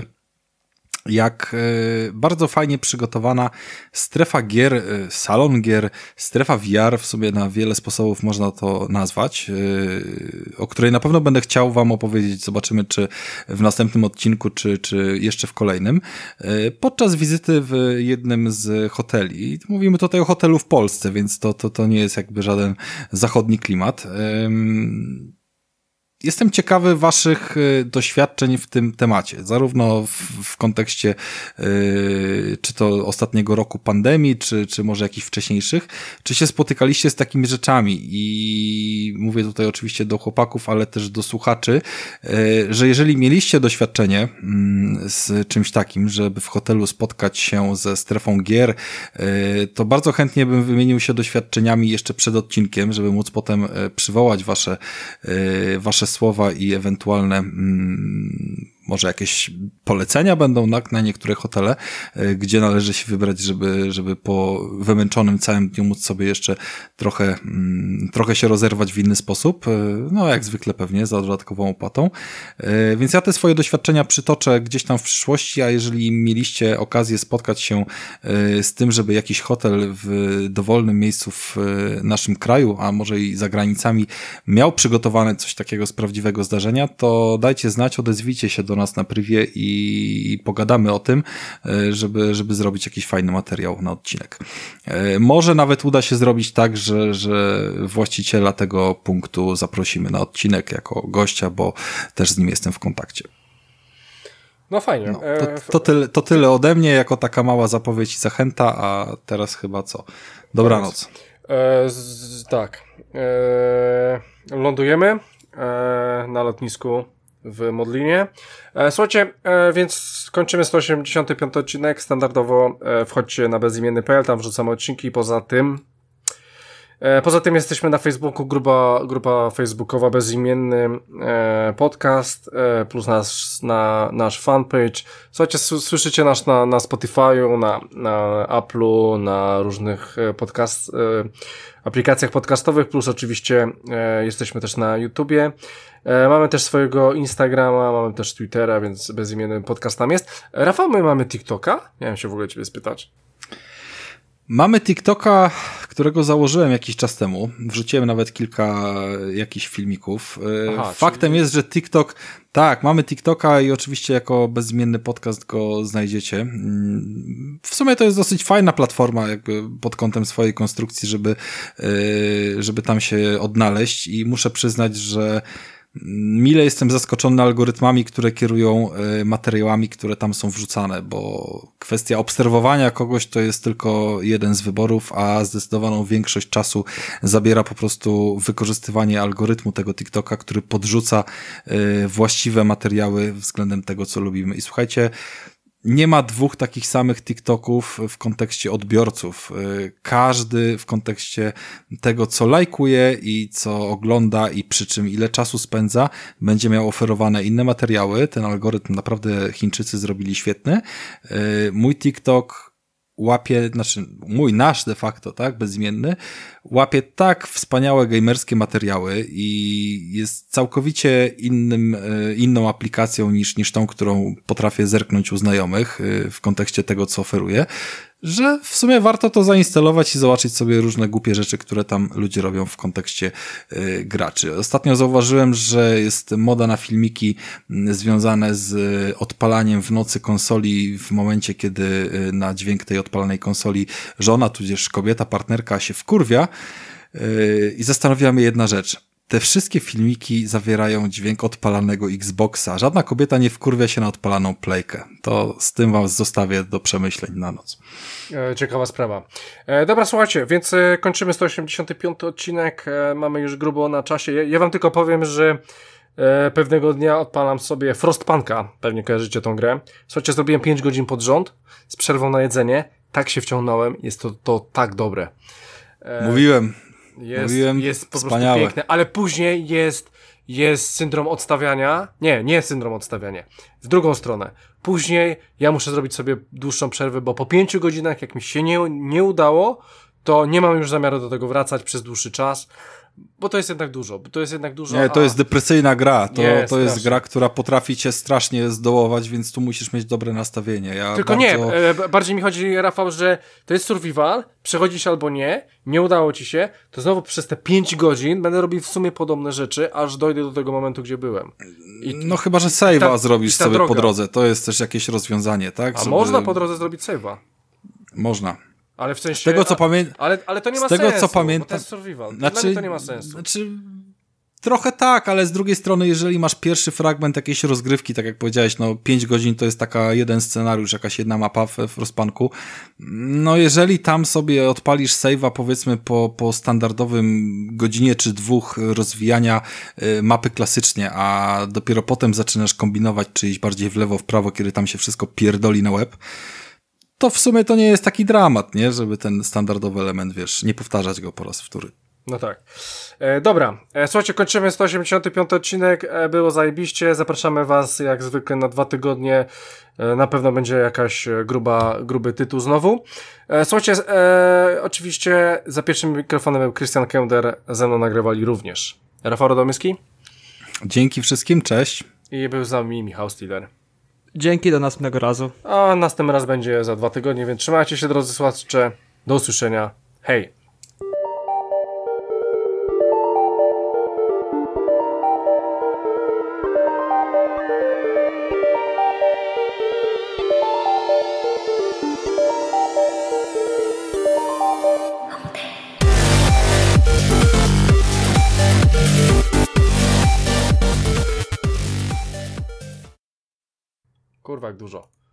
jak bardzo fajnie przygotowana strefa gier, salon gier, strefa V R, w sobie na wiele sposobów można to nazwać, o której na pewno będę chciał wam opowiedzieć, zobaczymy czy w następnym odcinku, czy, czy jeszcze w kolejnym, podczas wizyty w jednym z hoteli. Mówimy tutaj o hotelu w Polsce, więc to, to, to nie jest jakby żaden zachodni klimat. Jestem ciekawy waszych doświadczeń w tym temacie, zarówno w, w kontekście yy, czy to ostatniego roku pandemii, czy, czy może jakichś wcześniejszych. Czy się spotykaliście z takimi rzeczami? I mówię tutaj oczywiście do chłopaków, ale też do słuchaczy, yy, że jeżeli mieliście doświadczenie yy, z czymś takim, żeby w hotelu spotkać się ze strefą gier, yy, to bardzo chętnie bym wymienił się doświadczeniami jeszcze przed odcinkiem, żeby móc potem yy, przywołać wasze, yy, wasze słowa i ewentualne mm, może jakieś polecenia będą na, na niektóre hotele, y, gdzie należy się wybrać, żeby, żeby po wymęczonym całym dniu móc sobie jeszcze trochę, mm, trochę się rozerwać w inny sposób, y, no jak zwykle pewnie, za dodatkową opłatą. Y, więc ja te swoje doświadczenia przytoczę gdzieś tam w przyszłości, a jeżeli mieliście okazję spotkać się y, z tym, żeby jakiś hotel w dowolnym miejscu w y, naszym kraju, a może i za granicami miał przygotowane coś takiego z prawdziwego zdarzenia, to dajcie znać, odezwijcie się do nas na privie i pogadamy o tym, żeby, żeby zrobić jakiś fajny materiał na odcinek. Może nawet uda się zrobić tak, że, że właściciela tego punktu zaprosimy na odcinek jako gościa, bo też z nim jestem w kontakcie. No fajnie. No, to, to, tyle, to tyle ode mnie, jako taka mała zapowiedź i zachęta, a teraz chyba co? Dobranoc. E, z, tak. E, lądujemy e, na lotnisku w Modlinie. E, słuchajcie, e, więc kończymy sto osiemdziesiąty piąty odcinek. Standardowo e, wchodźcie na bezimienny kropka p l, tam wrzucamy odcinki. Poza tym e, poza tym jesteśmy na Facebooku, grupa, grupa facebookowa Bezimienny e, Podcast, e, plus nasz, na, nasz fanpage. Słuchajcie, słyszycie nas na, na Spotify'u, na, na Apple'u, na różnych podcast, e, aplikacjach podcastowych, plus oczywiście e, jesteśmy też na YouTubie. E, mamy też swojego Instagrama, mamy też Twittera, więc Bezimienny Podcast tam jest. Rafał, my mamy TikToka? Miałem się w ogóle ciebie spytać. Mamy TikToka, którego założyłem jakiś czas temu. Wrzuciłem nawet kilka jakichś filmików. Aha, Faktem czyli... jest, że TikTok, tak, mamy TikToka i oczywiście jako bezimienny podcast go znajdziecie. W sumie to jest dosyć fajna platforma jakby pod kątem swojej konstrukcji, żeby, żeby tam się odnaleźć i muszę przyznać, że mile jestem zaskoczony algorytmami, które kierują materiałami, które tam są wrzucane, bo kwestia obserwowania kogoś to jest tylko jeden z wyborów, a zdecydowaną większość czasu zabiera po prostu wykorzystywanie algorytmu tego TikToka, który podrzuca właściwe materiały względem tego, co lubimy. I słuchajcie, nie ma dwóch takich samych TikToków w kontekście odbiorców. Każdy w kontekście tego, co lajkuje i co ogląda i przy czym ile czasu spędza, będzie miał oferowane inne materiały. Ten algorytm naprawdę Chińczycy zrobili świetny. Mój TikTok łapie, znaczy mój, nasz de facto, tak, bezimienny, łapie tak wspaniałe gamerskie materiały i jest całkowicie innym, inną aplikacją niż, niż tą, którą potrafię zerknąć u znajomych w kontekście tego, co oferuje, że w sumie warto to zainstalować i zobaczyć sobie różne głupie rzeczy, które tam ludzie robią w kontekście y, graczy. Ostatnio zauważyłem, że jest moda na filmiki y, związane z y, odpalaniem w nocy konsoli w momencie, kiedy y, na dźwięk tej odpalanej konsoli żona, tudzież kobieta, partnerka się wkurwia y, i zastanowiła mnie jedna rzecz. Te wszystkie filmiki zawierają dźwięk odpalanego Xboxa. Żadna kobieta nie wkurwia się na odpalaną playkę. To z tym was zostawię do przemyśleń na noc. E, ciekawa sprawa. E, dobra, słuchajcie, więc e, kończymy sto osiemdziesiąty piąty odcinek. E, mamy już grubo na czasie. Ja, ja wam tylko powiem, że e, pewnego dnia odpalam sobie Frostpunka. Pewnie kojarzycie tą grę. Słuchajcie, zrobiłem pięć godzin pod rząd z przerwą na jedzenie. Tak się wciągnąłem. Jest to, to tak dobre. E, Mówiłem. Jest, Mówiłem, jest po wspaniałe. prostu piękne, ale później jest, jest syndrom odstawiania. Nie, nie syndrom odstawiania. W drugą stronę. Później ja muszę zrobić sobie dłuższą przerwę, bo po pięciu godzinach, jak mi się nie, nie udało, to nie mam już zamiaru do tego wracać przez dłuższy czas. Bo to jest jednak dużo, bo to jest jednak dużo. Nie, to a... jest depresyjna gra. To, jest, to jest strasznie. gra, która potrafi cię strasznie zdołować, więc tu musisz mieć dobre nastawienie. Ja Tylko bardzo... nie, e, bardziej mi chodzi, Rafał, że to jest survival, przechodzisz albo nie, nie udało ci się, to znowu przez te pięć godzin będę robił w sumie podobne rzeczy, aż dojdę do tego momentu, gdzie byłem. I, no chyba, że save'a zrobisz sobie droga. po drodze. To jest też jakieś rozwiązanie, tak? A Żeby... można po drodze zrobić save'a. Można. Ale w sensie... Z tego, co pamiętam... Ale, ale to nie ma z tego, sensu, co pamiętam... bo to jest survival. Znaczy, Dla mnie to nie ma sensu. Znaczy... Trochę tak, ale z drugiej strony, jeżeli masz pierwszy fragment jakiejś rozgrywki, tak jak powiedziałeś, no pięć godzin to jest taka jeden scenariusz, jakaś jedna mapa w, w Frostpunku. No jeżeli tam sobie odpalisz save'a, powiedzmy po, po standardowym godzinie czy dwóch rozwijania y, mapy klasycznie, a dopiero potem zaczynasz kombinować, czy iść bardziej w lewo, w prawo, kiedy tam się wszystko pierdoli na łeb, to w sumie to nie jest taki dramat, nie? Żeby ten standardowy element, wiesz, nie powtarzać go po raz wtóry. No tak. E, dobra, e, słuchajcie, kończymy sto osiemdziesiąty piąty odcinek, e, było zajebiście, zapraszamy was jak zwykle na dwa tygodnie, e, na pewno będzie jakaś gruba, gruby tytuł znowu. E, słuchajcie, e, oczywiście za pierwszym mikrofonem był Krystian Kęder, ze mną nagrywali również Rafał Radomyski. Dzięki wszystkim, cześć. I był z nami Michał Stiller. Dzięki, do następnego razu. A następny raz będzie za dwa tygodnie, więc trzymajcie się, drodzy słuchacze, do usłyszenia, hej! Kurwa, jak dużo.